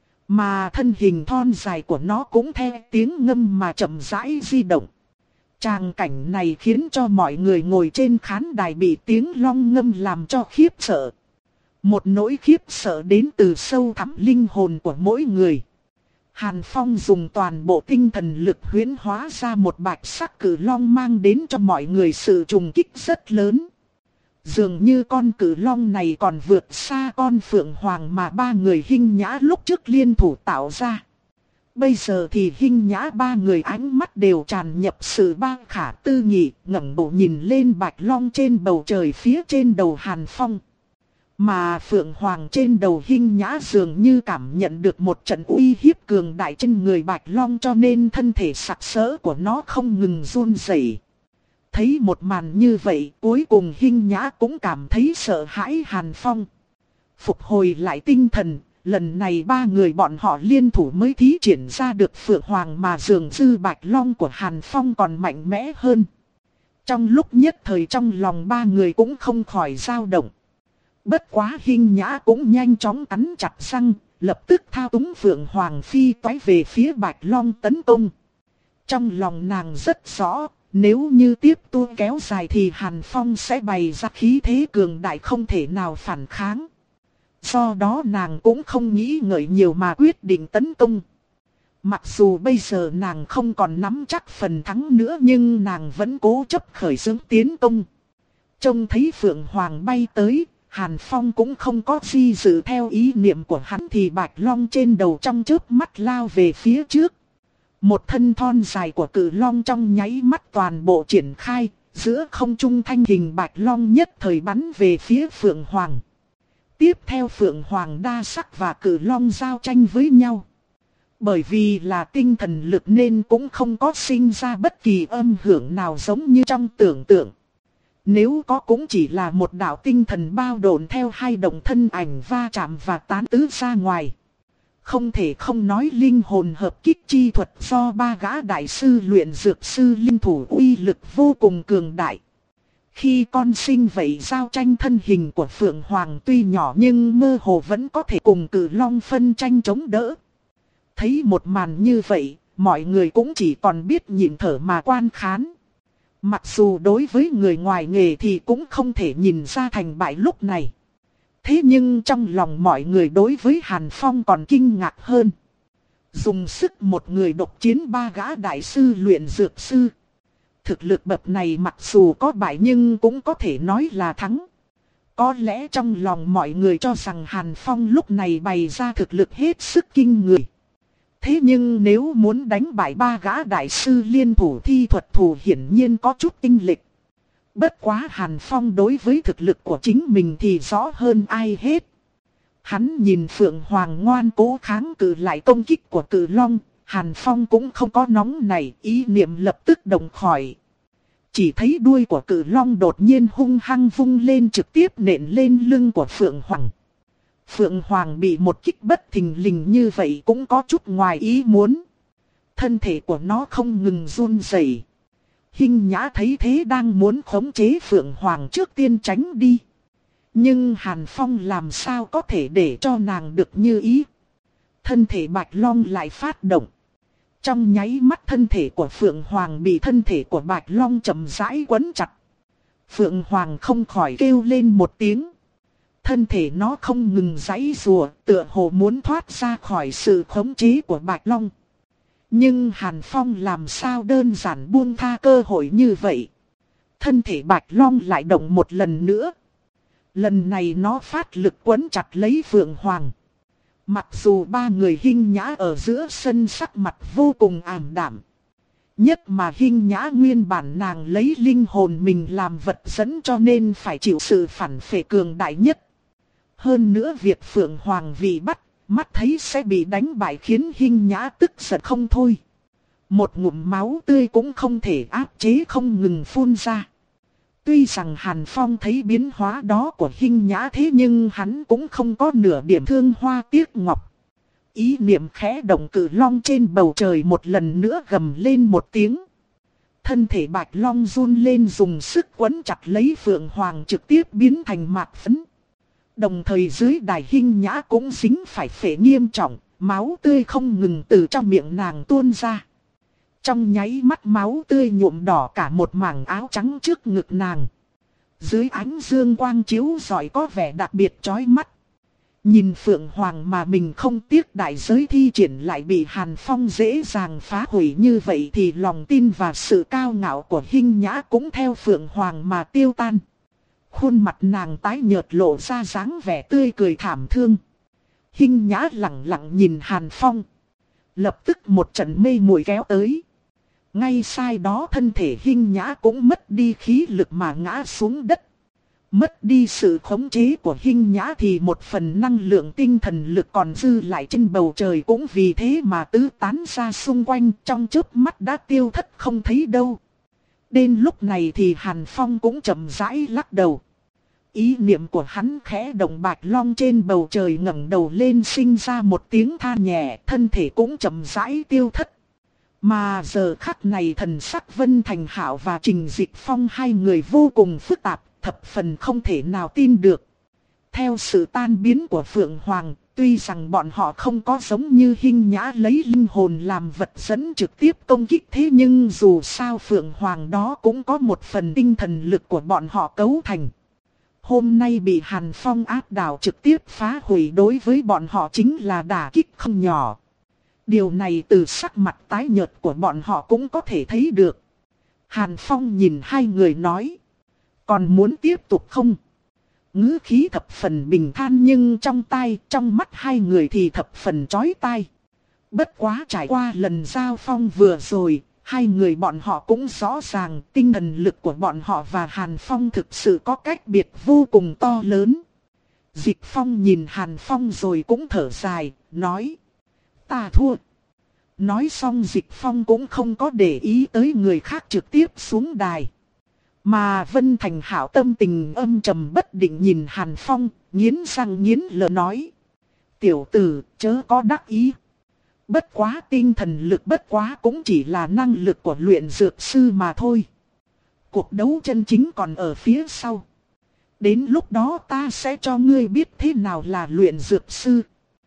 Mà thân hình thon dài của nó cũng theo tiếng ngâm mà chậm rãi di động. Tràng cảnh này khiến cho mọi người ngồi trên khán đài bị tiếng long ngâm làm cho khiếp sợ. Một nỗi khiếp sợ đến từ sâu thẳm linh hồn của mỗi người. Hàn Phong dùng toàn bộ tinh thần lực huyễn hóa ra một bạch sắc cử long mang đến cho mọi người sự trùng kích rất lớn. Dường như con cử long này còn vượt xa con phượng hoàng mà ba người Hinh Nhã lúc trước liên thủ tạo ra. Bây giờ thì Hinh Nhã ba người ánh mắt đều tràn nhập sự ba khả tư nghị, ngẩng đầu nhìn lên bạch long trên bầu trời phía trên đầu Hàn Phong. Mà phượng hoàng trên đầu Hinh Nhã dường như cảm nhận được một trận uy hiếp cường đại trên người bạch long cho nên thân thể sặc sỡ của nó không ngừng run rẩy. Thấy một màn như vậy cuối cùng Hinh Nhã cũng cảm thấy sợ hãi Hàn Phong. Phục hồi lại tinh thần, lần này ba người bọn họ liên thủ mới thí triển ra được phượng hoàng mà dường như bạch long của Hàn Phong còn mạnh mẽ hơn. Trong lúc nhất thời trong lòng ba người cũng không khỏi dao động. Bất quá Hinh Nhã cũng nhanh chóng cắn chặt răng, lập tức thao túng Phượng Hoàng phi toái về phía Bạch Long tấn công. Trong lòng nàng rất rõ, nếu như tiếp tục kéo dài thì Hàn Phong sẽ bày ra khí thế cường đại không thể nào phản kháng. Do đó nàng cũng không nghĩ ngợi nhiều mà quyết định tấn công. Mặc dù bây giờ nàng không còn nắm chắc phần thắng nữa nhưng nàng vẫn cố chấp khởi xướng tiến công. Trông thấy Phượng Hoàng bay tới, Hàn Phong cũng không có gì dự theo ý niệm của hắn thì Bạch Long trên đầu trong chớp mắt lao về phía trước. Một thân thon dài của cự long trong nháy mắt toàn bộ triển khai, giữa không trung thanh hình Bạch Long nhất thời bắn về phía Phượng Hoàng. Tiếp theo Phượng Hoàng đa sắc và cự long giao tranh với nhau. Bởi vì là tinh thần lực nên cũng không có sinh ra bất kỳ âm hưởng nào giống như trong tưởng tượng. Nếu có cũng chỉ là một đạo tinh thần bao độn theo hai động thân ảnh va chạm và tán tứ ra ngoài. Không thể không nói linh hồn hợp kích chi thuật do ba gã đại sư luyện dược sư linh thủ uy lực vô cùng cường đại. Khi con sinh vậy giao tranh thân hình của Phượng Hoàng tuy nhỏ nhưng mơ hồ vẫn có thể cùng cự long phân tranh chống đỡ. Thấy một màn như vậy, mọi người cũng chỉ còn biết nhịn thở mà quan khán. Mặc dù đối với người ngoài nghề thì cũng không thể nhìn ra thành bại lúc này. Thế nhưng trong lòng mọi người đối với Hàn Phong còn kinh ngạc hơn. Dùng sức một người độc chiến ba gã đại sư luyện dược sư. Thực lực bậc này mặc dù có bại nhưng cũng có thể nói là thắng. Có lẽ trong lòng mọi người cho rằng Hàn Phong lúc này bày ra thực lực hết sức kinh người. Thế nhưng nếu muốn đánh bại ba gã đại sư liên thủ thi thuật thủ hiển nhiên có chút tinh lịch. Bất quá Hàn Phong đối với thực lực của chính mình thì rõ hơn ai hết. Hắn nhìn Phượng Hoàng ngoan cố kháng cự lại công kích của cự long, Hàn Phong cũng không có nóng này, ý niệm lập tức động khỏi. Chỉ thấy đuôi của cự long đột nhiên hung hăng vung lên trực tiếp nện lên lưng của Phượng Hoàng. Phượng Hoàng bị một kích bất thình lình như vậy cũng có chút ngoài ý muốn. Thân thể của nó không ngừng run rẩy. Hinh Nhã thấy thế đang muốn khống chế Phượng Hoàng trước tiên tránh đi. Nhưng Hàn Phong làm sao có thể để cho nàng được như ý. Thân thể Bạch Long lại phát động. Trong nháy mắt thân thể của Phượng Hoàng bị thân thể của Bạch Long chậm rãi quấn chặt. Phượng Hoàng không khỏi kêu lên một tiếng. Thân thể nó không ngừng giãy giụa, tựa hồ muốn thoát ra khỏi sự khống chế của Bạch Long. Nhưng Hàn Phong làm sao đơn giản buông tha cơ hội như vậy. Thân thể Bạch Long lại động một lần nữa. Lần này nó phát lực quấn chặt lấy Phượng Hoàng. Mặc dù ba người Hinh Nhã ở giữa sân sắc mặt vô cùng ảm đạm. Nhất mà Hinh Nhã nguyên bản nàng lấy linh hồn mình làm vật dẫn cho nên phải chịu sự phản phệ cường đại nhất. Hơn nữa việc Phượng Hoàng vì bắt, mắt thấy sẽ bị đánh bại khiến Hinh Nhã tức giận không thôi. Một ngụm máu tươi cũng không thể áp chế không ngừng phun ra. Tuy rằng Hàn Phong thấy biến hóa đó của Hinh Nhã thế nhưng hắn cũng không có nửa điểm thương hoa tiếc ngọc. Ý niệm khẽ động cự long trên bầu trời một lần nữa gầm lên một tiếng. Thân thể Bạch Long run lên dùng sức quấn chặt lấy Phượng Hoàng trực tiếp biến thành mạt phấn. Đồng thời dưới đài Hinh Nhã cũng dính phải phệ nghiêm trọng, máu tươi không ngừng từ trong miệng nàng tuôn ra. Trong nháy mắt máu tươi nhuộm đỏ cả một mảng áo trắng trước ngực nàng. Dưới ánh dương quang chiếu rọi có vẻ đặc biệt chói mắt. Nhìn Phượng Hoàng mà mình không tiếc đại giới thi triển lại bị Hàn Phong dễ dàng phá hủy như vậy thì lòng tin và sự cao ngạo của Hinh Nhã cũng theo Phượng Hoàng mà tiêu tan. Khuôn mặt nàng tái nhợt lộ ra dáng vẻ tươi cười thảm thương. Hinh Nhã lặng lặng nhìn Hàn Phong. Lập tức một trận mê muội kéo tới. Ngay sai đó thân thể Hinh Nhã cũng mất đi khí lực mà ngã xuống đất. Mất đi sự khống chế của Hinh Nhã thì một phần năng lượng tinh thần lực còn dư lại trên bầu trời cũng vì thế mà tứ tán ra xung quanh trong chớp mắt đã tiêu thất không thấy đâu. Đến lúc này thì Hàn Phong cũng chậm rãi lắc đầu. Ý niệm của hắn khẽ động Bạch Long trên bầu trời ngẩng đầu lên sinh ra một tiếng than nhẹ, thân thể cũng chậm rãi tiêu thất. Mà giờ khắc này thần sắc Vân Thành Hạo và Trình Dịch Phong hai người vô cùng phức tạp, thập phần không thể nào tin được. Theo sự tan biến của Phượng Hoàng, Tuy rằng bọn họ không có giống như Hinh Nhã lấy linh hồn làm vật dẫn trực tiếp công kích, thế nhưng dù sao Phượng Hoàng đó cũng có một phần tinh thần lực của bọn họ cấu thành. Hôm nay bị Hàn Phong áp đảo trực tiếp phá hủy, đối với bọn họ chính là đả kích không nhỏ. Điều này từ sắc mặt tái nhợt của bọn họ cũng có thể thấy được. Hàn Phong nhìn hai người nói: còn muốn tiếp tục không? Ngữ khí thập phần bình thản nhưng trong tai, trong mắt hai người thì thập phần chói tai. Bất quá trải qua lần giao phong vừa rồi, hai người bọn họ cũng rõ ràng tinh thần lực của bọn họ và Hàn Phong thực sự có cách biệt vô cùng to lớn. Dịch Phong nhìn Hàn Phong rồi cũng thở dài, nói: ta thua. Nói xong Dịch Phong cũng không có để ý tới người khác, trực tiếp xuống đài. Mà Vân Thành Hạo tâm tình âm trầm bất định nhìn Hàn Phong, nghiến răng nghiến lợi nói: tiểu tử, chớ có đắc ý. Bất quá tinh thần lực bất quá cũng chỉ là năng lực của luyện dược sư mà thôi. Cuộc đấu chân chính còn ở phía sau. Đến lúc đó ta sẽ cho ngươi biết thế nào là luyện dược sư.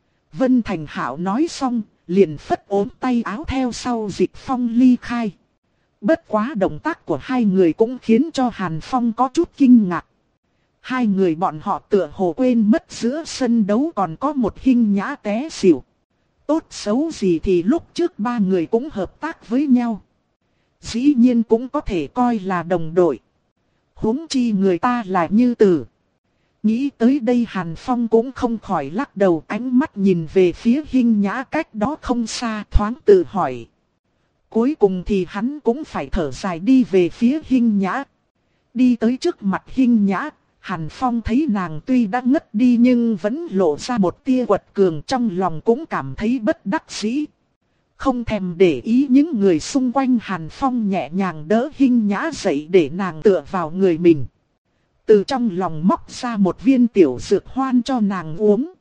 Vân Thành Hạo nói xong, liền phất ốm tay áo theo sau Dịch Phong ly khai. Bất quá động tác của hai người cũng khiến cho Hàn Phong có chút kinh ngạc. Hai người bọn họ tựa hồ quên mất giữa sân đấu còn có một Hinh Nhã té xỉu. Tốt xấu gì thì lúc trước ba người cũng hợp tác với nhau. Dĩ nhiên cũng có thể coi là đồng đội. Huống chi người ta là Như Tử. Nghĩ tới đây Hàn Phong cũng không khỏi lắc đầu, ánh mắt nhìn về phía Hinh Nhã cách đó không xa, thoáng tự hỏi. Cuối cùng thì hắn cũng phải thở dài đi về phía Hinh Nhã. Đi tới trước mặt Hinh Nhã, Hàn Phong thấy nàng tuy đã ngất đi nhưng vẫn lộ ra một tia quật cường, trong lòng cũng cảm thấy bất đắc dĩ. Không thèm để ý những người xung quanh, Hàn Phong nhẹ nhàng đỡ Hinh Nhã dậy để nàng tựa vào người mình. Từ trong lòng móc ra một viên tiểu dược hoan cho nàng uống.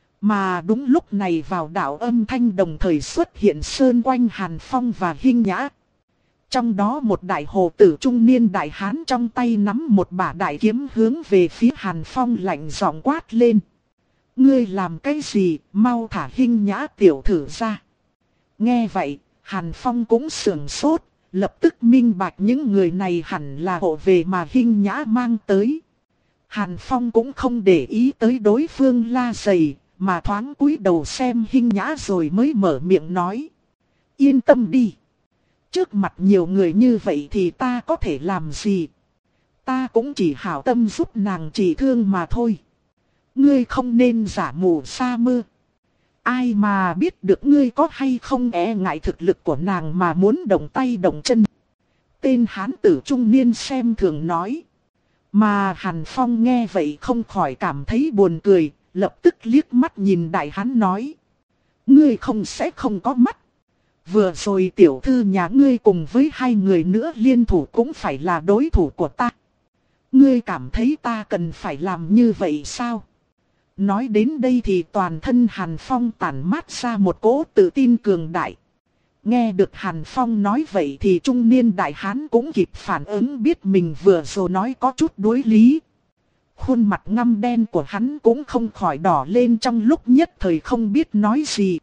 Mà đúng lúc này vào đạo âm thanh đồng thời xuất hiện sơn quanh Hàn Phong và Hinh Nhã. Trong đó một đại hồ tử trung niên đại hán trong tay nắm một bả đại kiếm hướng về phía Hàn Phong lạnh giọng quát lên: ngươi làm cái gì, mau thả Hinh Nhã tiểu thử ra. Nghe vậy, Hàn Phong cũng sườn sốt, lập tức minh bạch những người này hẳn là hộ về mà Hinh Nhã mang tới. Hàn Phong cũng không để ý tới đối phương la dày, mà thoáng cúi đầu xem Hinh Nhã rồi mới mở miệng nói: yên tâm đi. Trước mặt nhiều người như vậy thì ta có thể làm gì? Ta cũng chỉ hảo tâm giúp nàng trị thương mà thôi. Ngươi không nên giả mù sa mưa. Ai mà biết được ngươi có hay không e ngại thực lực của nàng mà muốn động tay động chân. Tên hán tử trung niên xem thường nói. Mà Hàn Phong nghe vậy không khỏi cảm thấy buồn cười, lập tức liếc mắt nhìn đại hán nói: ngươi không sẽ không có mắt. Vừa rồi tiểu thư nhà ngươi cùng với hai người nữa liên thủ cũng phải là đối thủ của ta. Ngươi cảm thấy ta cần phải làm như vậy sao? Nói đến đây thì toàn thân Hàn Phong tản mát ra một cỗ tự tin cường đại. Nghe được Hàn Phong nói vậy thì trung niên đại hán cũng kịp phản ứng, biết mình vừa rồi nói có chút đối lý. Khuôn mặt ngăm đen của hắn cũng không khỏi đỏ lên, trong lúc nhất thời không biết nói gì.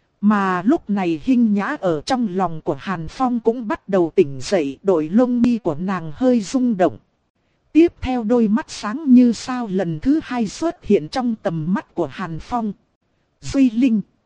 Mà lúc này Hinh Nhã ở trong lòng của Hàn Phong cũng bắt đầu tỉnh dậy, đôi lông mi của nàng hơi rung động. Tiếp theo đôi mắt sáng như sao lần thứ hai xuất hiện trong tầm mắt của Hàn Phong. Duy Linh.